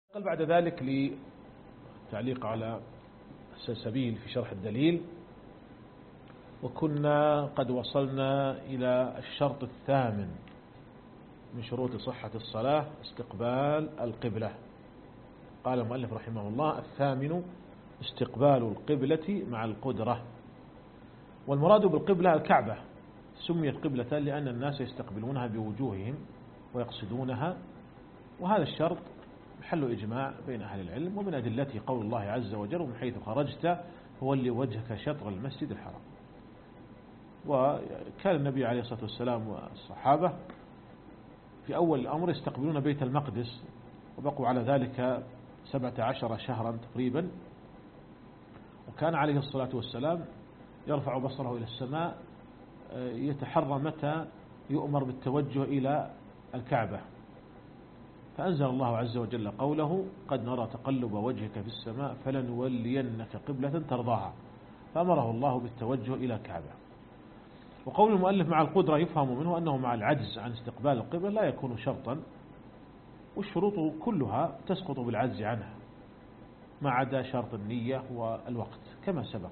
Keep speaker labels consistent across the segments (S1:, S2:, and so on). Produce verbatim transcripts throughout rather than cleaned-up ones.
S1: قال بعد ذلك لتعليق على سبيل في شرح الدليل. وكنا قد وصلنا إلى الشرط الثامن من شروط صحة الصلاة استقبال القبلة. قال المؤلف رحمه الله: الثامن استقبال القبلة مع القدرة. والمراد بالقبلة الكعبة، سميت قبلة لأن الناس يستقبلونها بوجوههم ويقصدونها، وهذا الشرط محل إجماع بين أهل العلم، ومن أدلته قول الله عز وجل: ومن حيث خرجت فولي وجهك شطر المسجد الحرام. وكان النبي عليه الصلاة والسلام والصحابة في أول الأمر يستقبلون بيت المقدس، وبقوا على ذلك سبعة عشر شهرا تقريبا. وكان عليه الصلاة والسلام يرفع بصره إلى السماء يتحرى متى يؤمر بالتوجه إلى الكعبة، فأنزل الله عز وجل قوله: قد نرى تقلب وجهك في السماء فلنولينك قبلة ترضاها، فأمره الله بالتوجه إلى الكعبة. وقول المؤلف مع القدرة يفهم منه أنه مع العجز عن استقبال القبلة لا يكون شرطا، والشروط كلها تسقط بالعجز عنها ما عدا شرط النية والوقت كما سبق.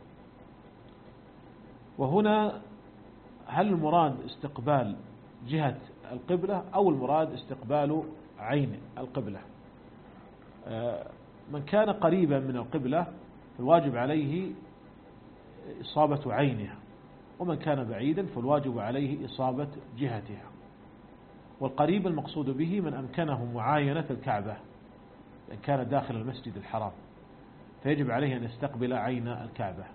S1: وهنا هل المراد استقبال جهة القبلة أو المراد استقبال عين القبلة؟ من كان قريبا من القبلة فالواجب عليه إصابة عينها، ومن كان بعيدا فالواجب عليه إصابة جهتها. والقريب المقصود به من أمكنه معاينة الكعبة، إن كان داخل المسجد الحرام فيجب عليه أن يستقبل عين الكعبة.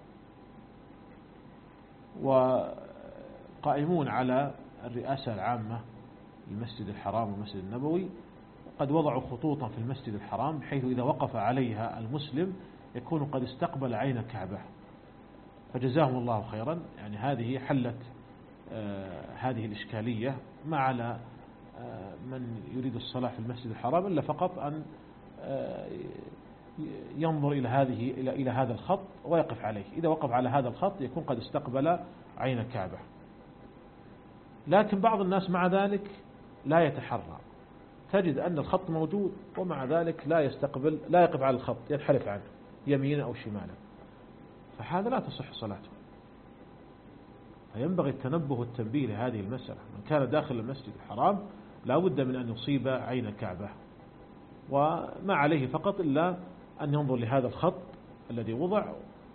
S1: وقائمون على الرئاسة العامة للمسجد الحرام والمسجد النبوي قد وضعوا خطوطا في المسجد الحرام بحيث إذا وقف عليها المسلم يكون قد استقبل عين الكعبة، فجزاهم الله خيرا. يعني هذه حلت آه هذه الإشكالية، ما على آه من يريد الصلاة في المسجد الحرام إلا فقط أن آه ينظر إلى هذه إلى إلى هذا الخط ويقف عليه. إذا وقف على هذا الخط يكون قد استقبل عين الكعبة. لكن بعض الناس مع ذلك لا يتحرى، تجد أن الخط موجود ومع ذلك لا يستقبل، لا يقف على الخط، ينحرف عنه يمينا أو شمالا، فهذا لا تصح صلاته. فينبغي التنبه والتنبيه لهذه المسألة. من كان داخل المسجد الحرام لا بد من أن يصيب عين الكعبة، وما عليه فقط إلا أن ينظر لهذا الخط الذي وضع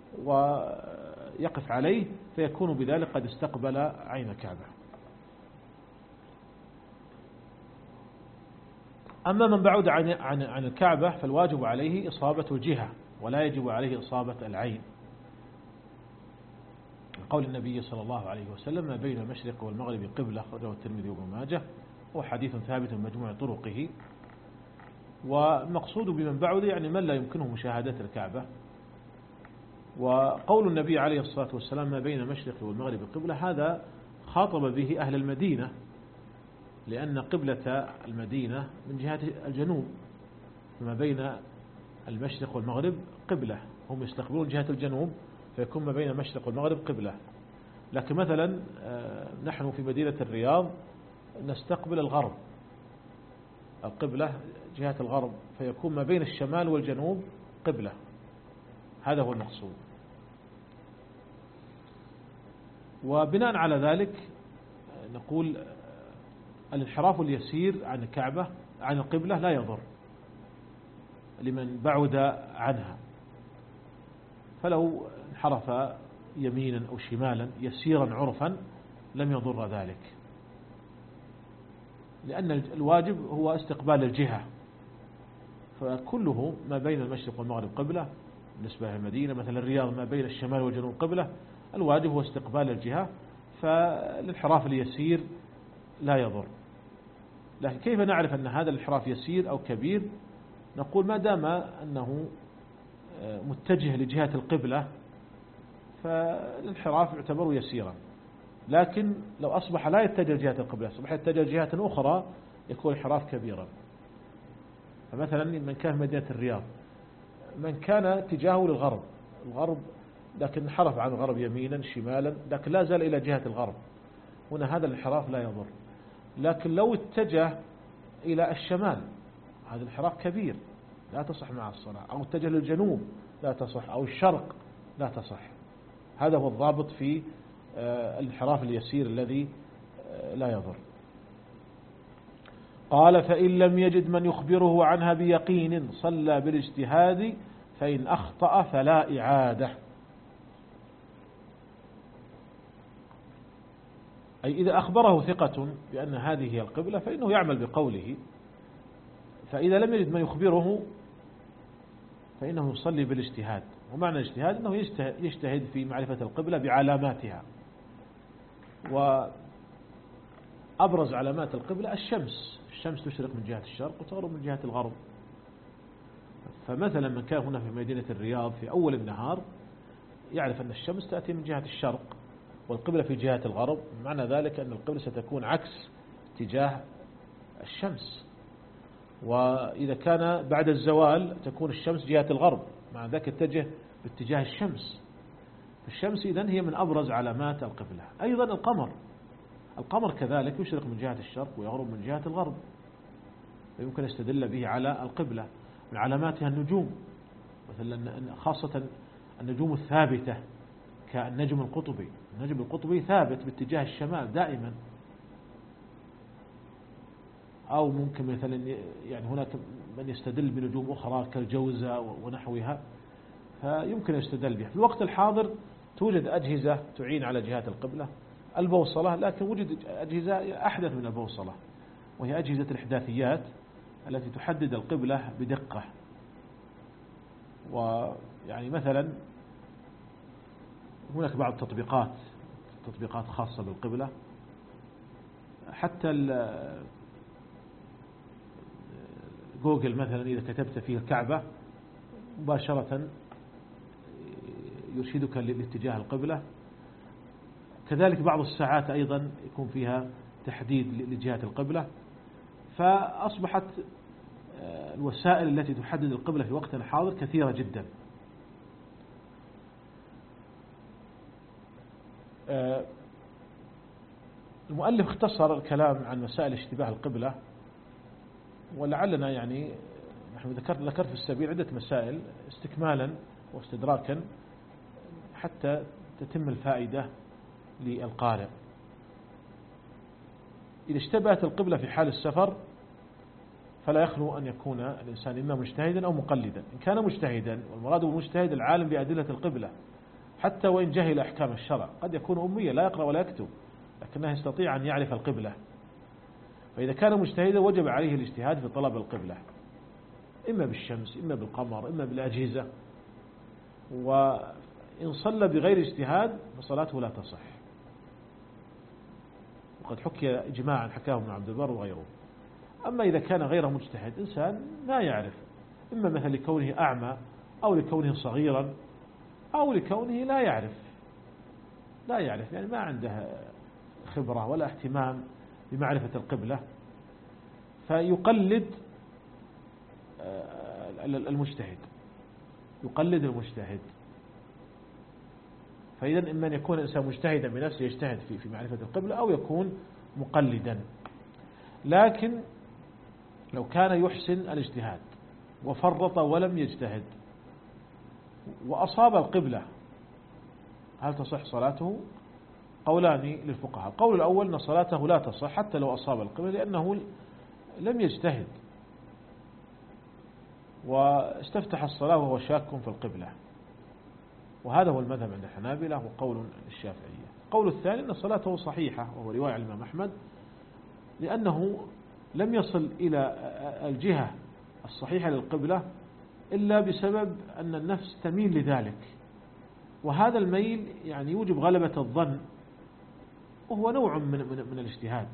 S1: ويقف عليه، فيكون بذلك قد استقبل عين الكعبة. أما من بعد عن عن عن الكعبة فالواجب عليه إصابة الجهة ولا يجب عليه إصابة العين، قول النبي صلى الله عليه وسلم: ما بين المشرق والمغرب قبلة، أخرجه الترمذي وابن ماجه، وهو حديث ثابت من مجموع طرقه. والمقصود بمن بعد يعني من لا يمكنه مشاهدة الكعبة. وقول النبي عليه الصلاة والسلام: ما بين المشرق والمغرب قبلة، هذا خاطب به أهل المدينة، لأن قبلة المدينة من جهة الجنوب، فما بين المشرق والمغرب قبلة، هم يستقبلون جهة الجنوب فيكون ما بين المشرق والمغرب قبلة. لكن مثلا نحن في مدينة الرياض نستقبل الغرب، القبلة جهة الغرب، فيكون ما بين الشمال والجنوب قبلة. هذا هو المقصود. وبناء على ذلك نقول الانحراف اليسير عن الكعبة عن القبلة لا يضر لمن بعد عنها، فلو انحرف يمينا أو شمالا يسيرا عرفا لم يضر ذلك، لأن الواجب هو استقبال الجهة. فكله ما بين المشرق والمغرب قبلة بالنسبة للمدينة. مثلا الرياض ما بين الشمال والجنوب قبلة، الواجب هو استقبال الجهة، فالانحراف اليسير لا يضر. لكن كيف نعرف أن هذا الانحراف يسير أو كبير؟ نقول ما دام أنه متجه لجهة القبلة فالانحراف يعتبر يسيرا. لكن لو أصبح لا يتجه لجهة القبلة، أصبح يتجه لجهة أخرى، يكون انحراف كبيرا. فمثلا من كان في مدينة الرياض من كان اتجاهه للغرب الغرب لكن انحرف عن الغرب يمينا شمالا، لكن لا زال إلى جهة الغرب، هنا هذا الانحراف لا يضر. لكن لو اتجه إلى الشمال هذا الانحراف كبير لا تصح مع الصلاة، أو اتجه للجنوب لا تصح، أو الشرق لا تصح. هذا هو الضابط في الانحراف اليسير الذي لا يضر. قال فإن لم يجد من يخبره عنها بيقين صلى بالاجتهاد فإن أخطأ فلا إعادة. أي إذا أخبره ثقة بأن هذه هي القبلة فإنه يعمل بقوله، فإذا لم يجد من يخبره فإنه يصلي بالاجتهاد. ومعنى الاجتهاد أنه يجتهد في معرفة القبلة بعلاماتها، وأبرز علامات القبلة الشمس. الشمس تشرق من جهة الشرق وتغرب من جهة الغرب. فمثلا من كان هنا في مدينة الرياض في أول النهار يعرف أن الشمس تأتي من جهة الشرق والقبلة في جهة الغرب، معنى ذلك أن القبلة ستكون عكس اتجاه الشمس. وإذا كان بعد الزوال تكون الشمس جهة الغرب، مع ذلك اتجه باتجاه الشمس. الشمس إذن هي من أبرز علامات القبلة. أيضا القمر، القمر كذلك يشرق من جهة الشرق ويغرب من جهة الغرب، فيمكن يستدل به على القبلة. من علاماتها النجوم، مثلا خاصة النجوم الثابتة كالنجم القطبي. النجم القطبي ثابت باتجاه الشمال دائما. أو ممكن مثلا يعني هناك من يستدل بنجوم أخرى كالجوزة ونحوها، فيمكن يستدل بها. في الوقت الحاضر توجد أجهزة تعين على جهات القبلة، البوصلة، لكن وجد أجهزة أحدث من البوصلة، وهي أجهزة الإحداثيات التي تحدد القبلة بدقة. ويعني مثلا هناك بعض التطبيقات تطبيقات خاصة بالقبلة، حتى جوجل مثلا إذا كتبت فيه الكعبة مباشرة يرشدك لاتجاه القبلة. كذلك بعض الساعات أيضا يكون فيها تحديد لجهة القبلة. فأصبحت الوسائل التي تحدد القبلة في وقتنا الحاضر كثيرة جدا. المؤلف اختصر الكلام عن مسائل اشتباه القبلة، ولعلنا يعني نحن ذكرت ذكرت في السبيل عدة مسائل استكمالا واستدراكا حتى تتم الفائدة للقارئ. إذا اشتبهت القبلة في حال السفر فلا يخلو أن يكون الإنسان إما مجتهدا أو مقلدا. إن كان مجتهدا، والمراد بالمجتهد العالم بأدلة القبلة، حتى وإن جهل أحكام الشرع، قد يكون أميا لا يقرأ ولا يكتب لكنه يستطيع أن يعرف القبلة. فإذا كان مجتهدا وجب عليه الاجتهاد في طلب القبلة، إما بالشمس إما بالقمر إما بالأجهزة. وإن صلى بغير اجتهاد فصلاته لا تصح، وقد حكي إجماعا حكاه ابن عبد البر وغيره. أما إذا كان غير مجتهد، إنسان ما يعرف، إما مثل لكونه أعمى أو لكونه صغيرا أو لكونه لا يعرف لا يعرف يعني ما عنده خبرة ولا اهتمام بمعرفة القبلة، فيقلد المجتهد يقلد المجتهد. فإذا إما أن يكون الإنسان مجتهدا بنفسه يجتهد في في معرفة القبلة، أو يكون مقلدا. لكن لو كان يحسن الاجتهاد وفرط ولم يجتهد وأصاب القبلة، هل تصح صلاته؟ قولان للفقهاء. القول الأول أن صلاته لا تصح حتى لو أصاب القبلة، لأنه لم يجتهد واستفتح الصلاة وهو شاك في القبلة، وهذا هو المذهب عند الحنابلة وقول الشافعية. القول الثاني أن صلاته صحيحة، وهو رواية عن الإمام أحمد، لأنه لم يصل إلى الجهة الصحيحة للقبلة إلا بسبب أن النفس تميل لذلك، وهذا الميل يعني يوجب غلبة الظن، وهو نوع من, من, من الاجتهاد.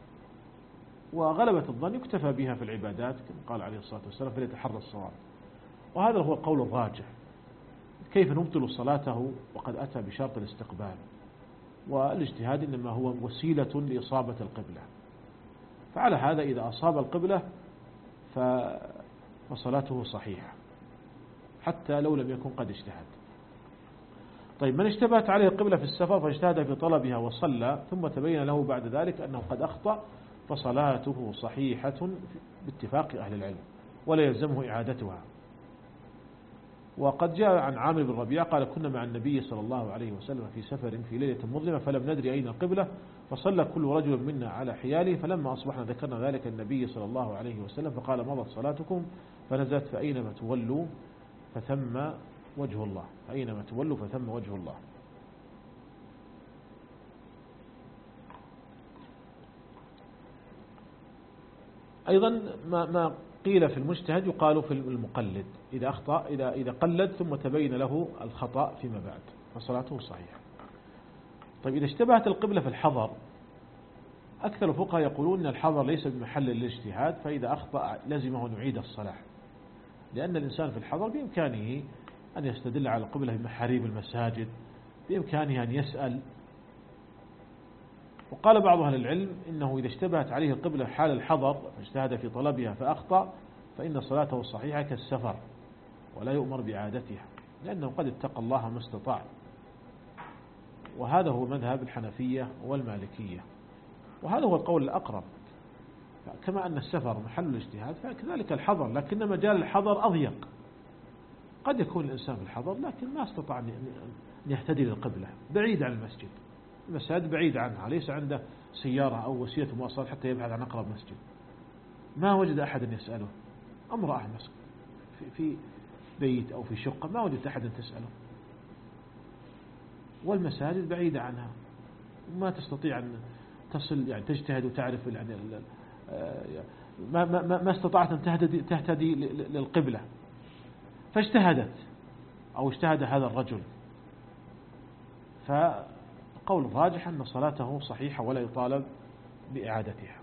S1: وغلبة الظن يكتفى بها في العبادات كما قال عليه الصلاة والسلام فليتحرى الصواب، وهذا هو القول الراجح. كيف نبطل صلاته وقد أتى بشرط الاستقبال؟ والاجتهاد إنما هو وسيلة لإصابة القبلة. فعلى هذا إذا أصاب القبلة فصلاته صحيحة حتى لو لم يكن قد اجتهد. طيب، من اشتبهت عليه القبلة في السفر فاجتهد في طلبها وصلى ثم تبين له بعد ذلك أنه قد أخطأ فصلاته صحيحة باتفاق أهل العلم. ولا يلزمه إعادتها. وقد جاء عن عامر بن ربيعة قال كنا مع النبي صلى الله عليه وسلم في سفر في ليلة مظلمة فلم ندري أين القبلة فصلى كل رجل منا على حياله، فلما أصبحنا ذكرنا ذلك النبي صلى الله عليه وسلم فقال مضت صلاتكم، فنزلت فأينما تولوا فثم وجه الله، فأينما تولوا فثم وجه الله. أيضا ما ما قيل في المجتهد يقال في المقلد إذا أخطأ إذا إذا قلد ثم تبين له الخطأ فيما بعد فصلاته صحيحة. طيب إذا اشتبهت القبلة في الحضر، أكثر الفقهاء يقولون أن الحضر ليس بمحل للاجتهاد، فإذا أخطأ لزمه أن يعيد الصلاة، لأن الإنسان في الحضر بإمكانه أن يستدل على القبلة بمحاريب المساجد، بإمكانه أن يسأل. وقال بعض أهل العلم إنه إذا اشتبهت عليه القبلة حال الحضر فاجتهد في طلبها فأخطأ فإن صلاته صحيحة كالسفر ولا يؤمر بإعادتها، لأنه قد اتقى الله ما استطاع. وهذا هو مذهب الحنفية والمالكية، وهذا هو القول الأقرب. كما أن السفر محل الاجتهاد فكذلك الحضر، لكن مجال الحضر أضيق. قد يكون الإنسان في الحضر لكن ما استطاع أن يهتدي للقبلة، بعيد عن المسجد، المساجد بعيد عنها، ليس عنده سيارة أو وسيلة مواصلات حتى يبحث عن أقرب مسجد، ما وجد أحد يسأله، امرأة مسجد في, في بيت أو في شقة ما وجدت أحد تسأله، والمساجد بعيدة عنها ما تستطيع أن تصل يعني تجتهد وتعرف يعني ما, ما, ما استطاعت أن تهتدي, تهتدي للقبلة، فاجتهدت أو اجتهد هذا الرجل، فقول الراجح أن صلاته صحيحة ولا يطالب بإعادتها.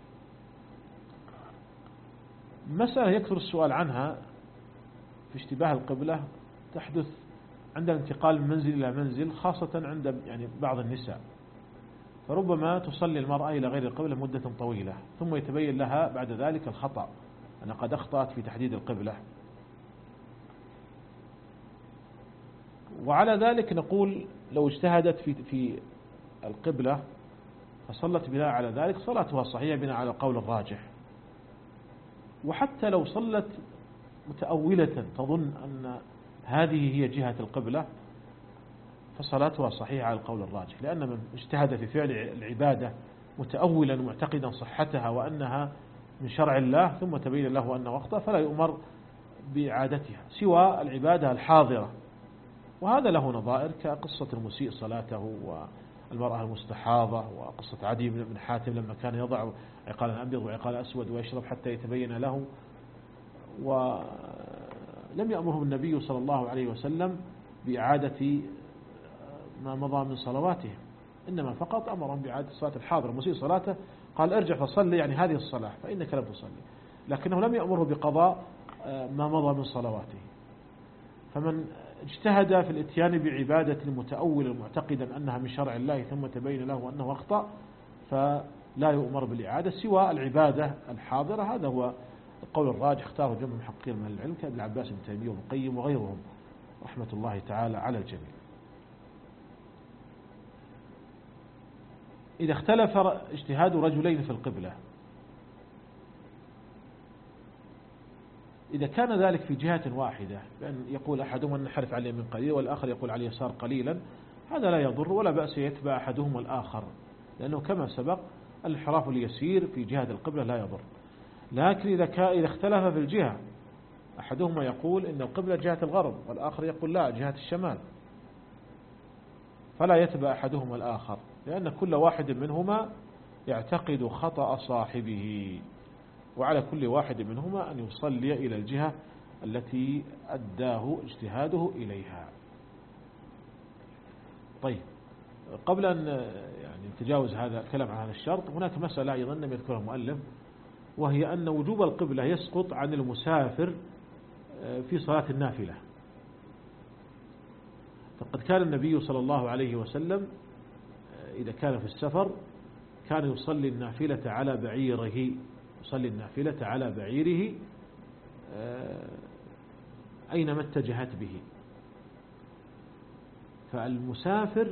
S1: مسألة يكثر السؤال عنها في اشتباه القبلة تحدث عند الانتقال من منزل إلى منزل، خاصة عند يعني بعض النساء، فربما تصلي المرأة إلى غير القبلة مدة طويلة ثم يتبين لها بعد ذلك الخطأ أنا قد أخطأت في تحديد القبلة. وعلى ذلك نقول لو اجتهدت في في القبلة فصلت بناء على ذلك صلاتها صحيحة بناء على القول الراجح. وحتى لو صلت متأولة تظن أن هذه هي جهة القبلة فصلاتها صحيحة على القول الراجح، لأن من اجتهد في فعل العبادة متأولا معتقدا صحتها وأنها من شرع الله ثم تبين له أنه أخطأ فلا يؤمر بإعادتها سوى العبادة الحاضرة. وهذا له نظائر كقصة المسيء صلاته والمرأة المستحاضة، وقصة عدي بن حاتم لما كان يضع عقالا أبيض وعقالا أسود ويشرب حتى يتبين له، ولم يأمره النبي صلى الله عليه وسلم بإعادة ما مضى من صلواته، إنما فقط أمرهم بإعادة صلاة الحاضر. المسيء صلاته قال ارجع فصلي يعني هذه الصلاة فإنك لم تصلي، لكنه لم يأمره بقضاء ما مضى من صلواته. فمن اجتهد في الاتيان بعبادة متأول معتقدا أنها من شرع الله ثم تبين له أنه أخطأ فلا يؤمر بالإعادة سوى العبادة الحاضرة. هذا هو القول الراجح اختاره جمع محققين من العلم كابن العباس بن تيمية وابن القيم وغيرهم رحمة الله تعالى على الجميع. إذا اختلف اجتهاد رجلين في القبلة، إذا كان ذلك في جهة واحدة بأن يقول أحدهما نحرف على اليمين قليلا والآخر يقول على اليسار قليلا، هذا لا يضر ولا بأس يتبع أحدهما الآخر، لأنه كما سبق الانحراف اليسير في جهة القبلة لا يضر. لكن إذا إذا اختلف في الجهة، أحدهما يقول إن القبلة جهة الغرب والآخر يقول لا جهة الشمال، فلا يتبع أحدهما الآخر، لأن كل واحد منهما يعتقد خطأ صاحبه، وعلى كل واحد منهما أن يصلي إلى الجهة التي أداه اجتهاده إليها. طيب، قبل أن يعني نتجاوز هذا الكلام عن هذا الشرط، هناك مسألة أيضا لم يذكرها المؤلف، وهي أن وجوب القبلة يسقط عن المسافر في صلاة النافلة. فقد كان النبي صلى الله عليه وسلم إذا كان في السفر كان يصلي النافلة على بعيره، يصلي النافلة على بعيره أينما اتجهت به. فالمسافر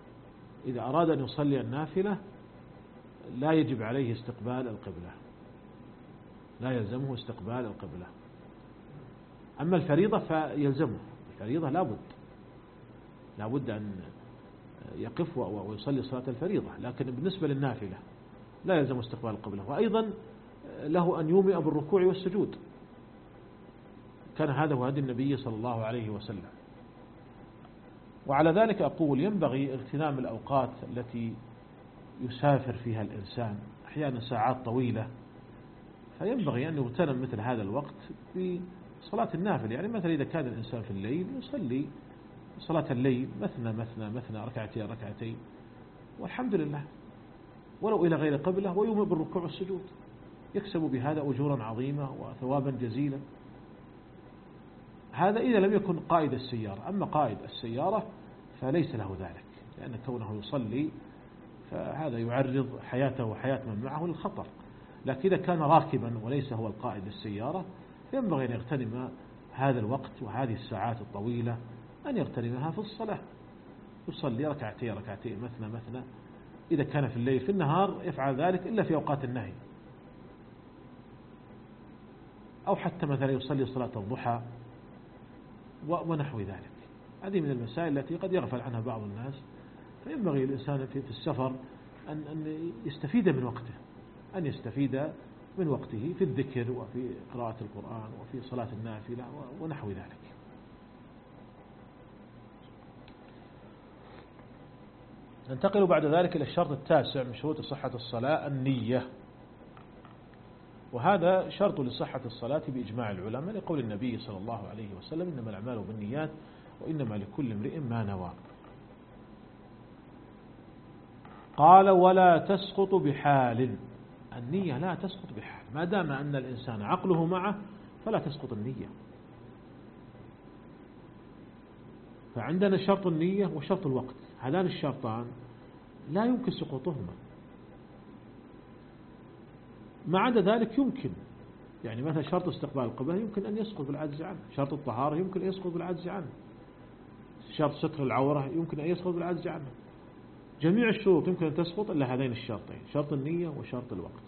S1: إذا أراد أن يصلي النافلة لا يجب عليه استقبال القبلة، لا يلزمه استقبال القبلة. أما الفريضة فيلزمه، الفريضة لابد لابد أن يقف ويصلي صلاة الفريضة، لكن بالنسبة للنافلة لا يلزم استقبال القبلة. وأيضا له أن يومئ بالركوع والسجود، كان هذا هو هدي النبي صلى الله عليه وسلم. وعلى ذلك أقول ينبغي اغتنام الأوقات التي يسافر فيها الإنسان، أحيانا ساعات طويلة، فينبغي أن يغتنم مثل هذا الوقت بصلاة النافل. يعني مثلا إذا كان الإنسان في الليل يصلي صلاة الليل مثنى مثنى مثنى ركعتين ركعتين والحمد لله، ولو إلى غير قبلة، ويومئ بالركوع والسجود، يكسب بهذا أجورا عظيمة وثوابا جزيلا. هذا إذا لم يكن قائد السيارة. أما قائد السيارة فليس له ذلك، لأن كونه يصلي فهذا يعرض حياته وحياة من معه للخطر. لكن إذا كان راكبا وليس هو القائد السيارة فينبغي أن يغتنم هذا الوقت وهذه الساعات الطويلة، أن يغتنمها في الصلاة، يصلي ركعتين ركعتين مثنى مثنى. إذا كان في الليل، في النهار يفعل ذلك إلا في أوقات النهي، أو حتى مثلا يصلي صلاة الضحى ونحو ذلك. هذه من المسائل التي قد يغفل عنها بعض الناس، فينبغي الإنسان في السفر أن أن يستفيد من وقته، أن يستفيد من وقته في الذكر وفي قراءة القرآن وفي صلاة النافلة ونحو ذلك. ننتقل بعد ذلك إلى الشرط التاسع من شروط صحة الصلاة، النية. وهذا شرط لصحة الصلاة بإجماع العلماء، لقول النبي صلى الله عليه وسلم: إنما الأعمال بالنيات وإنما لكل امرئ ما نوى. قال: ولا تسقط بحال. النية لا تسقط بحال، ما دام أن الإنسان عقله معه فلا تسقط النية. فعندنا شرط النية وشرط الوقت، هذان الشرطان لا يمكن سقوطهما. ما عدا ذلك يمكن، يعني مثلا شرط استقبال القبلة يمكن أن يسقط بالعجز عنه، شرط الطهارة يمكن أن يسقط بالعجز عنه، شرط ستر العورة يمكن أن يسقط بالعجز عنه. جميع الشروط يمكن أن تسقط إلا هذين الشرطين، شرط النية وشرط الوقت.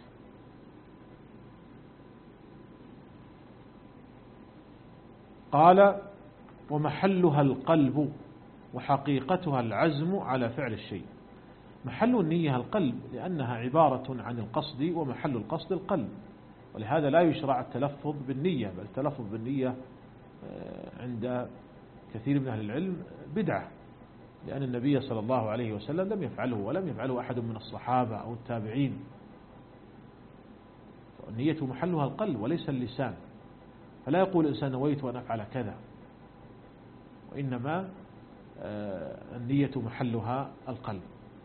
S1: قال: ومحلها القلب وحقيقتها العزم على فعل الشيء. محل النية القلب، لأنها عبارة عن القصد، ومحل القصد القلب، ولهذا لا يشرع التلفظ بالنية، بل التلفظ بالنية عند كثير من أهل العلم بدعة، لأن النبي صلى الله عليه وسلم لم يفعله ولم يفعله أحد من الصحابة أو التابعين. النية محلها القلب وليس اللسان، فلا يقول الإنسان نويت أن أفعل كذا، وإنما النية محلها القلب.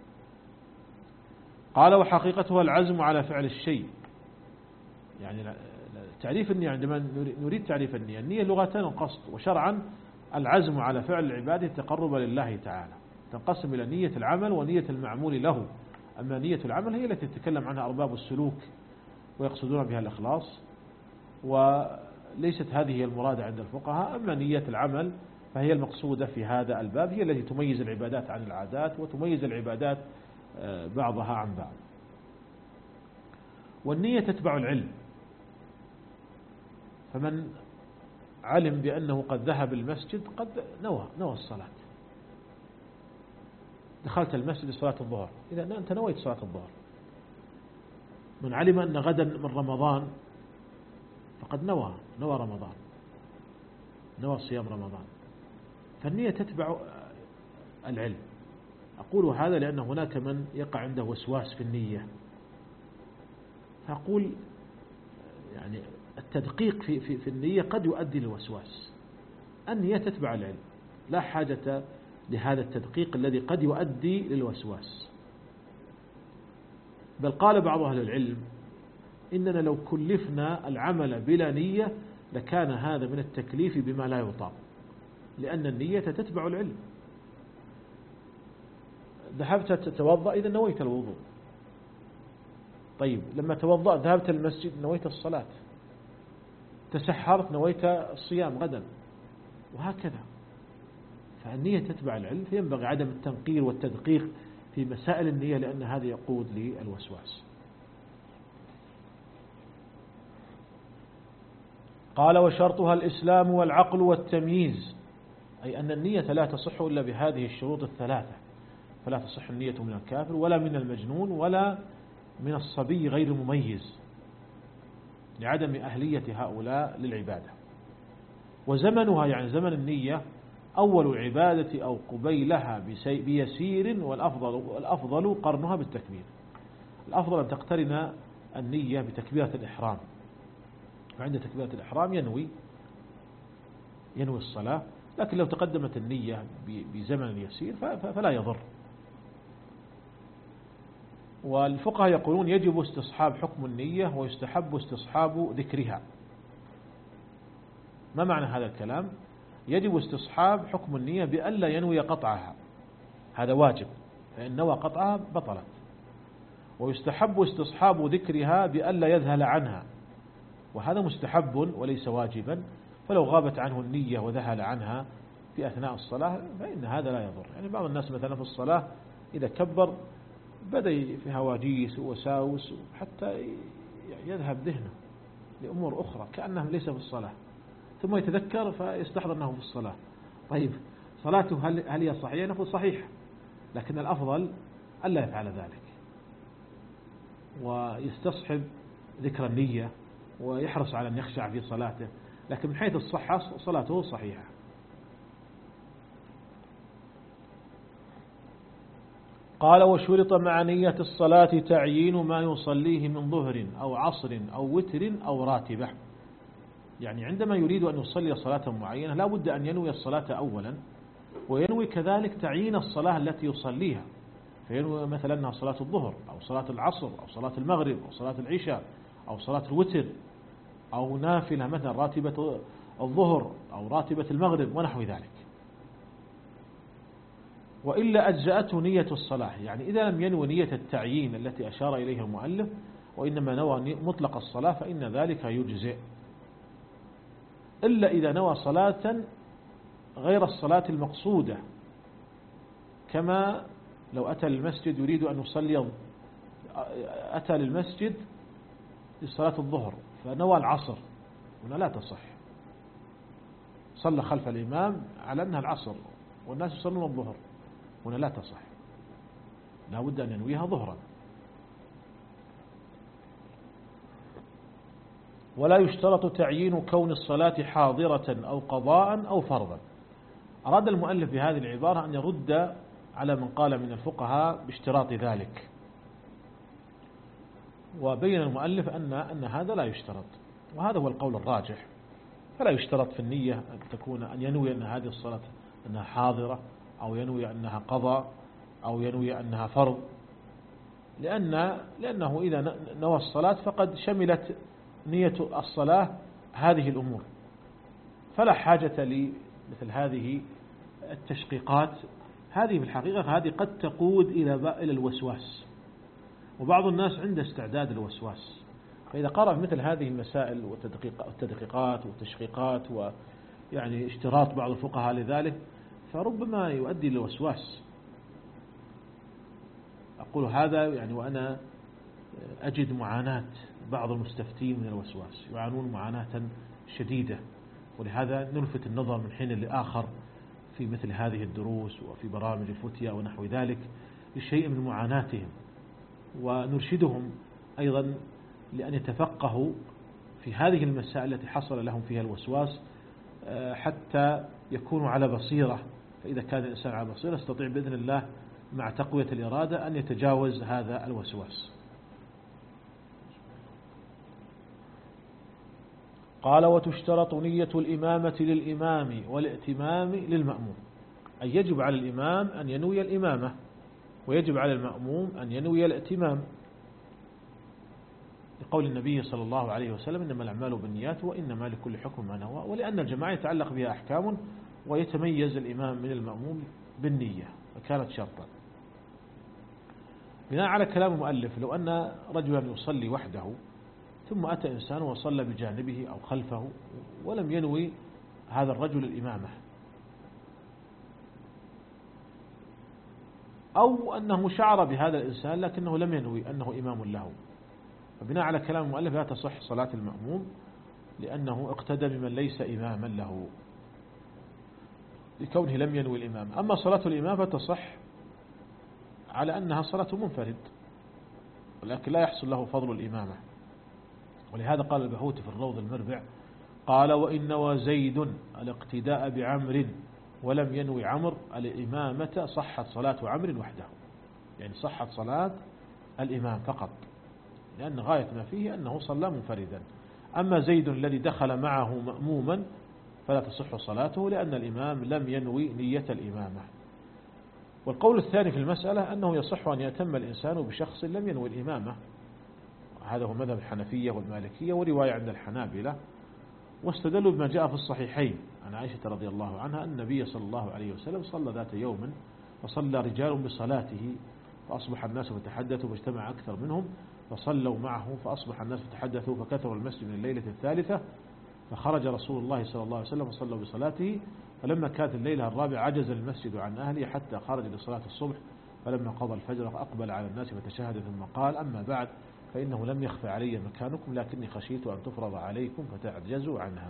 S1: قال: وحقيقتها العزم على فعل الشيء. يعني تعريف النية، عندما نريد تعريف النية، النية لغة القصد، وشرعا العزم على فعل العبادة تقربا لله تعالى. تنقسم إلى نية العمل ونية المعمول له. أما نية العمل هي التي تتكلم عنها أرباب السلوك ويقصدون بها الإخلاص، وليست هذه المرادة عند الفقهاء. أما نية العمل فهي المقصودة في هذا الباب، هي التي تميز العبادات عن العادات وتميز العبادات بعضها عن بعض. والنية تتبع العلم، فمن علم بأنه قد ذهب المسجد قد نوى نوى الصلاة. دخلت المسجد لصلاة الظهر، إذا أنت نويت صلاة الظهر. من علم أن غدا من رمضان فقد نوى نوى رمضان، نوى صيام رمضان. فالنية تتبع العلم. أقول هذا لأن هناك من يقع عنده وسواس في النية، فأقول يعني التدقيق في في في النية قد يؤدي للوسواس. النية تتبع العلم، لا حاجة لهذا التدقيق الذي قد يؤدي للوسواس. بل قال بعض أهل العلم: إننا لو كلفنا العمل بلا نية لكان هذا من التكليف بما لا يطاق، لأن النية تتبع العلم. ذهبت تتوضأ، إذا نويت الوضوء. طيب لما توضأ ذهبت المسجد، نويت الصلاة. تسحرت، نويت الصيام غدا، وهكذا. فالنية تتبع العلم، فينبغي عدم التنقير والتدقيق في مسائل النية، لأن هذا يقود للوسواس. قال وشرطها الإسلام والعقل والتمييز، أي أن النية لا تصح إلا بهذه الشروط الثلاثة، فلا تصح النية من الكافر ولا من المجنون ولا من الصبي غير المميز لعدم أهلية هؤلاء للعبادة. وزمنها يعني زمن النية أول العبادة أو قبيلها بيسير، والأفضل, والأفضل قرنها بالتكبير. الأفضل أن تقترن النية بتكبيرة الإحرام، فعند تكبيرة الإحرام ينوي ينوي الصلاة، لكن لو تقدمت النية بزمن يسير فلا يضر. والفقهاء يقولون يجب استصحاب حكم النية ويستحب استصحاب ذكرها. ما معنى هذا الكلام؟ يجب استصحاب حكم النية بألا ينوي قطعها، هذا واجب، فإن نوى قطعها بطلت. ويستحب استصحاب ذكرها بألا يذهل عنها، وهذا مستحب وليس واجبا، فلو غابت عنه النية وذهل عنها في أثناء الصلاة فإن هذا لا يضر. يعني بعض الناس مثلا في الصلاة إذا كبر بدأ في هواجيس ووساوس حتى يذهب ذهنه لأمور أخرى كأنه ليس في الصلاة، ثم يتذكر فيستحضر أنه في الصلاة. طيب صلاته هل, هل هي صحيحة؟ نقول صحيح، لكن الأفضل ألا يفعل ذلك، ويستصحب ذكر النية ويحرص على أن يخشع في صلاته، لكن من حيث الصحة صلاته صحيحة. قال وشرط مع نية الصلاة تعيين ما يصليه من ظهر أو عصر أو وتر أو راتبة. يعني عندما يريد أن يصلي صلاة معينة لا بد أن ينوي الصلاة أولا، وينوي كذلك تعيين الصلاة التي يصليها، فينوي مثلا أنها صلاة الظهر أو صلاة العصر أو صلاة المغرب أو صلاة العشاء أو صلاة الوتر، أو نافلة مثلا راتبة الظهر أو راتبة المغرب ونحو ذلك. وإلا أجزأته نية الصلاة، يعني إذا لم ينوي نية التعيين التي أشار إليها المؤلف وإنما نوى مطلق الصلاة فإن ذلك يجزئ، إلا إذا نوى صلاة غير الصلاة المقصودة، كما لو أتى للمسجد يريد أن يصلي، أتى للمسجد لصلاة الظهر فنوى العصر، هنا لا تصح، صلى خلف الإمام على أنها العصر والناس يصلون الظهر، هنا لا تصح، لا بد أن ينويها ظهرا. ولا يشترط تعيين كون الصلاة حاضرة أو قضاء أو فرضا. أراد المؤلف بهذه العبارة أن يرد على من قال من الفقهاء باشتراط ذلك، وبين المؤلف أن أن هذا لا يشترط، وهذا هو القول الراجح. فلا يشترط في النية أن تكون أن ينوي أن هذه الصلاة أنها حاضرة، أو ينوي أنها قضاء، أو ينوي أنها فرض، لأن لأنه إذا نوى الصلاة فقد شملت نية الصلاة هذه الأمور، فلا حاجة لمثل هذه التشقيقات. هذه في الحقيقة هذه قد تقود إلى إلى الوسواس، وبعض الناس عنده استعداد للوسواس، فإذا قرأ مثل هذه المسائل والتدقيقات والتشقيقات ويعني اشتراط بعض الفقهاء لذلك فربما يؤدي للوسواس. أقول هذا يعني وأنا أجد معاناة بعض المستفتين من الوسواس، يعانون معاناة شديدة، ولهذا نلفت النظر من حين لآخر في مثل هذه الدروس وفي برامج الفتيا ونحو ذلك لشيء من معاناتهم، ونرشدهم أيضا لأن يتفقهوا في هذه المسائل التي حصل لهم فيها الوسواس حتى يكونوا على بصيرة. فإذا كان الإنسان على بصيرة يستطيع بإذن الله مع تقوية الإرادة أن يتجاوز هذا الوسواس. قال وتشترط نية الإمامة للإمام والائتمام للمأموم، أي يجب على الإمام أن ينوي الإمامة، ويجب على المأموم أن ينوي الائتمام، لقول النبي صلى الله عليه وسلم إنما الأعمال بالنيات وإنما لكل حكم ما نوى، ولأن الجماعة يتعلق بها أحكام ويتميز الإمام من المأموم بالنية فكانت شرطا. بناء على كلام المؤلف لو أن رجلا يصلي وحده ثم أتى إنسان وصلى بجانبه أو خلفه ولم ينوي هذا الرجل الإمامة، أو أنه شعر بهذا الإنسان لكنه لم ينوي أنه إمام له، فبناء على كلام المؤلف لا تصح صلاة المأموم لأنه اقتدى بمن ليس إماما له لكونه لم ينوي الإمام. أما صلاة الإمام فتصح على أنها صلاة منفرد، ولكن لا يحصل له فضل الإمامة. ولهذا قال البهوتي في الروض المربع قال: وإن نوى زيد الاقتداء بعمر ولم ينوي عمر الإمامة صحت صلاة عمر وحده، يعني صحت صلاة الإمام فقط، لأن غاية ما فيه أنه صلى منفردا. أما زيد الذي دخل معه مأموما فلا تصح صلاته، لأن الإمام لم ينوي نية الإمامة. والقول الثاني في المسألة أنه يصح أن يأتم الإنسان بشخص لم ينوي الإمامة، هذا هو مذهب الحنفية والمالكية ورواية عند الحنابلة، واستدلوا بما جاء في الصحيحين عن عائشة رضي الله عنها أن النبي صلى الله عليه وسلم صلى ذات يوم فصلى رجال بصلاته فأصبح الناس فتحدثوا فاجتمع أكثر منهم فصلوا معه فأصبح الناس فتحدثوا فكثر المسجد من الليلة الثالثة، فخرج رسول الله صلى الله عليه وسلم وصلوا بصلاته، فلما كانت الليلة الرابعة عجز المسجد عن أهله حتى خرج لصلاة الصبح، فلما قضى الفجر أقبل على الناس فتشهد ثم قال: أما بعد فإنه لم يخف علي مكانكم لكني خشيت أن تفرض عليكم فتعجزوا عنها.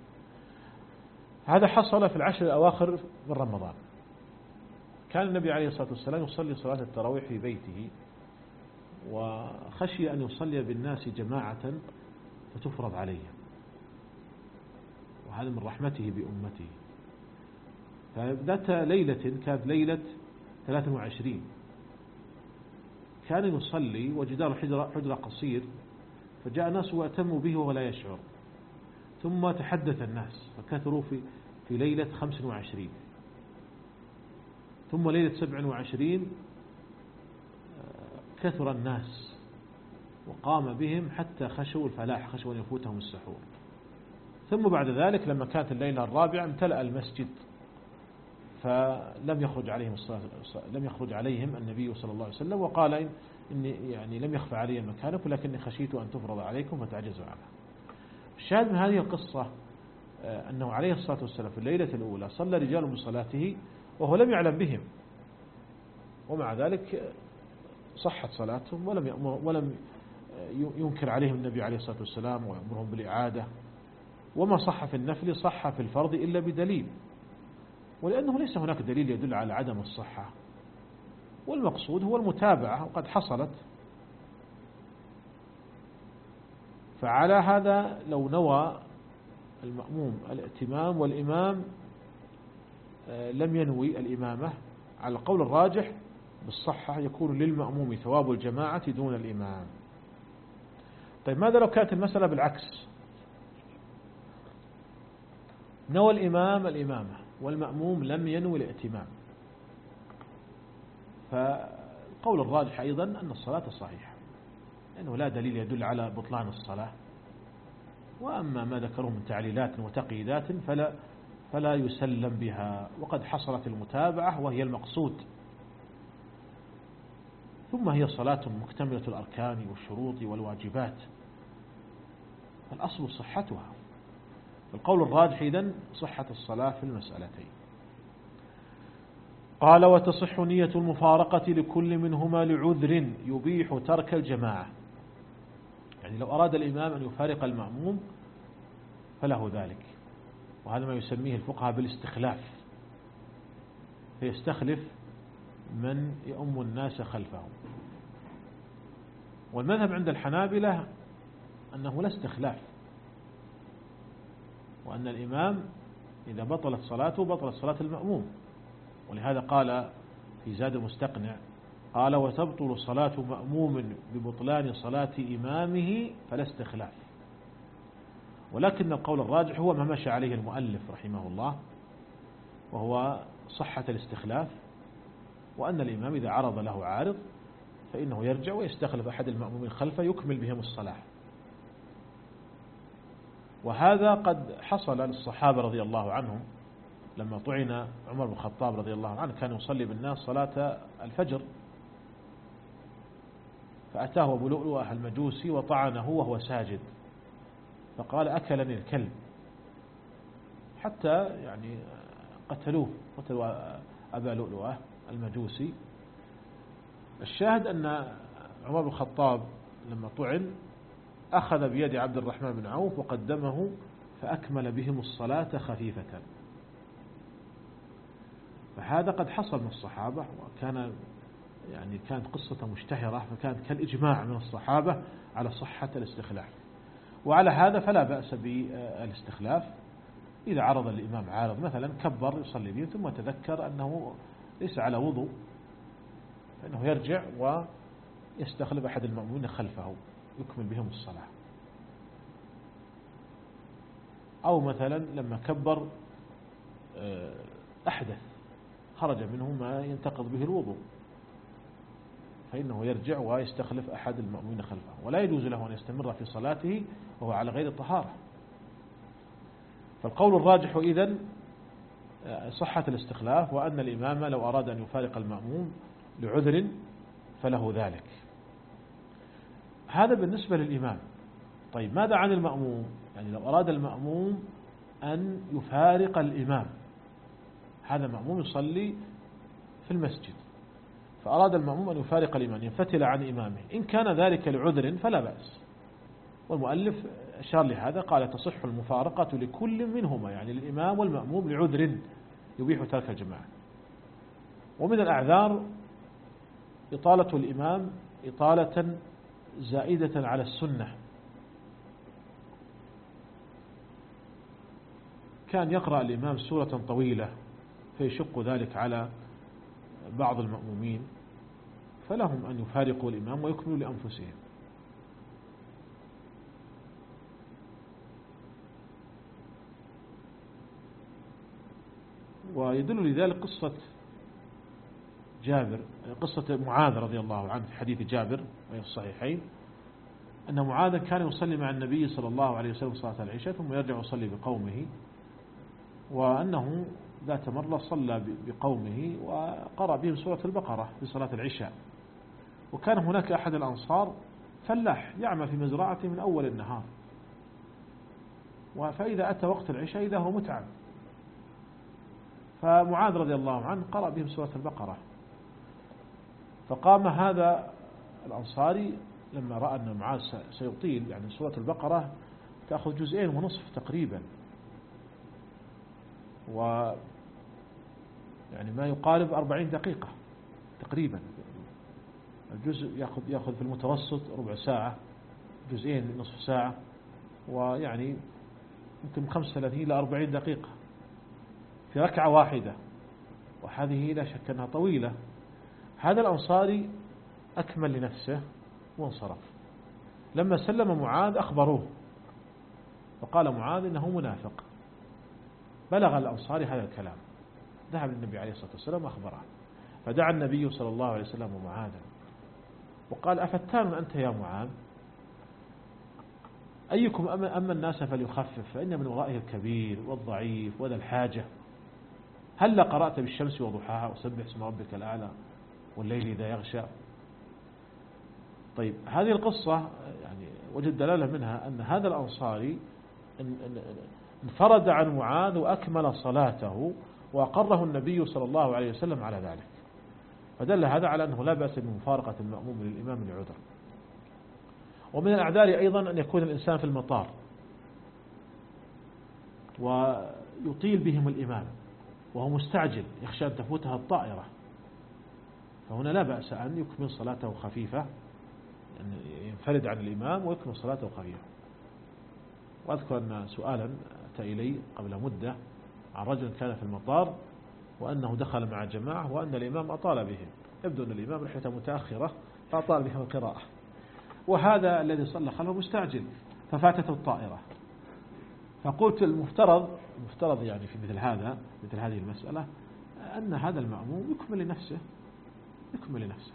S1: هذا حصل في العشر الأواخر من رمضان. كان النبي عليه الصلاة والسلام يصلي صلاة التراويح في بيته، وخشي أن يصلي بالناس جماعة فتفرض عليه، وهذا من رحمته بأمته. فذات ليلة كانت ليلة ثلاثة وعشرين كان يصلي وجدار حجرة, حجرة قصير، فجاء ناس وأتموا به وهو لا يشعر، ثم تحدث الناس فكثروا في, في ليلة خمس وعشرين، ثم ليلة سبع وعشرين كثر الناس وقام بهم حتى خشوا الفلاح، خشوا أن يفوتهم السحور. ثم بعد ذلك لما كانت الليلة الرابعة امتلأ المسجد، فلم يخرج عليهم الصلاة لم يخرج عليهم النبي صلى الله عليه وسلم، وقال: إني يعني لم يخفى علي مكانكم لكني خشيت أن تفرض عليكم فتعجزوا عنها. الشاهد من هذه القصة أنه عليه الصلاة والسلام في الليلة الأولى صلى رجال بصلاته وهو لم يعلم بهم، ومع ذلك صحت صلاتهم ولم ولم ينكر عليهم النبي عليه الصلاة والسلام ويأمرهم بالإعادة. وما صح في النفل صح في الفرض إلا بدليل، ولأنه ليس هناك دليل يدل على عدم الصحة، والمقصود هو المتابعة وقد حصلت. فعلى هذا لو نوى المأموم الائتمام والإمام لم ينوي الإمامة، على القول الراجح بالصحة يكون للمأموم ثواب الجماعة دون الإمام. طيب ماذا لو كانت المسألة بالعكس؟ نوى الإمام الإمامة والمأموم لم ينوي الائتمام، فالقول الراجح أيضا أن الصلاة صحيحة، لأنه لا دليل يدل على بطلان الصلاة. وأما ما ذكره من تعليلات وتقييدات فلا, فلا يسلم بها، وقد حصلت المتابعة وهي المقصود. ثم هي صلاة مكتملة الأركان والشروط والواجبات، فالأصل صحتها. القول الراجح إذن صحة الصلاة في المسألتين. قال: وتصح نية المفارقة لكل منهما لعذر يبيح ترك الجماعة، يعني لو أراد الإمام أن يفارق المأموم فله ذلك، وهذا ما يسميه الفقهاء بالاستخلاف، فيستخلف من يؤم الناس خلفه. والمذهب عند الحنابلة أنه لا استخلاف، وأن الإمام إذا بطلت صلاته بطلت صلاة المأموم. ولهذا قال في زاد المستقنع قال: وتبطل صلاة مأموم ببطلان صلاة إمامه فلا استخلاف. ولكن القول الراجح هو ما مشى عليه المؤلف رحمه الله، وهو صحة الاستخلاف، وأن الإمام إذا عرض له عارض فإنه يرجع ويستخلف أحد المأمومين خلفه يكمل بهم الصلاة. وهذا قد حصل للصحابة رضي الله عنهم لما طعن عمر بن الخطاب رضي الله عنه، كان يصلي بالناس صلاة الفجر، فأتاه أبو لؤلؤة المجوسي وطعنه وهو ساجد، فقال: أكلني الكلب، حتى يعني قتلوه، قتلوا أبا لؤلؤة المجوسي. الشاهد أن عمر بن الخطاب لما طعن أخذ بيد عبد الرحمن بن عوف وقدمه فأكمل بهم الصلاة خفيفة. فهذا قد حصل من الصحابة، وكان يعني كانت قصة مشتهرة، فكانت كالإجماع من الصحابة على صحة الاستخلاف. وعلى هذا فلا بأس بالاستخلاف إذا عرض الإمام عارض، مثلا كبر يصلي به ثم تذكر أنه ليس على وضوء، فإنه يرجع ويستخلف أحد المأمومين خلفه يكمل بهم الصلاة. أو مثلا لما كبر أحدث خرج منه ما ينتقض به الوضوء، فإنه يرجع ويستخلف أحد المأمومين خلفه، ولا يجوز له أن يستمر في صلاته وهو على غير الطهارة. فالقول الراجح إذن صحة الاستخلاف، وأن الإمام لو أراد أن يفارق المأموم لعذر فله ذلك. هذا بالنسبة للإمام. طيب ماذا عن المأموم؟ يعني لو أراد المأموم أن يفارق الإمام، هذا مأموم يصلي في المسجد، فأراد المأموم أن يفارق الإمام ينفتل عن إمامه، إن كان ذلك لعذر فلا بأس. والمؤلف أشار لهذا، قال تصح المفارقة لكل منهما، يعني للإمام والمأموم لعذر يبيح ترك الجماعة. ومن الأعذار إطالة الإمام إطالة زائدة على السنة، كان يقرأ الإمام سورة طويلة فيشق ذلك على بعض المأمومين، فلهم أن يفارقوا الإمام ويكملوا لأنفسهم. ويدل لذلك قصة جابر، قصة معاذ رضي الله عنه في حديث جابر في الصحيحين، أن معاذ كان يصلي مع النبي صلى الله عليه وسلم صلاة العشاء ثم يرجع يصلي بقومه، وأنه ذات مرة صلى بقومه وقرأ بهم سورة البقرة في صلاة العشاء. وكان هناك أحد الأنصار فلاح يعمل في مزرعته من أول النهار، فإذا أتى وقت العشاء إذا هو متعب، فمعاذ رضي الله عنه قرأ بهم سورة البقرة. فقام هذا الأنصاري لما رأى أن معاذ سيطيل، يعني سورة البقرة تأخذ جزئين ونصف تقريبا، و يعني ما يقارب أربعين دقيقة تقريبا، الجزء يأخذ يأخذ في المتوسط ربع ساعة، جزئين نصف ساعة، ويعني يمكن خمسة وثلاثين إلى أربعين دقيقة في ركعة واحدة، وهذه لا شك أنها طويلة. هذا الأنصاري أكمل لنفسه وانصرف. لما سلم معاذ أخبروه، وقال معاذ إنه منافق. بلغ الأنصاري هذا الكلام، ذهب للنبي عليه الصلاة والسلام أخبره، فدعا النبي صلى الله عليه وسلم معاذا وقال أفتان أنت يا معاذ؟ أيكم أما الناس فليخفف، فإن من ورائه الكبير والضعيف وذا الحاجة. هل قرأت بالشمس وضحاها وسبح اسم ربك الأعلى والليل إذا يغشى؟ طيب هذه القصة يعني وجد دلالة منها أن هذا الأنصاري انفرد عن معاذ وأكمل صلاته، وأقره النبي صلى الله عليه وسلم على ذلك، فدل هذا على أنه لا بأس بمفارقة المأموم للإمام لعذر. ومن الأعذار أيضا أن يكون الإنسان في المطار ويطيل بهم الإمام وهو مستعجل يخشى أن تفوتها الطائرة، فهنا لا بأس أن يكمل صلاته خفيفة، أن ينفرد عن الإمام ويكمل صلاته خفيفة. وأذكر أن سؤالا أتى إلي قبل مدة عن رجل كان في المطار وأنه دخل مع جماعة وأن الإمام أطال بهم، يبدو أن الإمام رحلته متأخرة فأطال بهم القراءة، وهذا الذي صلى خلفه مستعجل ففاتته الطائرة. فقلت المفترض المفترض يعني في مثل هذا مثل هذه المسألة أن هذا المأموم يكمل لنفسه يكمل لنفسه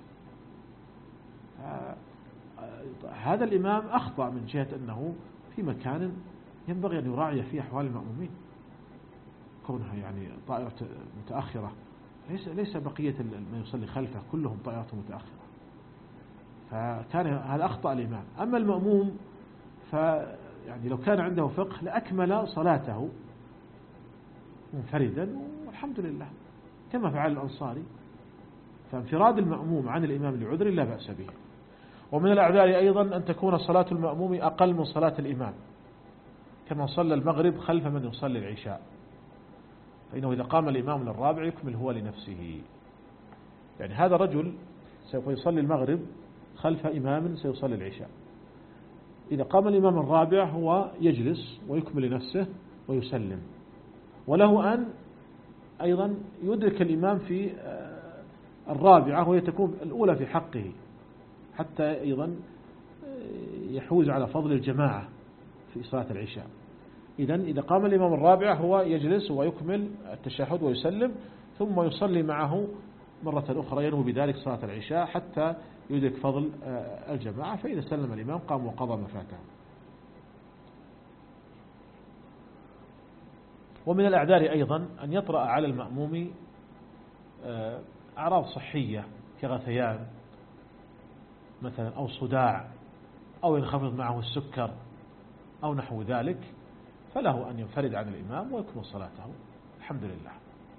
S1: هذا الإمام أخطأ من جهة أنه في مكان ينبغي أن يراعي فيه أحوال المأمومين، كونها يعني طائرة متأخرة، ليس ليس بقية من يصلي خلفه كلهم طائرة متأخرة، فكان هذا أخطأ الإمام. أما المأموم فيعني لو كان عنده فقه لأكمل صلاته منفردا والحمد لله كما فعل الأنصاري. فانفراد المأموم عن الإمام لعذر لا بأس به. ومن الأعذار أيضا أن تكون صلاة المأموم أقل من صلاة الإمام، كما صلى المغرب خلف من يصلي العشاء، فإنه إذا قام الإمام للرابع يكمل هو لنفسه. يعني هذا رجل سوف يصلي المغرب خلف إمام سيصلي العشاء، إذا قام الإمام الرابع هو يجلس ويكمل لنفسه ويسلم، وله أن أيضا يدرك الإمام في الرابعة وهي تكون الأولى في حقه، حتى أيضا يحوز على فضل الجماعة في صلاة العشاء. إذن إذا قام الإمام الرابعة هو يجلس ويكمل التشهد ويسلم، ثم يصلي معه مرة أخرى ينوي بذلك صلاة العشاء حتى يدرك فضل الجماعة، فإذا سلم الإمام قام وقضى ما فاته. ومن الأعذار أيضا أن يطرأ على المأموم أعراض صحية كغثيان مثلا أو صداع أو ينخفض معه السكر أو نحو ذلك، فله أن ينفرد عن الإمام ويكمل صلاته الحمد لله.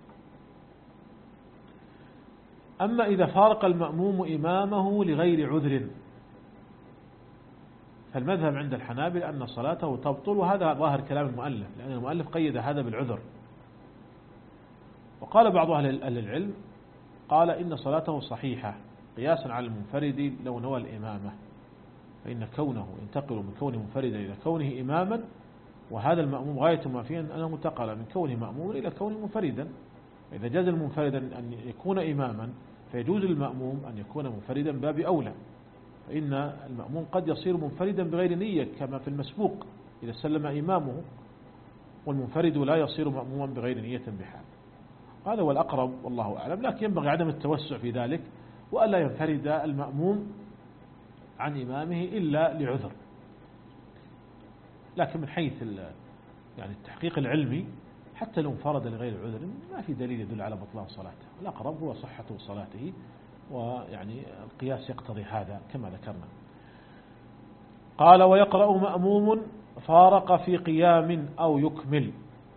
S1: أما إذا فارق المأموم إمامه لغير عذر فالمذهب عند الحنابل أن صلاته تبطل، وهذا ظاهر كلام المؤلف، لأن المؤلف قيد هذا بالعذر. وقال بعض أهل العلم قال إن صلاته صحيحة قياسا على المنفرد لو نوى الإمامة، فإن كونه ينتقل من كونه منفردا إلى كونه إماما، وهذا المأموم غاية ما فيه أنه انتقل من كونه مأموما إلى كونه منفردا. إذا جاز المنفردا أن يكون إماما فيجوز للمأموم أن يكون منفردا باب أولى، فإن المأموم قد يصير منفردا بغير نية كما في المسبوق إذا سلم إمامه، والمنفرد لا يصير مأموما بغير نية بحال. هذا هو الأقرب والله أعلم، لكن ينبغي عدم التوسع في ذلك وألا ينفرد المأموم عن إمامه إلا لعذر. لكن من حيث يعني التحقيق العلمي حتى لو انفرد لغير عذر ما في دليل يدل على بطلان صلاته، الأقرب هو صحة صلاته، ويعني القياس يقتضي هذا كما ذكرنا. قال ويقرأ مأموم فارق في قيام أو يكمل،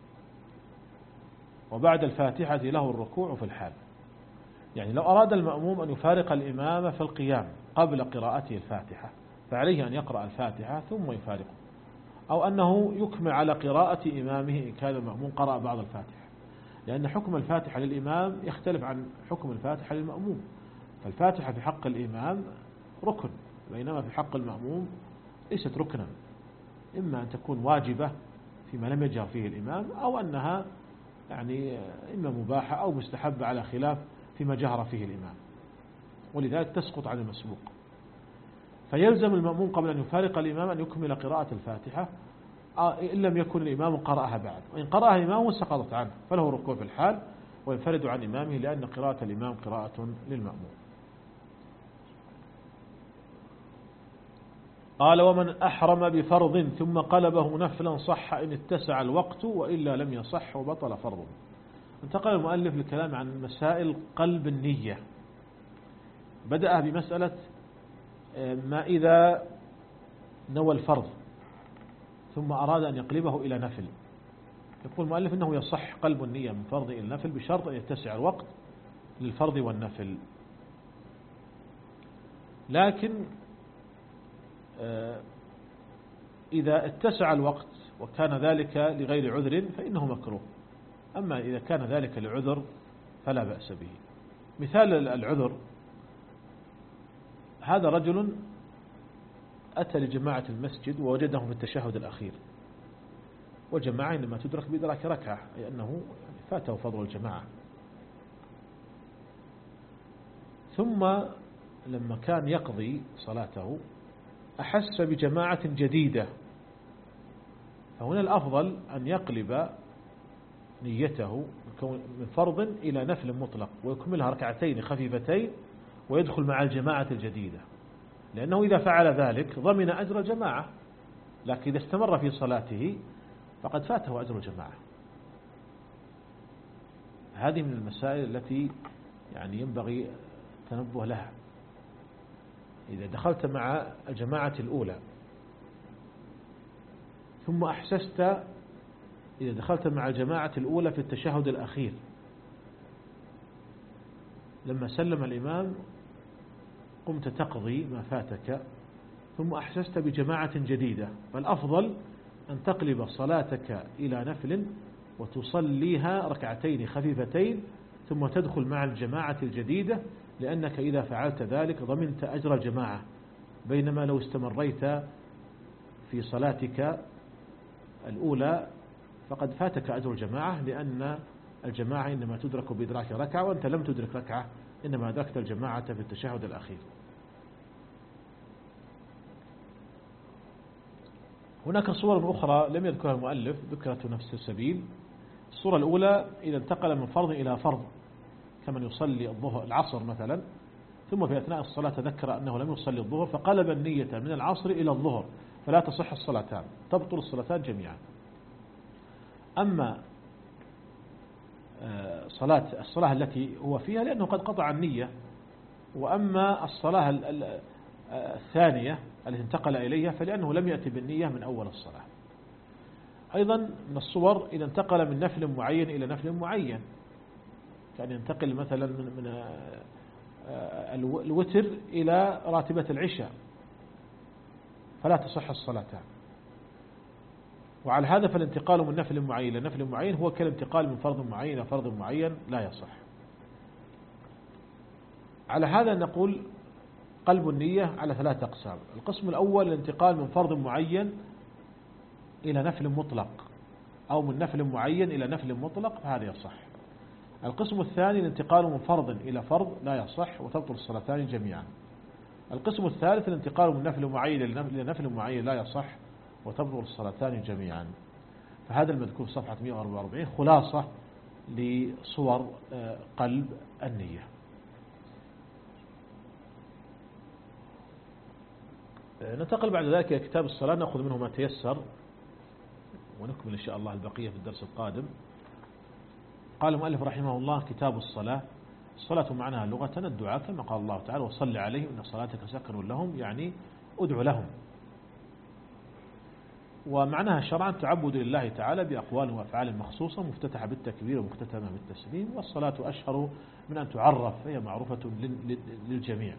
S1: وبعد الفاتحة له الركوع في الحال. يعني لو أراد المأموم أن يفارق الإمام في القيام قبل قراءته الفاتحة فعليه أن يقرأ الفاتحة ثم يفارقه، أو أنه يكمل على قراءة إمامه إن كان المأموم قرأ بعض الفاتحة، لأن حكم الفاتحة للإمام يختلف عن حكم الفاتحة للمأموم. فالفاتحة في حق الإمام ركن، بينما في حق المأموم ليست ركنا، إما أن تكون واجبة فيما لم يجهر فيه الإمام، أو أنها يعني إما مباحة أو مستحبة على خلاف فيما جهر فيه الإمام، ولذلك تسقط عن المسبوق. فيلزم المأموم قبل أن يفارق الإمام أن يكمل قراءة الفاتحة إن لم يكن الإمام قرأها بعد، وإن قرأها الإمام سقطت عنه فله ركوع في الحال وينفرد عن إمامه، لأن قراءة الإمام قراءة للمأموم. قال ومن أحرم بفرض ثم قلبه نفلا صح إن اتسع الوقت وإلا لم يصح وبطل فرضه. انتقل المؤلف للكلام عن مسائل قلب النية، بدأ بمسألة ما إذا نوى الفرض ثم أراد أن يقلبه إلى نفل. يقول المؤلف إنه يصح قلب النية من فرض إلى النفل بشرط أن يتسع الوقت للفرض والنفل، لكن إذا اتسع الوقت وكان ذلك لغير عذر فإنه مكروه، أما إذا كان ذلك لعذر فلا بأس به. مثال العذر، هذا رجل أتى لجماعة المسجد ووجدهم في التشهد الأخير، والجماعة إنما تدرك بإدراك ركعة، أي أنه فاته فضل الجماعة. ثم لما كان يقضي صلاته أحس بجماعة جديدة، فهنا الأفضل أن يقلب نيته من فرض إلى نفل مطلق ويكملها ركعتين خفيفتين ويدخل مع الجماعة الجديدة، لأنه إذا فعل ذلك ضمن أجر الجماعة، لكن إذا استمر في صلاته فقد فاته أجر الجماعة. هذه من المسائل التي يعني ينبغي التنبه لها. إذا دخلت مع الجماعة الأولى ثم أحسست إذا دخلت مع الجماعة الأولى في التشهد الأخير لما سلم الإمام قمت تقضي ما فاتك ثم أحسست بجماعة جديدة، فالأفضل أن تقلب صلاتك إلى نفل وتصليها ركعتين خفيفتين ثم تدخل مع الجماعة الجديدة، لأنك إذا فعلت ذلك ضمنت أجر الجماعة، بينما لو استمريت في صلاتك الأولى فقد فاتك أجر الجماعة، لأن الجماعة إنما تدرك بإدراك ركعة وأنت لم تدرك ركعة، إنما أدركت الجماعة في التشهد الأخير. هناك صور أخرى لم يذكرها المؤلف ذكرت نفس السبيل. الصورة الأولى إذا انتقل من فرض إلى فرض، كمن يصلي الظهر العصر مثلا ثم في أثناء الصلاة تذكر أنه لم يصلي الظهر فقلب النية من العصر إلى الظهر، فلا تصح الصلاتان، تبطل الصلاتان جميعا. أما صلاة الصلاة التي هو فيها لأنه قد قطع النية، وأما الصلاة الثانية التي انتقل إليها فلأنه لم يأتي بالنية من أول الصلاة. أيضا من الصور إذا انتقل من نفل معين إلى نفل معين، كان ينتقل مثلا من من الوتر إلى راتبة العشاء فلا تصح الصلاتان. وعلى هذا فالانتقال من نفل معين إلى نفل معين هو كالانتقال من فرض معين إلى فرض معين لا يصح. على هذا نقول قلب النية على ثلاثة أقسام. القسم الأول الانتقال من فرض معين إلى نفل مطلق، أو من نفل معين إلى نفل مطلق، فهذا يصح. القسم الثاني الانتقال من فرض إلى فرض لا يصح وتبطل الصلاتان جميعا. القسم الثالث الانتقال من نفل معين إلى نفل معين لا يصح وتبطل الصلاتان جميعا. فهذا المذكور في صفحة مئة وأربعة وأربعين خلاصة لصور قلب النية. ننتقل بعد ذلك إلى كتاب الصلاة، نأخذ منه ما تيسر ونكمل إن شاء الله البقية في الدرس القادم. قال المؤلف رحمه الله: كتاب الصلاة. الصلاة معناها لغة الدعاء كما قال الله تعالى: وصل عليهم إن صلاتك سكن لهم، يعني ادعو لهم. ومعناها شرعا تعبد لله تعالى بأقوال وأفعال مخصوصة مفتتحة بالتكبير ومختتمة بالتسليم، والصلاة أشهر من أن تعرف، فهي معروفة للجميع.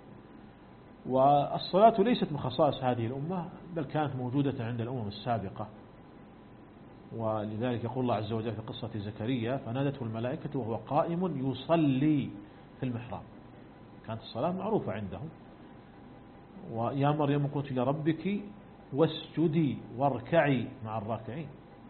S1: والصلاة ليست من خصائص هذه الأمة، بل كانت موجودة عند الأمم السابقة، ولذلك يقول الله عز وجل في قصة زكريا: فنادته الملائكة وهو قائم يصلي في المحراب. كانت الصلاة معروفة عندهم. ويا مريم قلت لربك واسجدي واركعي مع الراكعين.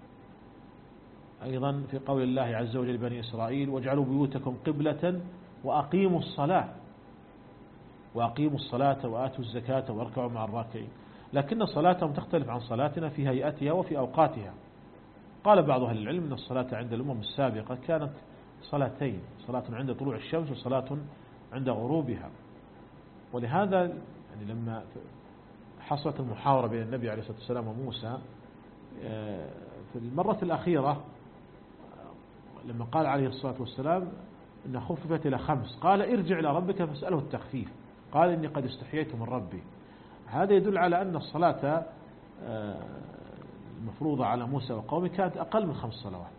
S1: أيضا في قول الله عز وجل لبني إسرائيل: واجعلوا بيوتكم قبلة وأقيموا الصلاة وأقيموا الصلاة وآتوا الزكاة واركعوا مع الراكعين. لكن صلاتهم تختلف عن صلاتنا في هيئتها وفي أوقاتها. قال بعض أهل العلم أن الصلاة عند الأمم السابقة كانت صلاتين: صلاة عند طلوع الشمس وصلاة عند غروبها. ولهذا يعني لما حصلت المحاورة بين النبي عليه الصلاة والسلام وموسى في المرة الأخيرة، لما قال عليه الصلاة والسلام إن خففت إلى خمس، قال: ارجع إلى ربك فاسأله التخفيف، قال: إني قد استحييت من ربي. هذا يدل على أن الصلاة المفروضة على موسى وقومه كانت أقل من خمس صلوات.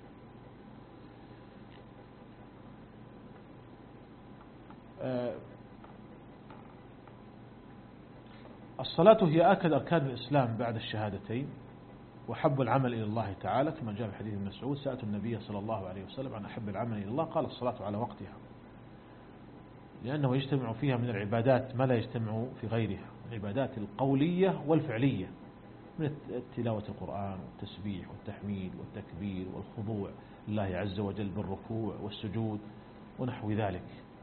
S1: الصلاة هي آكد أركان الإسلام بعد الشهادتين وحب العمل إلى الله تعالى، كما جاء في حديث ابن مسعود: سألت النبي صلى الله عليه وسلم عن أحب العمل إلى الله، قال: الصلاة على وقتها، لأنه يجتمع فيها من العبادات ما لا يجتمع في غيرها، العبادات القولية والفعلية، من تلاوة القرآن والتسبيح والتحميد والتكبير والخضوع لله عز وجل بالركوع والسجود ونحو ذلك.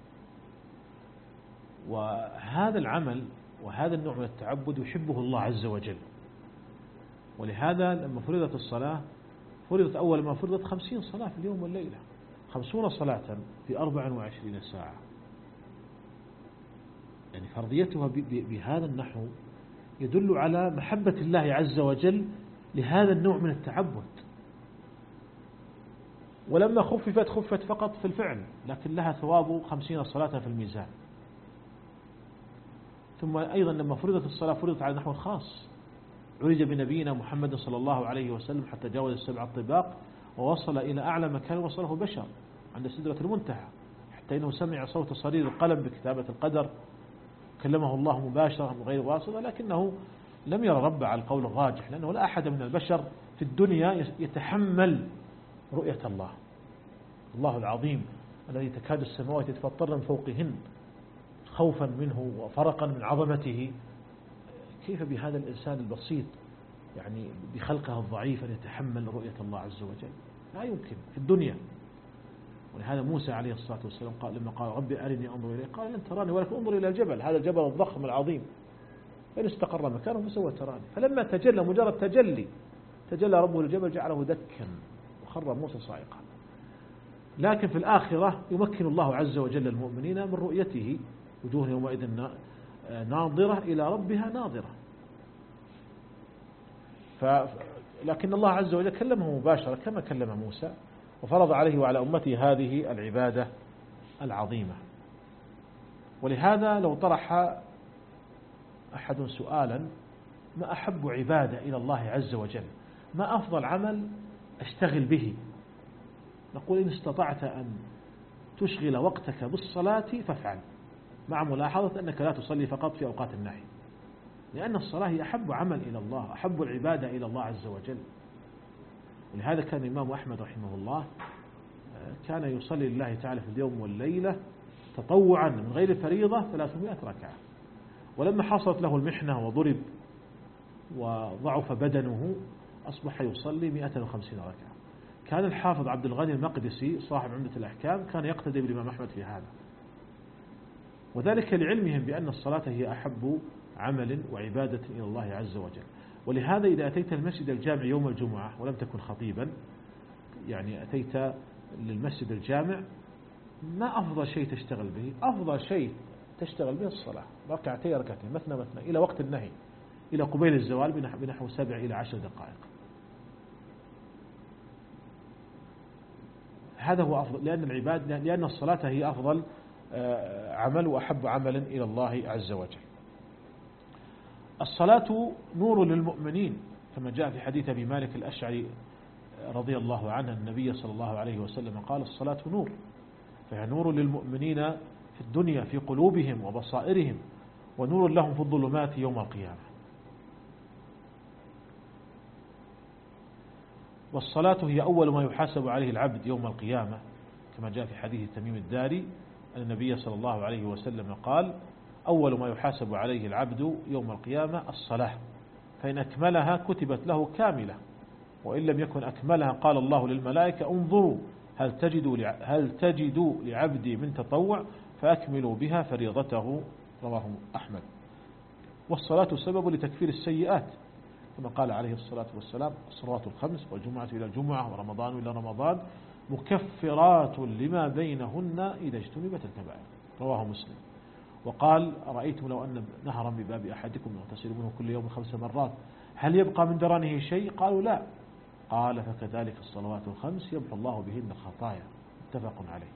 S1: وهذا العمل وهذا النوع من التعبد يحبه الله عز وجل. ولهذا لما فرضت الصلاة فرضت أول ما فرضت خمسين صلاة في اليوم والليلة، خمسون صلاة في أربع وعشرين ساعة. يعني فرضيتها بهذا النحو يدل على محبة الله عز وجل لهذا النوع من التعبد. ولما خففت خفت فقط في الفعل، لكن لها ثواب خمسين صلاة في الميزان. ثم أيضا لما فرضت الصلاة فرضت على نحو خاص، عرج بنبينا محمد صلى الله عليه وسلم حتى جاوز السبع الطباق ووصل إلى أعلى مكان وصله بشر عند سدرة المنتهى، حتى إنه سمع صوت صرير القلم بكتابة القدر كلمه الله مباشرة من غير واسطة، لكنه لم يرى ربه على القول الراجح، لأنه لا أحد من البشر في الدنيا يتحمل رؤية الله الله العظيم الذي تكاد السماوات يتفطرن من فوقهن خوفا منه وفرقا من عظمته. كيف بهذا الإنسان البسيط يعني بخلقه الضعيف أن يتحمل رؤية الله عز وجل؟ لا يمكن في الدنيا. ولهذا موسى عليه الصلاة والسلام قال لما قال ربي أرني أنظر إليه، قال لن تراني ولكن انظر إلى الجبل، هذا الجبل الضخم العظيم فإن استقر مكانه فسوف تراني. فلما تجلى مجرد تجلي تجلى ربه للجبل جعله دكا وخر موسى صاعقا. لكن في الآخرة يمكن الله عز وجل المؤمنين من رؤيته، وجوه يومئذ ناظرة إلى ربها ناظرة. ف... لكن الله عز وجل كلمه مباشرة كما كلم موسى، وفرض عليه وعلى أمته هذه العبادة العظيمة. ولهذا لو طرح أحد سؤالا ما أحب عبادة إلى الله عز وجل، ما أفضل عمل أشتغل به، نقول إن استطعت أن تشغل وقتك بالصلاة فافعل، مع ملاحظة أنك لا تصلي فقط في أوقات النهي، لأن الصلاة هي أحب عمل إلى الله، أحب العبادة إلى الله عز وجل. ولهذا كان الإمام أحمد رحمه الله كان يصلي لله تعالى في اليوم والليلة تطوعا من غير فريضة ثلاثمائة ركعة. ولما حصلت له المحنة وضرب وضعف بدنه أصبح يصلي مئة وخمسين ركعة. كان الحافظ عبد الغني المقدسي صاحب عمدة الأحكام كان يقتدي بالإمام أحمد في هذا، وذلك لعلمهم بأن الصلاة هي أحب عمل وعبادة إلى الله عز وجل. ولهذا إذا أتيت المسجد الجامع يوم الجمعة ولم تكن خطيبا، يعني أتيت للمسجد الجامع، ما أفضل شيء تشتغل به؟ أفضل شيء تشتغل به الصلاة، ركعتين ركعتين مثنى مثنى إلى وقت النهي، إلى قبيل الزوال بنحو سبع إلى عشر دقائق. هذا هو أفضل، لأن العبادة لأن الصلاة هي أفضل عمل وأحب عمل إلى الله عز وجل. الصلاة نور للمؤمنين كما جاء في حديث أبي مالك الأشعري رضي الله عنه، النبي صلى الله عليه وسلم قال الصلاة نور، فهي نور للمؤمنين في الدنيا في قلوبهم وبصائرهم، ونور لهم في الظلمات يوم القيامة. والصلاة هي أول ما يحاسب عليه العبد يوم القيامة كما جاء في حديث تميم الداري أن النبي صلى الله عليه وسلم قال أول ما يحاسب عليه العبد يوم القيامة الصلاة، فإن أكملها كتبت له كاملة، وإن لم يكن أكملها قال الله للملائكة انظروا هل تجدوا هل تجدوا لعبدي من تطوع فأكملوا بها فريضته، رواه أحمد. والصلاة سبب لتكفير السيئات كما قال عليه الصلاة والسلام الصلوات الخمس والجمعة إلى الجمعة ورمضان إلى رمضان مكفرات لما بينهن إذا اجتنبت الكبائر، رواه مسلم. وقال أرأيتم لو أن نهرا بباب أحدكم يغتسل منه كل يوم خمس مرات هل يبقى من درنه شيء؟ قالوا لا. قال فكذلك الصلوات الخمس يمحو الله بهن الخطايا، متفق عليه.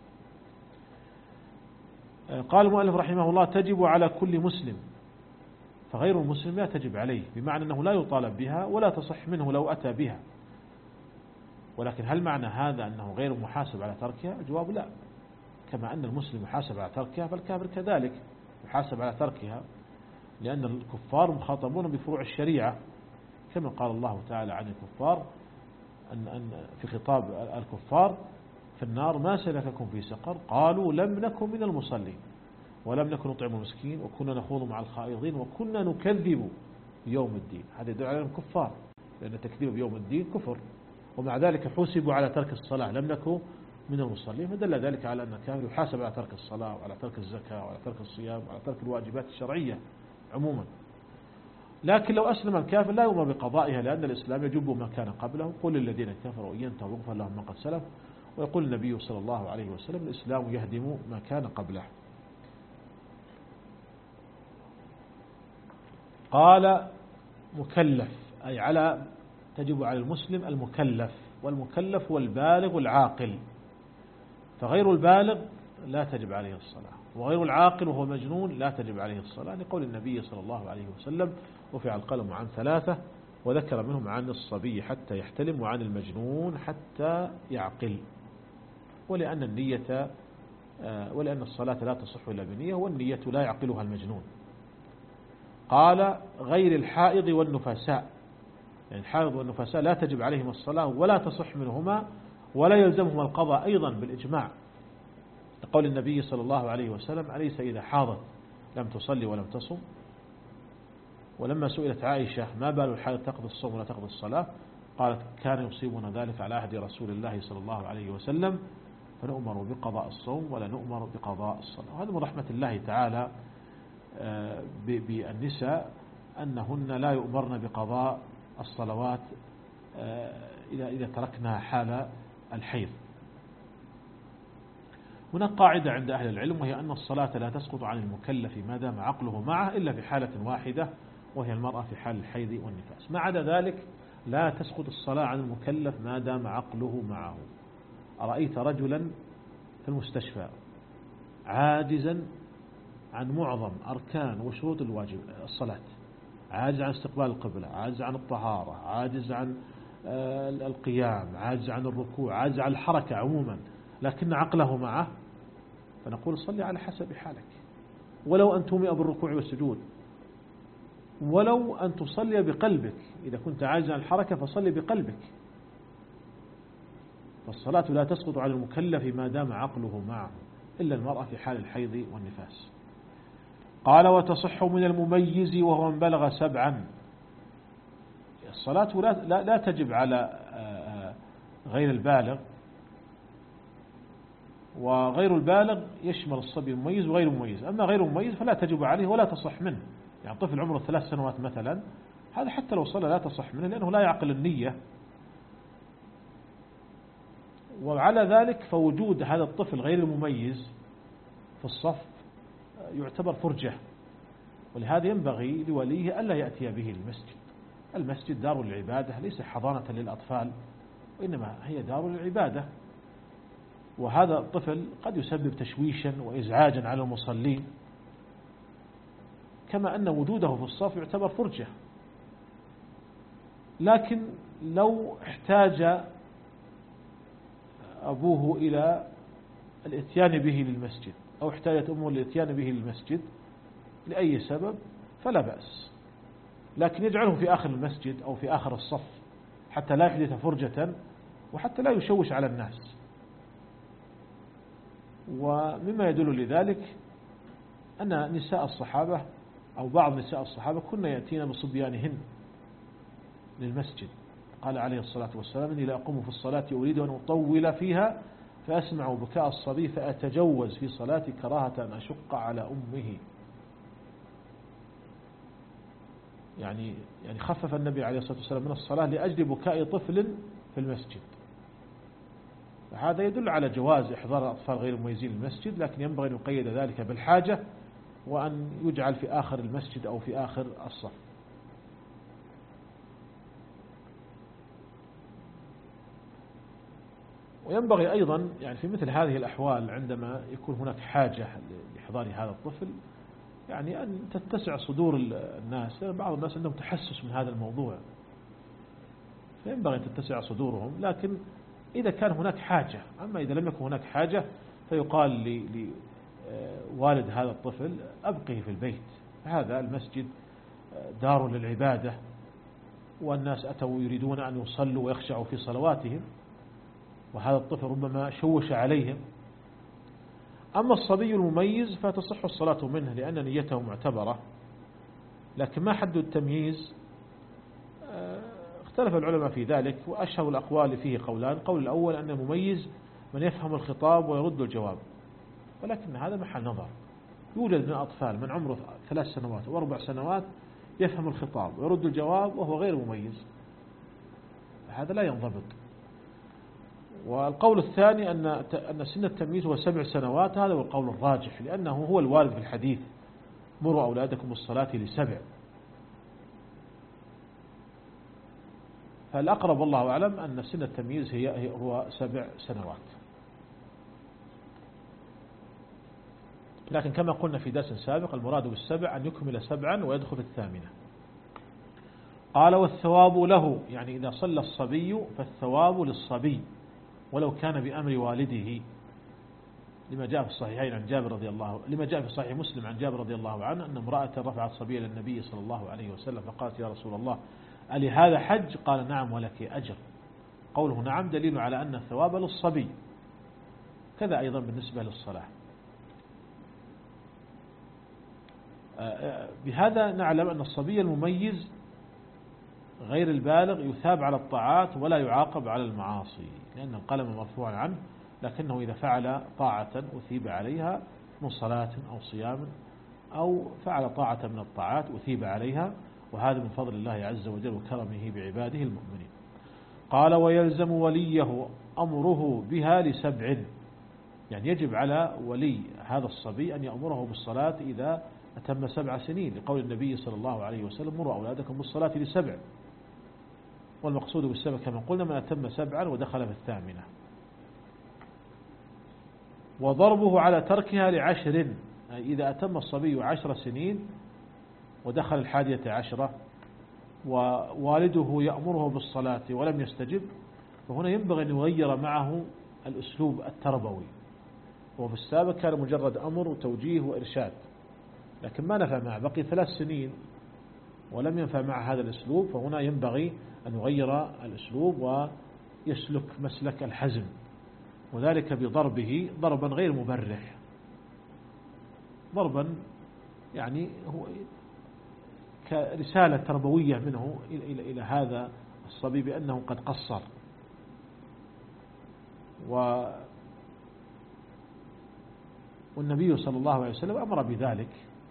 S1: قال المؤلف رحمه الله تجب على كل مسلم، فغير المسلم لا تجب عليه، بمعنى أنه لا يطالب بها ولا تصح منه لو أتى بها. ولكن هل معنى هذا أنه غير محاسب على تركها؟ الجواب لا، كما أن المسلم محاسب على تركها فالكافر كذلك محاسب على تركها، لأن الكفار مخاطبون بفروع الشريعة كما قال الله تعالى عن الكفار أن أن في خطاب الكفار في النار ما سلككم في سقر قالوا لم نكن من المصلين ولم نكن نطعم المسكين وكنا نخوض مع الخائضين وكنا نكذب بيوم الدين. هذا يدل على الكفار، لأن التكذيب بيوم الدين كفر، ومع ذلك حوسبوا على ترك الصلاة لم نكن من المصلين، فدل ذلك على أن الكافر يحاسب على ترك الصلاة وعلى ترك الزكاة وعلى ترك الصيام وعلى ترك الواجبات الشرعية عموما. لكن لو أسلم الكافر لا يؤمر بقضائها، لأن الإسلام يجب ما كان قبله، قل للذين كفروا إن ينتهوا يغفر لهم ما قد سلف، ويقول النبي صلى الله عليه وسلم الإسلام يهدم ما كان قبله. قال مكلف أي على تجب على المسلم المكلف، والمكلف هو البالغ العاقل، فغير البالغ لا تجب عليه الصلاة، وغير العاقل وهو مجنون لا تجب عليه الصلاة، لقول النبي صلى الله عليه وسلم رفع القلم عن ثلاثة، وذكر منهم عن الصبي حتى يحتلم وعن المجنون حتى يعقل. ولأن النية ولأن الصلاة لا تصح إلا بنية، والنية لا يعقلها المجنون، قال غير الحائض والنفساء، يعني الحائض والنفساء لا تجب عليهم الصلاة ولا تصح منهما ولا يلزمهما القضاء أيضا بالإجماع، لقول النبي صلى الله عليه وسلم: أليس إذا حاضت لم تصلي ولم تصم؟ ولما سئلت عائشة: ما بال الحائض تقضي الصوم ولا تقضي الصلاة؟ قالت: كان يصيبنا ذلك على عهد رسول الله صلى الله عليه وسلم، فنؤمر بقضاء الصوم ولا نؤمر بقضاء الصلاة. وهذا من رحمة الله تعالى بالنساء أنهن لا يؤمرن بقضاء الصلوات إذا تركناها حال الحيض. هناك قاعدة عند أهل العلم، وهي أن الصلاة لا تسقط عن المكلف ما دام عقله معه إلا في حالة واحدة، وهي المرأة في حال الحيض والنفاس. ما عدا ذلك لا تسقط الصلاة عن المكلف ما دام عقله معه. أرأيت رجلا في المستشفى عاجزا عن معظم أركان وشروط الواجب الصلاة، عاجز عن استقبال القبلة، عاجز عن الطهارة، عاجز عن القيام، عاجز عن الركوع، عاجز عن الحركة عموما، لكن عقله معه، فنقول صلي على حسب حالك، ولو أن تومئ بالركوع والسجود، ولو أن تصلي بقلبك. إذا كنت عاجز عن الحركة فصلي بقلبك. فالصلاة لا تسقط على المكلف ما دام عقله معه إلا المرأة في حال الحيض والنفاس. قال: وتصح من المميز وهو من بلغ سبعا. الصلاة لا, لا تجب على غير البالغ، وغير البالغ يشمل الصبي المميز وغير المميز. أما غير المميز فلا تجب عليه ولا تصح منه. يعني طفل عمره ثلاث سنوات مثلا، هذا حتى لو صلى لا تصح منه لأنه لا يعقل النية. وعلى ذلك فوجود هذا الطفل غير المميز في الصف يعتبر فرجة، ولهذا ينبغي لوليه ألا يأتي به المسجد. المسجد دار العبادة، ليس حضانة للأطفال، وإنما هي دار العبادة. وهذا الطفل قد يسبب تشويشا وإزعاجا على المصلين، كما أن وجوده في الصف يعتبر فرجة. لكن لو احتاج أبوه إلى الاتيان به للمسجد، أو احتاجت أمه للاتيان به للمسجد لأي سبب فلا بأس، لكن يجعله في آخر المسجد أو في آخر الصف حتى لا يحدث فرجة وحتى لا يشوش على الناس. ومما يدل لذلك أن نساء الصحابة أو بعض نساء الصحابة كنا يأتين بصبيانهن للمسجد. قال عليه الصلاة والسلام: إني لا أقوم في الصلاة أريد أن أطول فيها فأسمع بكاء الصبي فأتجوز في صلاتي كراهة أن أشق على أمه. يعني يعني خفف النبي عليه الصلاة والسلام من الصلاة لأجل بكاء طفل في المسجد. هذا يدل على جواز إحضار الأطفال غير المميزين للمسجد، لكن ينبغي أن يقيد ذلك بالحاجة، وأن يجعل في آخر المسجد أو في آخر الصف. وينبغي أيضا يعني في مثل هذه الأحوال عندما يكون هناك حاجة لإحضار هذا الطفل، يعني أن تتسع صدور الناس. بعض الناس عندهم تحسس من هذا الموضوع، فينبغي أن تتسع صدورهم. لكن إذا كان هناك حاجة، أما إذا لم يكن هناك حاجة فيقال لوالد هذا الطفل: أبقه في البيت، هذا المسجد دار للعبادة، والناس أتوا يريدون أن يصلوا ويخشعوا في صلواتهم، وهذا الطفل ربما شوش عليهم. أما الصبي المميز فتصح الصلاة منه لأن نيته معتبرة. لكن ما حد التمييز؟ اختلف العلماء في ذلك، وأشهر الأقوال فيه قولان. قول الأول أن المميز من يفهم الخطاب ويرد الجواب، ولكن هذا محل نظر. يوجد من الأطفال من عمره ثلاث سنوات وأربع سنوات يفهم الخطاب ويرد الجواب وهو غير مميز، هذا لا ينضبط. والقول الثاني أن أن سن التمييز هو سبع سنوات، هذا هو القول الراجح، لأنه هو الوارد في الحديث: مروا أولادكم بالصلاة لسبع. فالأقرب والله أعلم أن سن التمييز هي هو سبع سنوات. لكن كما قلنا في درس سابق، المراد بالسبع أن يكمل سبعا ويدخل في الثامنة. قال: والثواب له، يعني إذا صلى الصبي فالثواب للصبي ولو كان بأمر والده. لما جاء في الصحيحين عن جابر رضي الله لما جاء في صحيح مسلم عن جابر رضي الله عنه أن امرأة رفعت صبيا للنبي صلى الله عليه وسلم فقالت يا رسول الله ألي هذا حج؟ قال نعم ولك أجر. قوله نعم دليل على أن الثواب للصبي. كذا أيضا بالنسبة للصلاة. بهذا نعلم أن الصبي المميز غير البالغ يثاب على الطاعات ولا يعاقب على المعاصي، لأن القلم مرفوع عنه، لكنه إذا فعل طاعة أثيب عليها من صلاة أو صيام أو فعل طاعة من الطاعات أثيب عليها، وهذا من فضل الله عز وجل وكرمه بعباده المؤمنين. قال ويلزم وليه أمره بها لسبع، يعني يجب على ولي هذا الصبي أن يأمره بالصلاة إذا أتم سبع سنين، لقول النبي صلى الله عليه وسلم مروا أولادكم بالصلاة لسبع، والمقصود بالسبع كما قلنا من أتم سبعا ودخل في الثامنة. وضربه على تركها لعشر، إذا أتم الصبي عشر سنين ودخل الحادية عشرة ووالده يأمره بالصلاة ولم يستجب، فهنا ينبغي أن يغير معه الأسلوب التربوي. وفي السابق كان مجرد أمر وتوجيه وإرشاد، لكن ما نفع معه، بقي ثلاث سنين ولم ينفع مع هذا الأسلوب، فهنا ينبغي أن يغير الأسلوب ويسلك مسلك الحزم، وذلك بضربه ضربا غير مبرح، ضربا يعني هو كرسالة تربوية منه إلى إلى هذا الصبي بأنه قد قصر. و والنبي صلى الله عليه وسلم أمر بذلك،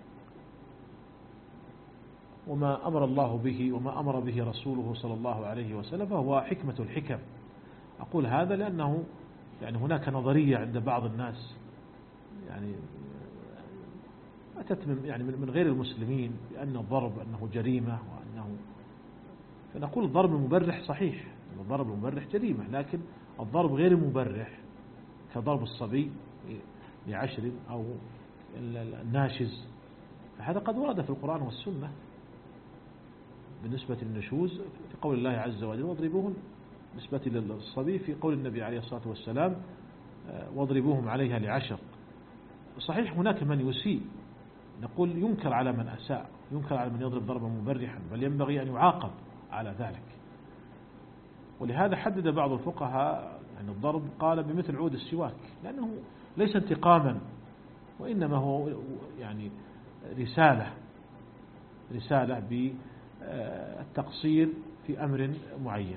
S1: وما أمر الله به وما أمر به رسوله صلى الله عليه وسلم فهو حكمة الحكم. أقول هذا لأنه يعني هناك نظرية عند بعض الناس يعني أتت من يعني من غير المسلمين بأن الضرب أنه جريمة، وأنه فنقول الضرب المبرح صحيح، الضرب المبرح جريمة، لكن الضرب غير المبرح كضرب الصبي لعشر أو الناشز فهذا قد ورد في القرآن والسنة بالنسبة للنشوز في قول الله عز وجل واضربوهم، بالنسبة للصبي في قول النبي عليه الصلاة والسلام واضربوهم عليها لعشر. صحيح هناك من يسيء، نقول ينكر على من أساء، ينكر على من يضرب ضربا مبرحا، بل ينبغي أن يعاقب على ذلك. ولهذا حدد بعض الفقهاء أن الضرب قال بمثل عود السواك، لأنه ليس انتقاما وإنما هو يعني رسالة رسالة بالتقصير في أمر معين.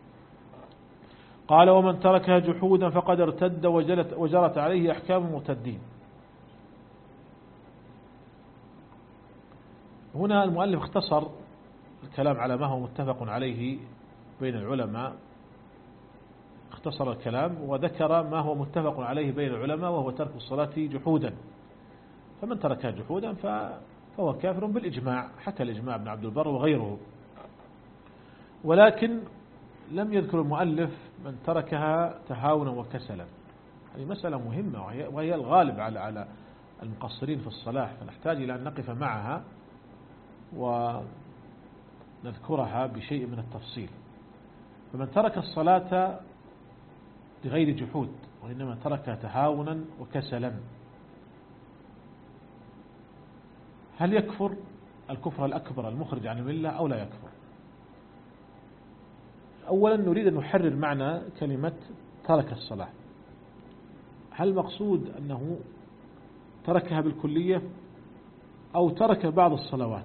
S1: قال ومن تركها جحودا فقد ارتد وجرت عليه أحكام المرتدين. هنا المؤلف اختصر الكلام على ما هو متفق عليه بين العلماء، اختصر الكلام وذكر ما هو متفق عليه بين العلماء وهو ترك الصلاة جحودا. فمن تركها جحودا فهو كافر بالإجماع، حكى الإجماع ابن عبد البر وغيره. ولكن لم يذكر المؤلف من تركها تهاونا وكسلا. هذه مسألة مهمة وهي الغالب على على المقصرين في الصلاة، فنحتاج إلى أن نقف معها ونذكرها بشيء من التفصيل. فمن ترك الصلاة بغير جحود وإنما تركها تهاونا وكسلا، هل يكفر الكفر الأكبر المخرج عن الملة أو لا يكفر؟ أولا نريد أن نحرر معنى كلمة ترك الصلاة. هل المقصود أنه تركها بالكلية أو ترك بعض الصلوات؟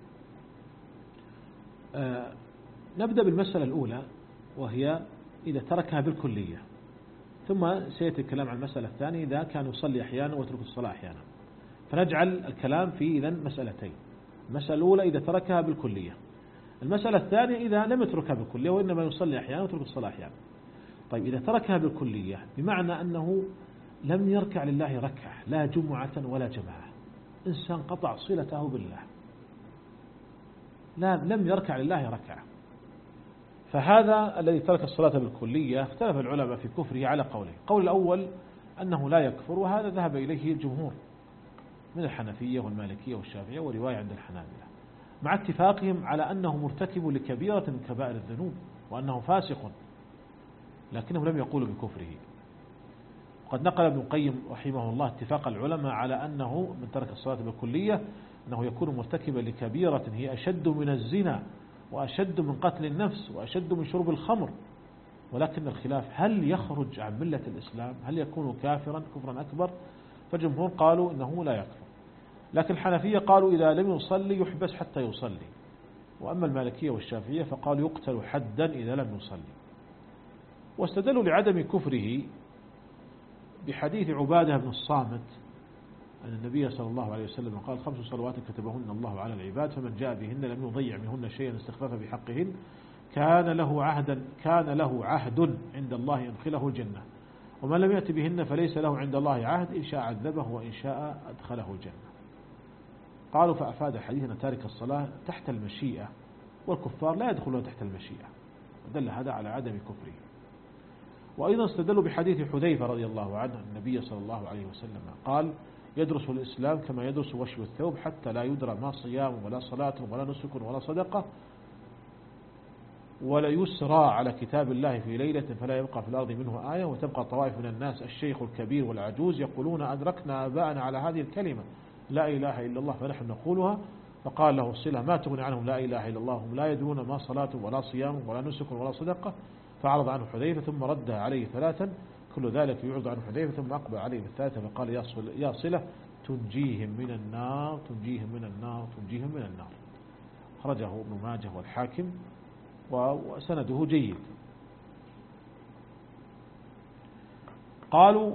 S1: آه نبدأ بالمسألة الأولى وهي إذا تركها بالكلية، ثم سيأتي الكلام عن المسألة الثانية إذا كان يصلي أحيانا ويترك الصلاة أحيانا. فنجعل الكلام في إذن مسألتين: المسألة الأولى إذا تركها بالكلية، المسألة الثانية إذا لم يتركها بالكلية وإنما يصلي أحيانا ويترك الصلاة أحيانا. طيب إذا تركها بالكلية بمعنى أنه لم يركع لله ركعة لا جمعة ولا جماعة، إنسان قطع صلته بالله، لا لم يركع لله ركعة، فهذا الذي ترك الصلاة بالكلية اختلف العلماء في كفره على قولين. قول الأول أنه لا يكفر، وهذا ذهب إليه الجمهور من الحنفية والمالكية والشافعية ورواية عند الحنابلة، مع اتفاقهم على أنه مرتكب لكبيرة من كبائر الذنوب وأنه فاسق، لكنهم لم يقولوا بكفره. وقد نقل ابن القيم رحمه الله اتفاق العلماء على أنه من ترك الصلاة بالكلية أنه يكون مرتكبا لكبيرة هي أشد من الزنا وأشد من قتل النفس وأشد من شرب الخمر، ولكن الخلاف هل يخرج عن ملة الإسلام؟ هل يكون كافرا كفرا أكبر؟ فالجمهور قالوا إنه لا يكفر، لكن الحنفية قالوا إذا لم يصلي يحبس حتى يصلي، وأما المالكية والشافعية فقالوا يقتل حدا إذا لم يصلي. واستدلوا لعدم كفره بحديث عبادة بن الصامت أن النبي صلى الله عليه وسلم قال خمس صلوات كتبهن الله على العباد فمن جاء بهن لم يضيع منهن شيئا استخفاف بحقهن كان له عهدا كان له عهد عند الله يدخله الجنة، ومن لم يأت بهن فليس له عند الله عهد إن شاء عذبه وإن شاء أدخله الجنة. قالوا فأفاد الحديث أن تارك الصلاة تحت المشيئة والكفار لا يدخلون تحت المشيئة، ودل هذا على عدم كفره. وأيضا استدلوا بحديث حذيفة رضي الله عنه النبي صلى الله عليه وسلم قال يدرس الإسلام كما يدرس وشي الثوب حتى لا يدرى ما صيام ولا صلاة ولا نسك ولا صدقة ولا يسرى على كتاب الله في ليلة فلا يبقى في الأرض منه آية وتبقى طوائف من الناس الشيخ الكبير والعجوز يقولون أدركنا آباءنا على هذه الكلمة لا إله إلا الله فنحن نقولها. فقال له الصلة ما تغني عنهم لا إله إلا الله هم لا يدرون ما صلاة ولا صيام ولا نسك ولا صدقة. فعرض عنه حذيفة ثم ردها عليه ثلاثا كل ذلك يعرض عنه حذيفة ثم أقبل عليه بالثالثة فقال يا صلة تنجيهم من النار تنجيهم من النار تنجيهم من النار. خرجه ابن ماجه والحاكم وسنده جيد. قالوا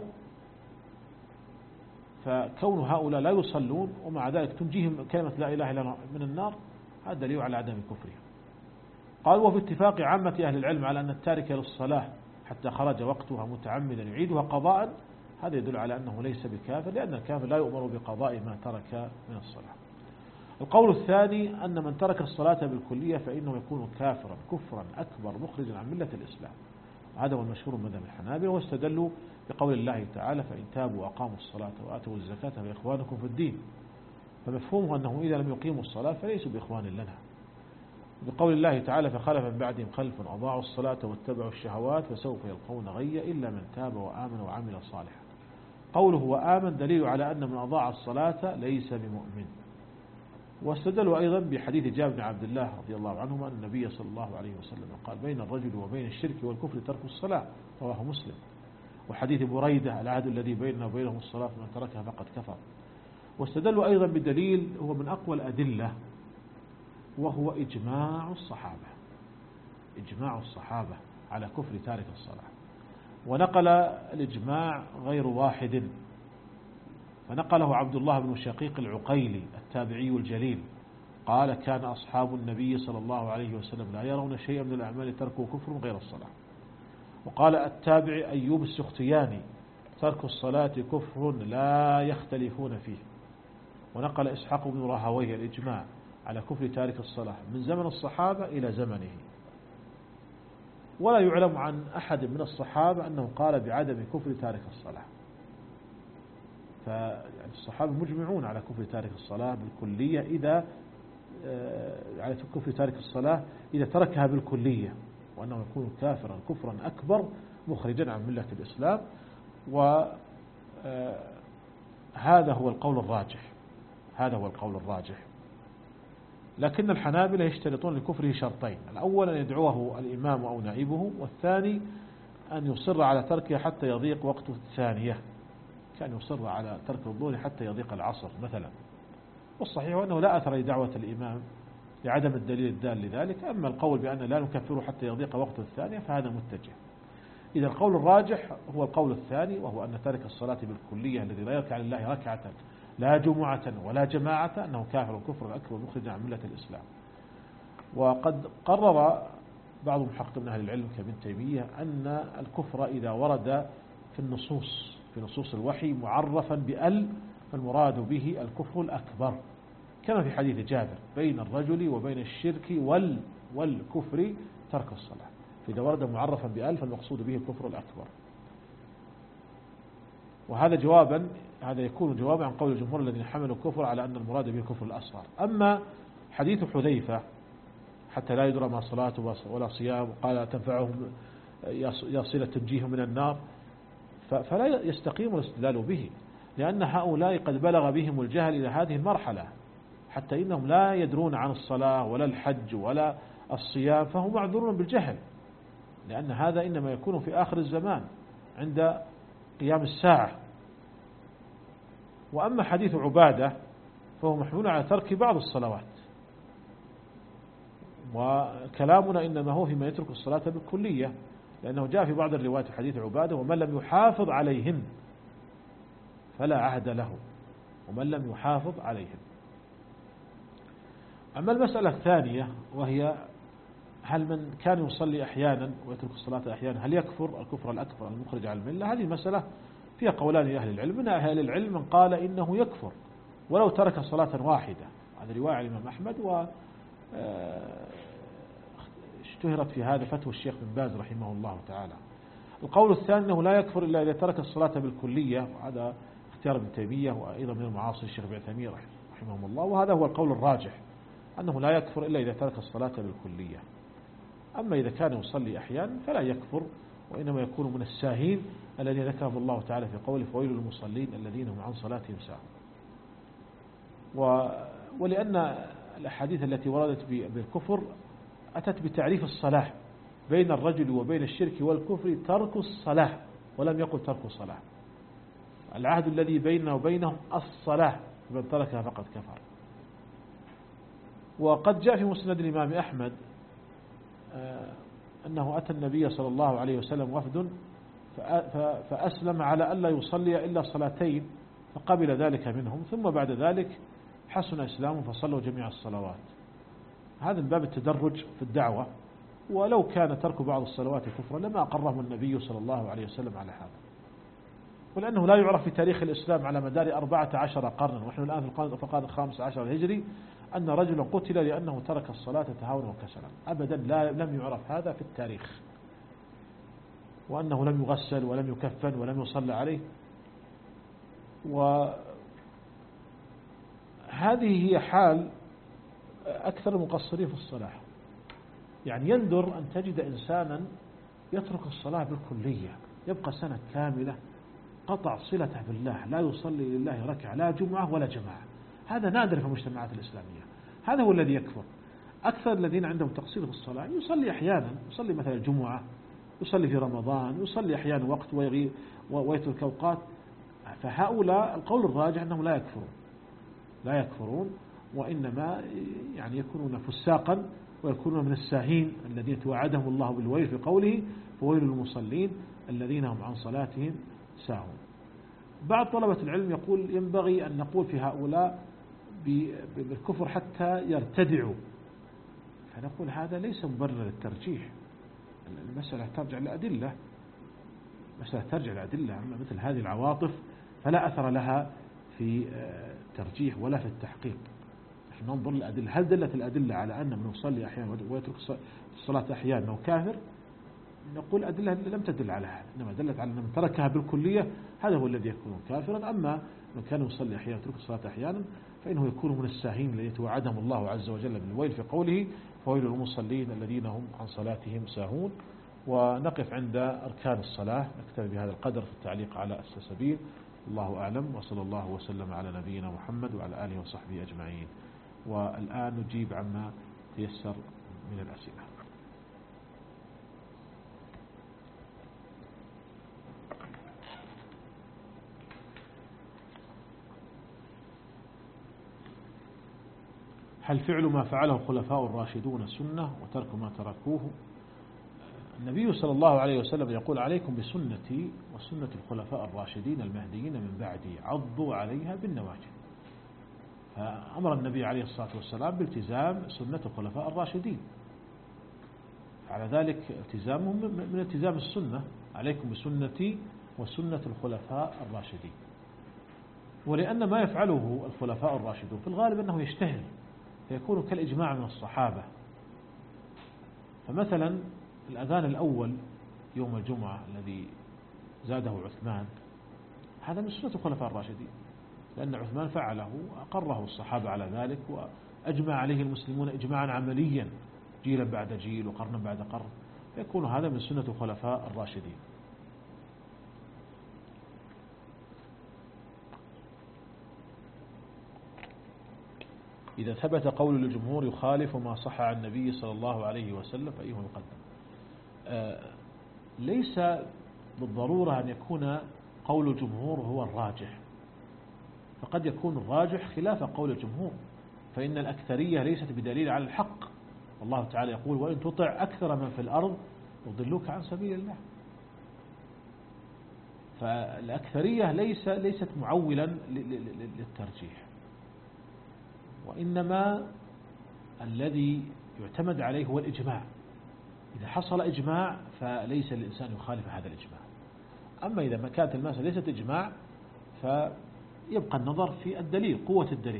S1: فكون هؤلاء لا يصلون ومع ذلك تنجيهم كلمة لا إله إلا الله من النار هذا دليل على عدم كفرهم. قالوا وفي اتفاق عامة أهل العلم على أن التارك للصلاة حتى خرج وقتها متعمدا يعيدها قضاء هذا يدل على أنه ليس بكافر لأن الكافر لا يؤمر بقضاء ما ترك من الصلاة. القول الثاني أن من ترك الصلاة بالكلية فإنه يكون كافرا كفرا أكبر مخرجا عن ملة الإسلام. هذا هو المشهور من مذهب الحنابلة واستدلوا بقول الله تعالى فإن تابوا وأقاموا الصلاة وآتوا الزكاة فإخوانكم في الدين، فمفهومه أنه إذا لم يقيموا الصلاة فليسوا بإخوان لنا. بقول الله تعالى فخلف من بعدهم خلف أضاعوا الصلاة واتبعوا الشهوات فسوف يلقون غيا إلا من تاب وآمن وعمل صالحا. قوله وآمن دليل على أن من أضاع الصلاة ليس بمؤمن. واستدلوا أيضا بحديث جابر بن عبد الله رضي الله عنهما أن النبي صلى الله عليه وسلم قال بين الرجل وبين الشرك والكفر ترك الصلاة رواه مسلم. وحديث بريدة العهد الذي بيننا وبينهم الصلاة فمن تركها فقد كفر. واستدلوا أيضا بدليل هو من أقوى الأدلة وهو إجماع الصحابة إجماع الصحابة على كفر تارك الصلاة. ونقل الإجماع غير واحد فنقله عبد الله بن شقيق العقيلي التابعي الجليل قال كان أصحاب النبي صلى الله عليه وسلم لا يرون شيئا من الأعمال تركوا كفر غير الصلاة. وقال التابع أيوب السختياني ترك الصلاة كفر لا يختلفون فيه. ونقل إسحاق بن راهويه الإجماع على كفر تارك الصلاة من زمن الصحابة إلى زمنه، ولا يعلم عن أحد من الصحابة أنه قال بعدم كفر تارك الصلاة. فالصحابة مجمعون على كفر تارك الصلاة بالكلية إذا على كفر تارك الصلاة إذا تركها بالكلية وأنه يكون كافرا كفرا أكبر مخرجا عن ملة الإسلام. وهذا هو القول الراجح هذا هو القول الراجح. لكن الحنابلة يشترطون لكفره شرطين: الأول أن يدعوه الإمام أو نائبه، والثاني أن يصر على تركه حتى يضيق وقت الثانية، كان يصر على ترك الظهر حتى يضيق العصر مثلا. والصحيح أنه لا أثر لدعوة الإمام لعدم الدليل الدال لذلك. أما القول بأن لا نكفره حتى يضيق وقت الثانية فهذا متجه. إذا القول الراجح هو القول الثاني، وهو أن تارك الصلاة بالكلية الذي لا يركع لله ركعة لا جمعة ولا جماعة أنه كافر كفر أكبر مخرج عن ملة الإسلام. وقد قرر بعض محققين من أهل العلم كابن تيمية أن الكفر إذا ورد في النصوص في نصوص الوحي معرفا بأل فالمراد به الكفر الأكبر، كما في حديث جابر بين الرجل وبين الشرك وال والكفر ترك الصلاة، فإذا ورد معرفا بأل فالمقصود به الكفر الأكبر. وهذا جوابا هذا يكون جوابا عن قول الجمهور الذين حملوا الكفر على أن المراد به الكفر الأصغر. أما حديث حذيفة حتى لا يدرى ما صلاة ولا صيام قال تنفعهم يا صلة تنجيهم من النار، فلا يستقيم الاستدلال به، لأن هؤلاء قد بلغ بهم الجهل إلى هذه المرحلة، حتى إنهم لا يدرون عن الصلاة ولا الحج ولا الصيام، فهم معذورون بالجهل، لأن هذا إنما يكون في آخر الزمان عند قيام الساعة. وأما حديث عبادة فهو محمول على ترك بعض الصلوات، وكلامنا إنما هو فيما يترك الصلاة بالكلية، لأنه جاء في بعض الروايات في حديث عبادة: ومن لم يحافظ عليهن فلا عهد له، ومن لم يحافظ عليهن. أما المسألة الثانية وهي هل من كان يصلي أحيانا ويترك الصلاة أحيانا هل يكفر الكفر الأكبر المخرج عن الملة؟ هذه مسألة فيها قولان لأهل العلم. من أهل العلم من قال إنه يكفر ولو ترك صلاة واحدة، هذا رواية عن الإمام أحمد، و اشتهرت في هذا فتوى الشيخ بن باز رحمه الله تعالى. القول الثاني أنه لا يكفر إلا إذا ترك الصلاة بالكلية، وهذا اختيار ابن تيمية وأيضا من المعاصر الشيخ ابن تيمية رحمهم الله، وهذا هو القول الراجح أنه لا يكفر إلا إذا ترك الصلاة بالكلية. أما إذا كان يصلي أحيانا فلا يكفر، وإنما يكون من الساهين الذي ذكره الله تعالى في قوله: فويل للمصلين الذين هم عن صلاتهم ساهون. و... ولأن الأحاديث التي وردت بالكفر أتت بتعريف الصلاة، بين الرجل وبين الشرك والكفر ترك الصلاة، ولم يقل ترك الصلاة. العهد الذي بيننا وبينهم الصلاة، من تركها فقد كفر. وقد جاء في مسند الإمام أحمد أنه أتى النبي صلى الله عليه وسلم وفد فأسلم على ألا يصلي إلا صلاتين، فقبل ذلك منهم، ثم بعد ذلك حسن إسلامه فصلوا جميع الصلوات. هذا من باب التدرج في الدعوة، ولو كان ترك بعض الصلوات كفرا لما أقرهم النبي صلى الله عليه وسلم على هذا. ولأنه لا يعرف في تاريخ الإسلام على مدار أربعة عشر قرنا، ونحن الآن في القرن الخامس عشر الهجري، أن رجلا قتل لأنه ترك الصلاة تهاونا وكسلا. أبدا لا لم يعرف هذا في التاريخ، وأنه لم يغسل ولم يكفن ولم يصلى عليه. وهذه هي حال أكثر المقصرين في الصلاة. يعني يندر أن تجد إنسانا يترك الصلاة بالكلية، يبقى سنة كاملة قطع صلته بالله، لا يصلي لله ركعة، لا جمعة ولا جماعة. هذا نادر في المجتمعات الإسلامية، هذا هو الذي يكفر. أكثر الذين عندهم تقصير في الصلاة يصلي أحيانا، يصلي مثلا الجمعة، يصلي في رمضان، يصلي أحيانا وقت ويغيب ويترك أوقات. فهؤلاء القول الراجح أنهم لا يكفرون، لا يكفرون، وإنما يعني يكونون فساقا ويكونون من الساهين الذين توعدهم الله بالويل في قوله: فويل للمصلين الذين هم عن صلاتهم ساهون. بعض طلبة العلم يقول ينبغي أن نقول في هؤلاء بالكفر حتى يرتدعوا، فنقول هذا ليس مبرر للترجيح. المسألة ترجع لأدلة، مسألة ترجع لأدلة. أما مثل هذه العواطف فلا أثر لها في الترجيح ولا في التحقيق. نحن ننظر للأدلة، هل دلت الأدلة على أن من يصلي أحيانا ويترك الصلاة أحيانا أنه كافر؟ نقول أدلة لم تدل على هذا، إنما دلت على أن من تركها بالكلية هذا هو الذي يكون كافرا. أما من كان يصلي أحيانا ويترك الصلاة أحيانا فإنه يكون من الساهين الذي توعدهم الله عز وجل بالويل في قوله: فويل للمصلين الذين هم عن صلاتهم ساهون. ونقف عند أركان الصلاة، نكتفي بهذا القدر في التعليق على السلسبيل. الله أعلم، وصلى الله وسلم على نبينا محمد وعلى آله وصحبه أجمعين. والآن نجيب عما تيسر من الأسئلة. هل فعل ما فعله الخلفاء الراشدون سنة وترك ما تركوه؟ النبي صلى الله عليه وسلم يقول: عليكم بسنتي وسنة الخلفاء الراشدين المهديين من بعدي، عضوا عليها بالنواجذ. فأمر النبي عليه الصلاة والسلام بالتزام سنة الخلفاء الراشدين، على ذلك التزامهم من التزام السنة. عليكم بسنتي وسنة الخلفاء الراشدين. ولأن ما يفعله الخلفاء الراشدون في الغالب أنه يشتهر، فيكون كالإجماع من الصحابة. فمثلا الأذان الأول يوم الجمعة الذي زاده عثمان، هذا من سنة الخلفاء الراشدين، لأن عثمان فعله وأقره الصحابة على ذلك، وأجمع عليه المسلمون إجماعا عمليا جيلا بعد جيل وقرنا بعد قرن، فيكون هذا من سنة الخلفاء الراشدين. إذا ثبت قول الجمهور يخالف ما صح عن النبي صلى الله عليه وسلم فأيهما يقدم؟ آه ليس بالضرورة أن يكون قول الجمهور هو الراجح، فقد يكون الراجح خلاف قول الجمهور، فإن الأكثرية ليست بدليل على الحق. الله تعالى يقول وإن تطع أكثر من في الأرض يضلوك عن سبيل الله. فالأكثرية ليس ليست معولا للترجيح، وإنما الذي يعتمد عليه هو الإجماع. إذا حصل إجماع فليس الإنسان يخالف هذا الإجماع. أما إذا ما كانت المسألة ليست إجماع فيبقى النظر في الدليل، قوة الدليل.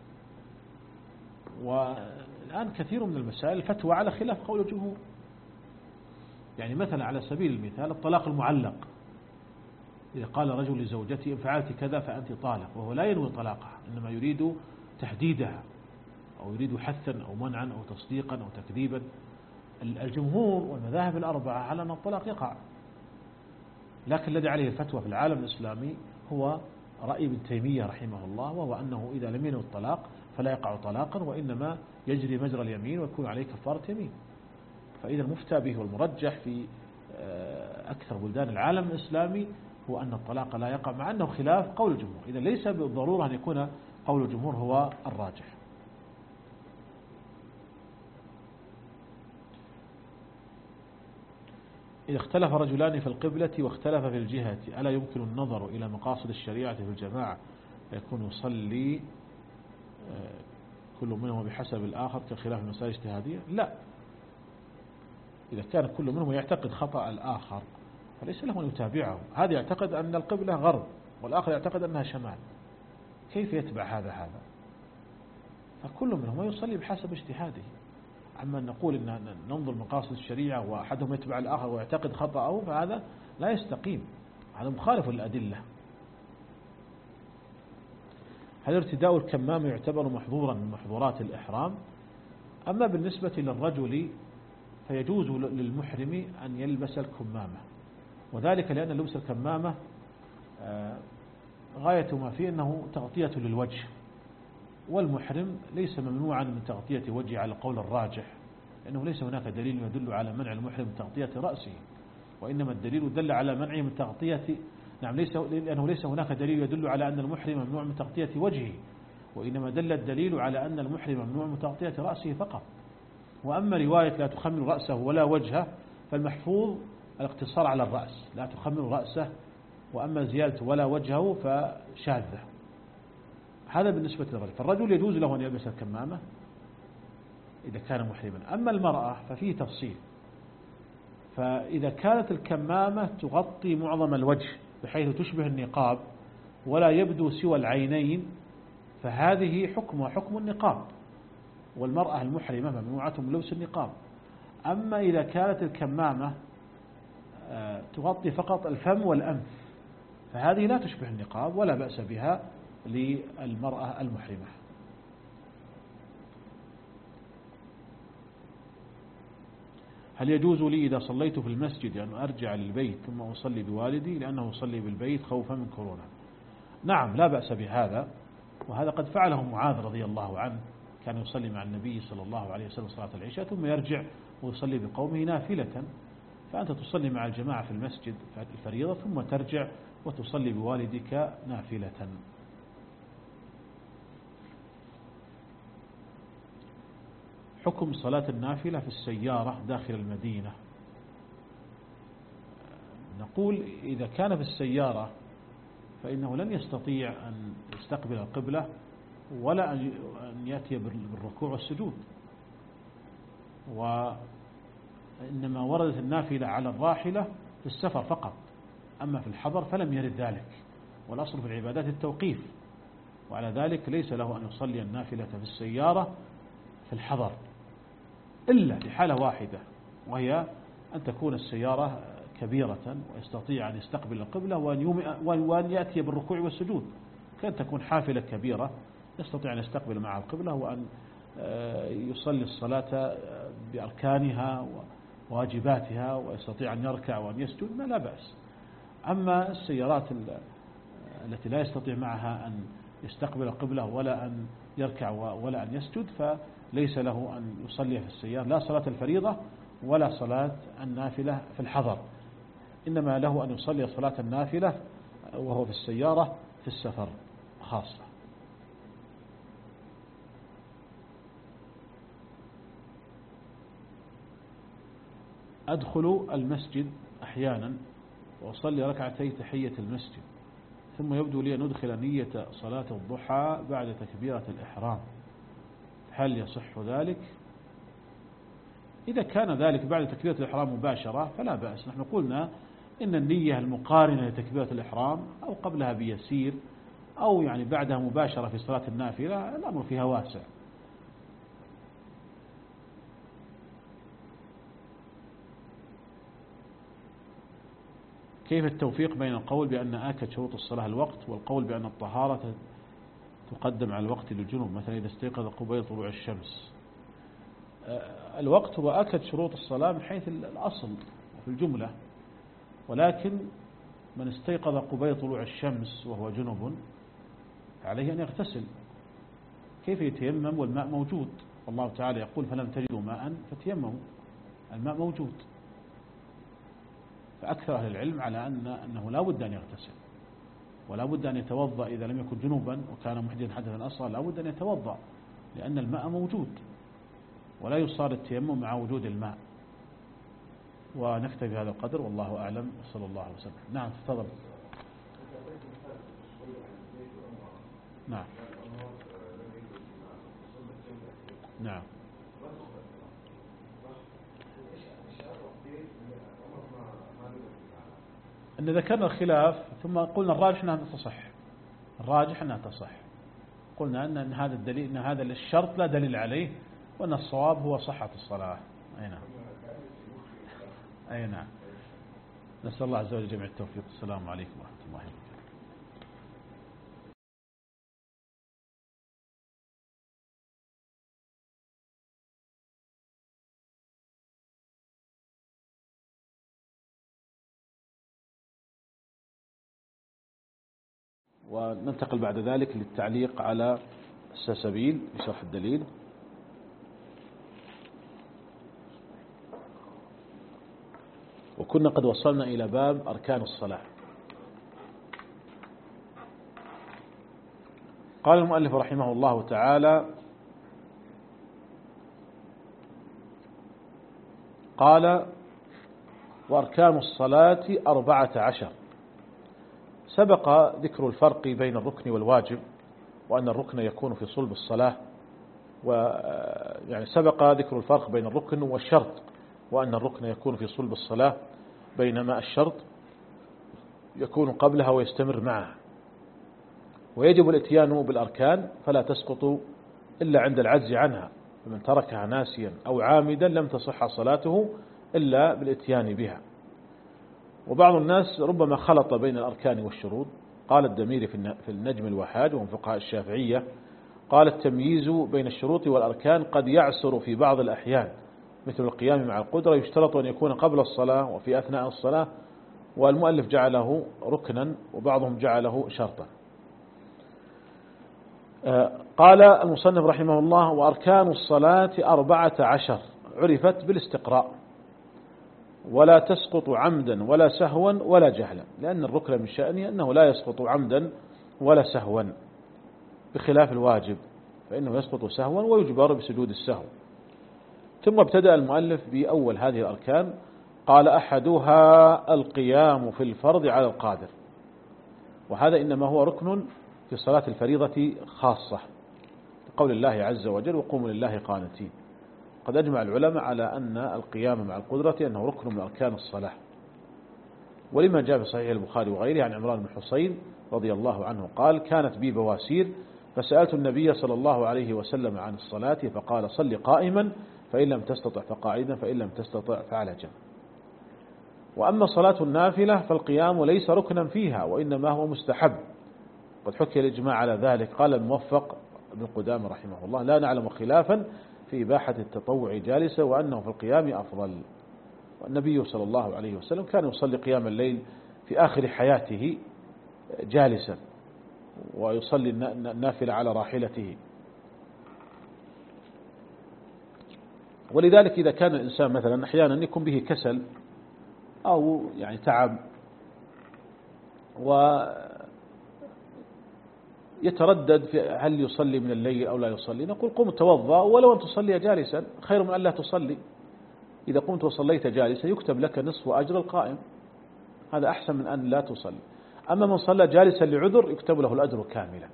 S1: والآن كثير من المسائل الفتوى على خلاف قول الجمهور. يعني مثلا على سبيل المثال الطلاق المعلق، إذا قال رجل لزوجته إن فعلت كذا فأنت طالق، وهو لا ينوي طلاقها، إنما يريد تحديدها أو يريد حثا أو منعا أو تصديقا أو تكذيبا. الجمهور والمذاهب الأربعة على أن الطلاق يقع، لكن الذي عليه الفتوى في العالم الإسلامي هو رأي ابن تيمية رحمه الله، وهو أنه إذا لم ينوي الطلاق فلا يقع طلاقا، وإنما يجري مجرى اليمين ويكون عليه كفارة يمين. فإذا المفتى به والمرجح في أكثر بلدان العالم الإسلامي هو أن الطلاق لا يقع، مع أنه خلاف قول الجمهور. إذا ليس بالضرورة أن يكون قول الجمهور هو الراجح. إذا اختلف رجلان في القبلة واختلف في الجهة ألا يمكن النظر إلى مقاصد الشريعة في الجماعة فيكون يصلي كل منهم بحسب الآخر كخلاف المسائل الاجتهادية؟ لا، إذا كان كل منهم يعتقد خطأ الآخر فليس له أن يتابعه. هذا يعتقد أن القبلة غرب والآخر يعتقد أنها شمال، كيف يتبع هذا هذا؟ فكل منهم يصلي بحسب اجتهاده. أما أن نقول أن ننظر مقاصد الشريعة وأحدهم يتبع الآخر ويعتقد خطأه فهذا لا يستقيم، هذا مخالف للأدلة. هل ارتداء الكمامة يعتبر محظورا من محظورات الإحرام؟ أما بالنسبة للرجل فيجوز للمحرم أن يلبس الكمامة، وذلك لأن لبس الكمامة غاية ما فيه أنه تغطية للوجه، والمحرم ليس ممنوعا من تغطية وجهه على قول الراجح، لأنه ليس هناك دليل يدل على منع المحرم من تغطية رأسه، وإنما الدليل دل على منعه من تغطية نعم ليس لأنه ليس هناك دليل يدل على أن المحرم ممنوع من تغطية وجهه، وإنما دل الدليل على أن المحرم ممنوع من تغطية رأسه فقط. وأما رواية لا تخمر رأسه ولا وجهه فالمحفوظ الاقتصار على الرأس، لا تخمر رأسه، وأما زيادة ولا وجهه فشاذة. هذا بالنسبة للرجل، فالرجل يجوز له أن يلبس الكمامة إذا كان محرما. أما المرأة ففيه تفصيل، فإذا كانت الكمامة تغطي معظم الوجه بحيث تشبه النقاب ولا يبدو سوى العينين فهذه حكمها حكم النقاب، والمرأة المحرمة ممنوعة من لبس النقاب. أما إذا كانت الكمامة تغطي فقط الفم والأنف فهذه لا تشبه النقاب ولا بأس بها للمرأة المحرمة. هل يجوز لي إذا صليت في المسجد أن أرجع للبيت ثم أصلي بوالدي لأنه يصلي بالبيت خوفا من كورونا؟ نعم، لا بأس بهذا، وهذا قد فعله معاذ رضي الله عنه، كان يصلي مع النبي صلى الله عليه وسلم صلاة العشاء ثم يرجع ويصلي بقومه نافلة، فأنت تصلي مع الجماعة في المسجد الفريضة ثم ترجع وتصلي بوالدك نافلة. حكم صلاة النافلة في السيارة داخل المدينة. نقول إذا كان في السيارة فإنه لن يستطيع أن يستقبل القبلة ولا أن يأتي بالركوع والسجود، وإنما وردت النافلة على الراحلة في السفر فقط، أما في الحضر فلم يرد ذلك، والأصل في العبادات التوقيف، وعلى ذلك ليس له أن يصلي النافلة في السيارة في الحضر إلا لحالة واحدة، وهي أن تكون السيارة كبيرة ويستطيع أن يستقبل القبلة وأن يأتي بالركوع والسجود، كان تكون حافلة كبيرة يستطيع أن يستقبل مع القبلة وأن يصلي الصلاة بأركانها وواجباتها ويستطيع أن يركع وأن يسجد، ما لا بأس. أما السيارات التي لا يستطيع معها أن يستقبل قبله ولا أن يركع ولا أن يسجد فليس له أن يصلي في السيارة لا صلاة الفريضة ولا صلاة النافلة في الحضر، إنما له أن يصلي صلاة النافلة وهو في السيارة في السفر خاصة. أدخل المسجد أحيانا وأصلي ركعتي تحية المسجد ثم يبدو لي أن أدخل نية صلاة الضحى بعد تكبيرة الإحرام، هل يصح ذلك؟ إذا كان ذلك بعد تكبيرة الإحرام مباشرة فلا بأس. نحن قلنا إن النية المقارنة لتكبيرة الإحرام أو قبلها بيسير أو يعني بعدها مباشرة في صلاة النافلة الأمر فيها واسع. كيف التوفيق بين القول بأن آكد شروط الصلاة الوقت والقول بأن الطهارة تقدم على الوقت للجنوب، مثلا إذا استيقظ قبيل طلوع الشمس؟ الوقت هو آكد شروط الصلاة من حيث الأصل وفي الجملة، ولكن من استيقظ قبيل طلوع الشمس وهو جنوب عليه أن يغتسل. كيف يتيمم والماء موجود؟ والله تعالى يقول فلم تجدوا ماء فتيمموا، الماء موجود. فأكثر أهل العلم على أن أنه لا بد أن يغتسل ولا بد أن يتوضأ إذا لم يكن جنوبا وكان محدثا حدثا أصغر، لا بد أن يتوضأ لأن الماء موجود ولا يصار التيمم مع وجود الماء. ونكتفي بهذا القدر والله أعلم صلى الله عليه وسلم. نعم تفضل. نعم نعم أن ذكرنا الخلاف ثم قلنا الراجح أنها تصح، الراجح أنها تصح. قلنا أن هذا الدليل أن هذا الشرط لا دليل عليه وأن الصواب هو صحة الصلاة. أي نعم أي نعم. نسأل الله عز وجل جميع التوفيق. السلام عليكم ورحمة الله وبركاته. وننتقل بعد ذلك للتعليق على السلسبيل بشرح الدليل. وكنا قد وصلنا إلى باب أركان الصلاة. قال المؤلف رحمه الله تعالى: قال: وأركان الصلاة أربعة عشر. سبق ذكر الفرق بين الركن والواجب، وأن الركن يكون في صلب الصلاة، ويعني سبق ذكر الفرق بين الركن والشرط، وأن الركن يكون في صلب الصلاة بينما الشرط يكون قبلها ويستمر معها. ويجب الاتيان بالأركان فلا تسقط إلا عند العجز عنها، فمن تركها ناسيا أو عامدا لم تصح صلاته إلا بالاتيان بها. وبعض الناس ربما خلط بين الأركان والشروط. قال الدميري في النجم الوحاد ومن فقهاء الشافعية، قال: التمييز بين الشروط والأركان قد يعسر في بعض الأحيان، مثل القيام مع القدرة يشترط أن يكون قبل الصلاة وفي أثناء الصلاة، والمؤلف جعله ركنا وبعضهم جعله شرطا. قال المصنف رحمه الله: وأركان الصلاة أربعة عشر، عرفت بالاستقراء، ولا تسقط عمدا ولا سهوا ولا جهلا، لأن الركن من شأنه أنه لا يسقط عمدا ولا سهوا، بخلاف الواجب فإنه يسقط سهوا ويجبر بسجود السهو. ثم ابتدأ المؤلف بأول هذه الأركان، قال: أحدها القيام في الفرض على القادر. وهذا إنما هو ركن في صلاة الفريضة خاصة، قول الله عز وجل: وقوموا لله قانتين. قد أجمع العلماء على أن القيام مع القدرة أنه ركن من أركان الصلاة، ولما جاء في صحيح البخاري وغيره عن عمران بن حسين رضي الله عنه قال: كانت بي بواسير فسألت النبي صلى الله عليه وسلم عن الصلاة فقال: صل قائما فإن لم تستطع فقاعدا فإن لم تستطع فعلى جنب. وأما صلاة النافلة فالقيام ليس ركنا فيها وإنما هو مستحب، قد حكي الإجماع على ذلك. قال الموفق ابن قدامة رحمه الله: لا نعلم خلافا في إباحة التطوع جالسا، وأنه في القيام أفضل. والنبي صلى الله عليه وسلم كان يصلي قيام الليل في آخر حياته جالسا، ويصلي النافلة على راحلته. ولذلك إذا كان الإنسان مثلا أحيانا يكون به كسل أو يعني تعب ويتردد في هل يصلي من الليل أو لا يصلي، نقول قم توضأ ولو أن تصلي جالسا خير من أن لا تصلي. إذا قمت وصليت جالسا يكتب لك نصف أجر القائم، هذا أحسن من أن لا تصلي. أما من صلى جالسا لعذر يكتب له الأجر كاملا.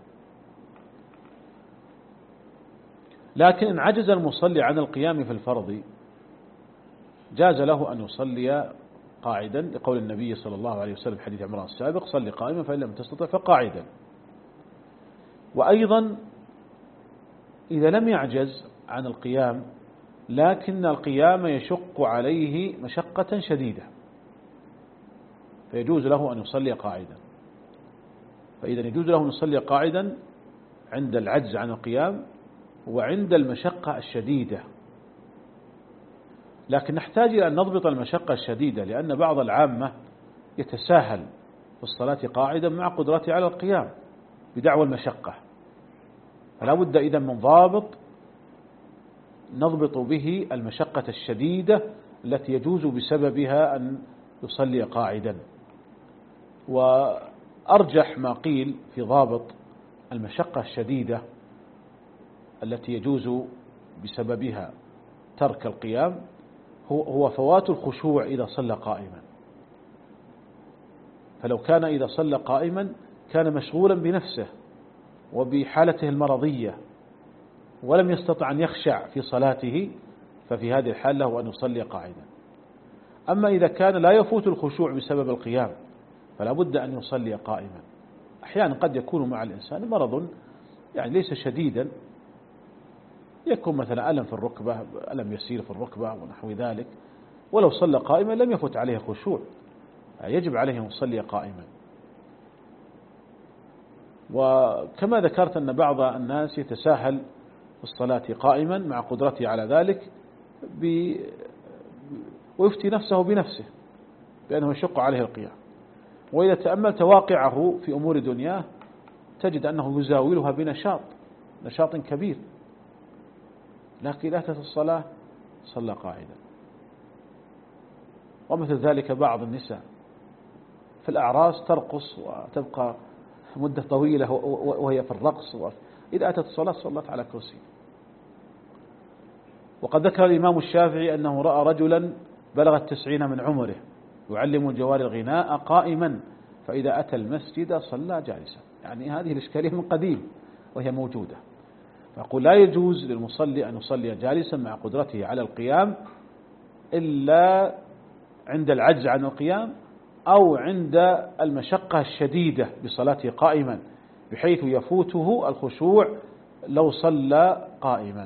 S1: لكن إن عجز المصلي عن القيام في الفرض جاز له أن يصلي قاعدا، لقول النبي صلى الله عليه وسلم حديث عمران السابق: صلي قائما فإن لم تستطع فقاعدا. وأيضا إذا لم يعجز عن القيام لكن القيام يشق عليه مشقة شديدة فيجوز له أن يصلي قاعدا. فإذا يجوز له أن يصلي قاعدا عند العجز عن القيام وعند المشقة الشديدة. لكن نحتاج إلى أن نضبط المشقة الشديدة، لأن بعض العامة يتساهل في الصلاة قاعدا مع قدرته على القيام بدعوى المشقة، فلا بد إذا من ضابط نضبط به المشقة الشديدة التي يجوز بسببها أن يصلي قاعدا. وأرجح ما قيل في ضابط المشقة الشديدة التي يجوز بسببها ترك القيام هو فوات الخشوع إذا صلى قائما. فلو كان إذا صلى قائما كان مشغولا بنفسه وبحالته المرضية ولم يستطع أن يخشع في صلاته، ففي هذه الحال له أن يصلي قاعدا. أما إذا كان لا يفوت الخشوع بسبب القيام فلا بد أن يصلي قائما. أحيانا قد يكون مع الإنسان مرض يعني ليس شديدا، يكون مثلا ألم في الركبة، ألم يسير في الركبة ونحو ذلك، ولو صلى قائما لم يفت عليه خشوع، يجب عليه أن يصلي قائما. وكما ذكرت أن بعض الناس يتساهل في الصلاة قائما مع قدرته على ذلك ب... ويفتي نفسه بنفسه بأنه يشق عليه القيام. وإذا تأملت واقعه في أمور دنياه تجد أنه يزاولها بنشاط نشاط كبير، لكن إذا أتت الصلاة صلى قاعدا. ومثل ذلك بعض النساء في الأعراس ترقص وتبقى مدة طويلة وهي في الرقص، إذا أتت الصلاة صلت على كرسي. وقد ذكر الإمام الشافعي أنه رأى رجلا بلغ التسعين من عمره يعلم الجوار الغناء قائما، فإذا أتى المسجد صلى جالسا. يعني هذه الإشكالية من قديم وهي موجودة. فأقول لا يجوز للمصلي أن يصلي جالسا مع قدرته على القيام إلا عند العجز عن القيام أو عند المشقة الشديدة بصلاته قائما بحيث يفوته الخشوع لو صلى قائما.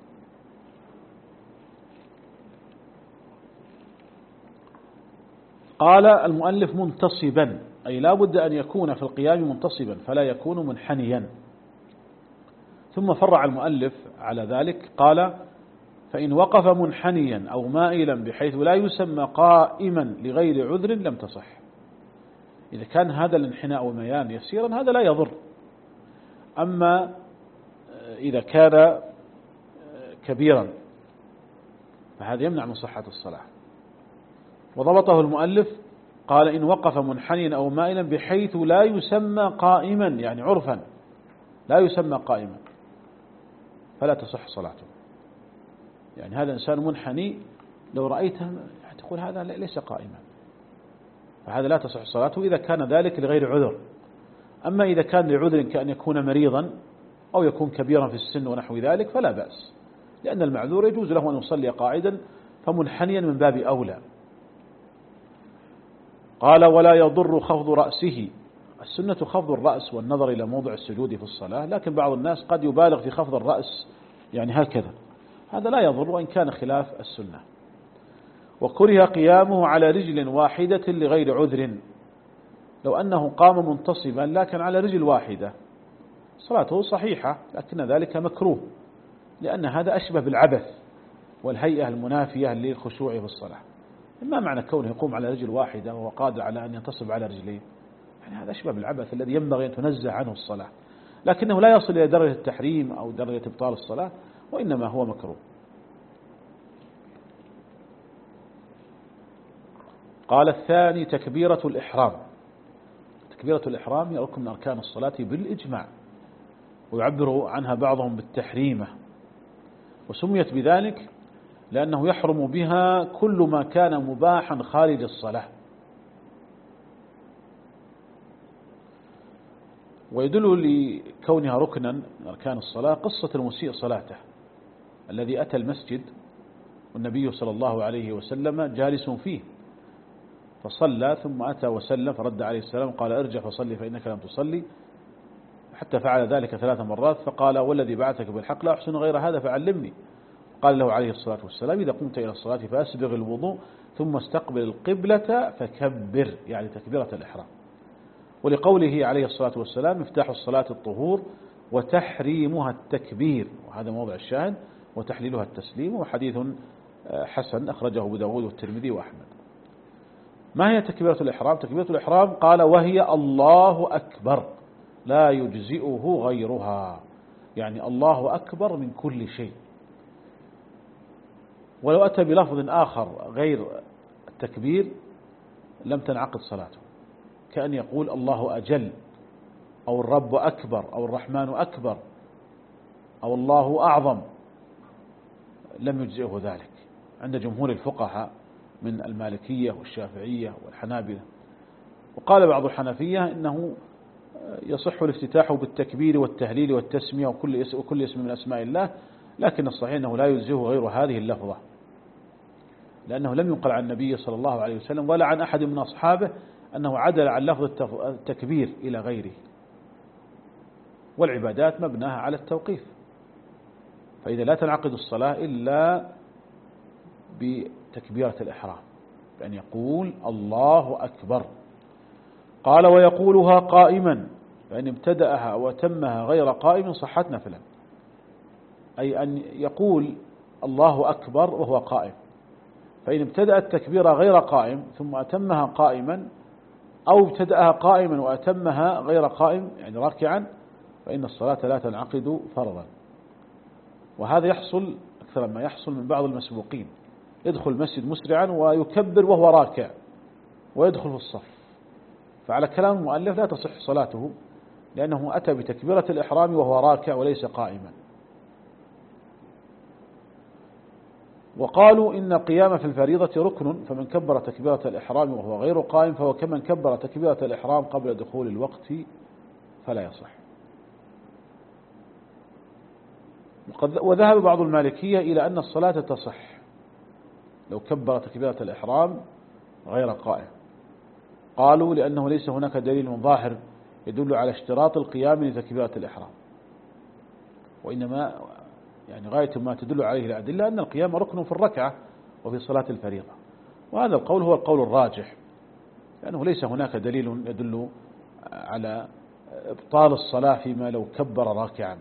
S1: قال المؤلف منتصبا، أي لا بد أن يكون في القيام منتصبا فلا يكون منحنيا. ثم فرع المؤلف على ذلك قال: فإن وقف منحنيا أو مائلا بحيث لا يسمى قائما لغير عذر لم تصح. إذا كان هذا الانحناء والميان يسيرا هذا لا يضر. أما إذا كان كبيرا فهذا يمنع من صحة الصلاة. وضبطه المؤلف قال: إن وقف منحنيا أو مائلا بحيث لا يسمى قائما، يعني عرفا لا يسمى قائما، فلا تصح صلاته. يعني هذا إنسان منحني لو رأيته تقول هذا ليس قائما، فهذا لا تصح صلاته إذا كان ذلك لغير عذر. أما إذا كان لعذر كأن يكون مريضا أو يكون كبيرا في السن ونحو ذلك فلا بأس، لأن المعذور يجوز له أن يصلي قاعدا، فمنحنيا من باب أولى. قال: ولا يضر خفض رأسه. السنة خفض الرأس والنظر إلى موضع السجود في الصلاة، لكن بعض الناس قد يبالغ في خفض الرأس يعني هكذا، هذا لا يضر وإن كان خلاف السنة. وكره قيامه على رجل واحدة لغير عذر، لو أنه قام منتصبا لكن على رجل واحدة صلاته صحيحة، لكن ذلك مكروه لأن هذا أشبه بالعبث والهيئة المنافية للخشوع في الصلاة. ما معنى كونه يقوم على رجل واحدة وهو قادر على أن ينتصب على رجلين؟ يعني هذا أشبه بالعبث الذي ينبغي أن تنزه عنه الصلاة، لكنه لا يصل إلى درجة التحريم أو درجة إبطال الصلاة، وإنما هو مكروه. قال الثاني تكبيرة الإحرام. تكبيرة الإحرام هي ركن من أركان الصلاة بالإجماع، ويعبر عنها بعضهم بالتحريمة، وسميت بذلك لأنه يحرم بها كل ما كان مباحا خارج الصلاة. ويدل لكونها ركنا من أركان الصلاة قصة المسيء صلاته الذي أتى المسجد والنبي صلى الله عليه وسلم جالس فيه، فصلى ثم أتى وسلم فرد عليه السلام قال ارجع فصلي فإنك لم تصلي، حتى فعل ذلك ثلاث مرات، فقال والذي بعثك بالحق لا أحسن غير هذا فعلمني. قال له عليه الصلاة والسلام إذا قمت إلى الصلاة فأسبغ الوضوء ثم استقبل القبلة فكبر، يعني تكبيرة الإحرام. ولقوله عليه الصلاة والسلام مفتاح الصلاة الطهور وتحريمها التكبير، وهذا موضع الشاهد، وتحليلها التسليم، وحديث حسن أخرجه أبو داود والترمذي وأحمد. ما هي تكبيرة الإحرام؟ تكبيرة الإحرام قال وهي الله أكبر لا يجزئه غيرها، يعني الله أكبر من كل شيء. ولو أتى بلفظ آخر غير التكبير لم تنعقد صلاته، كأن يقول الله أجل أو الرب أكبر أو الرحمن أكبر أو الله أعظم، لم يجزئه ذلك عند جمهور الفقهاء من المالكية والشافعية والحنابلة. وقال بعض الحنفية إنه يصح الافتتاح بالتكبير والتهليل والتسمية وكل اسم, وكل اسم من أسماء الله، لكن الصحيح أنه لا يجزئه غير هذه اللفظة، لأنه لم ينقل عن النبي صلى الله عليه وسلم ولا عن أحد من أصحابه أنه عدل عن لفظ التكبير إلى غيره. والعبادات مبناها على التوقيف، فإذا لا تنعقد الصلاة إلا بتكبيرة الإحرام بأن يقول الله أكبر. قال ويقولها قائما، فإن ابتدأها وتمها غير قائم صحت نفلا، أي أن يقول الله أكبر وهو قائم، فإن ابتدأ التكبير غير قائم ثم أتمها قائما، أو ابتدأها قائما وأتمها غير قائم يعني راكعا، فإن الصلاة لا تنعقد فرضا. وهذا يحصل أكثر ما يحصل من بعض المسبوقين، يدخل المسجد مسرعا ويكبر وهو راكع ويدخل في الصف، فعلى كلام المؤلف لا تصح صلاته، لأنه أتى بتكبيرة الإحرام وهو راكع وليس قائما. وقالوا إن القيام في الفريضة ركن، فمن كبر تكبيرة الإحرام وهو غير قائم فهو كمن كبر تكبيرة الإحرام قبل دخول الوقت فلا يصح. وذهب بعض المالكية إلى أن الصلاة تصح لو كبر تكبيرة الإحرام غير قائم، قالوا لأنه ليس هناك دليل ظاهر يدل على اشتراط القيام لتكبيرة الإحرام، وإنما يعني غاية ما تدل عليه الأدلة أن القيام ركن في الركعة وفي صلاة الفريضة، وهذا القول هو القول الراجح، لأنه ليس هناك دليل يدل على إبطال الصلاة فيما لو كبر راكعا.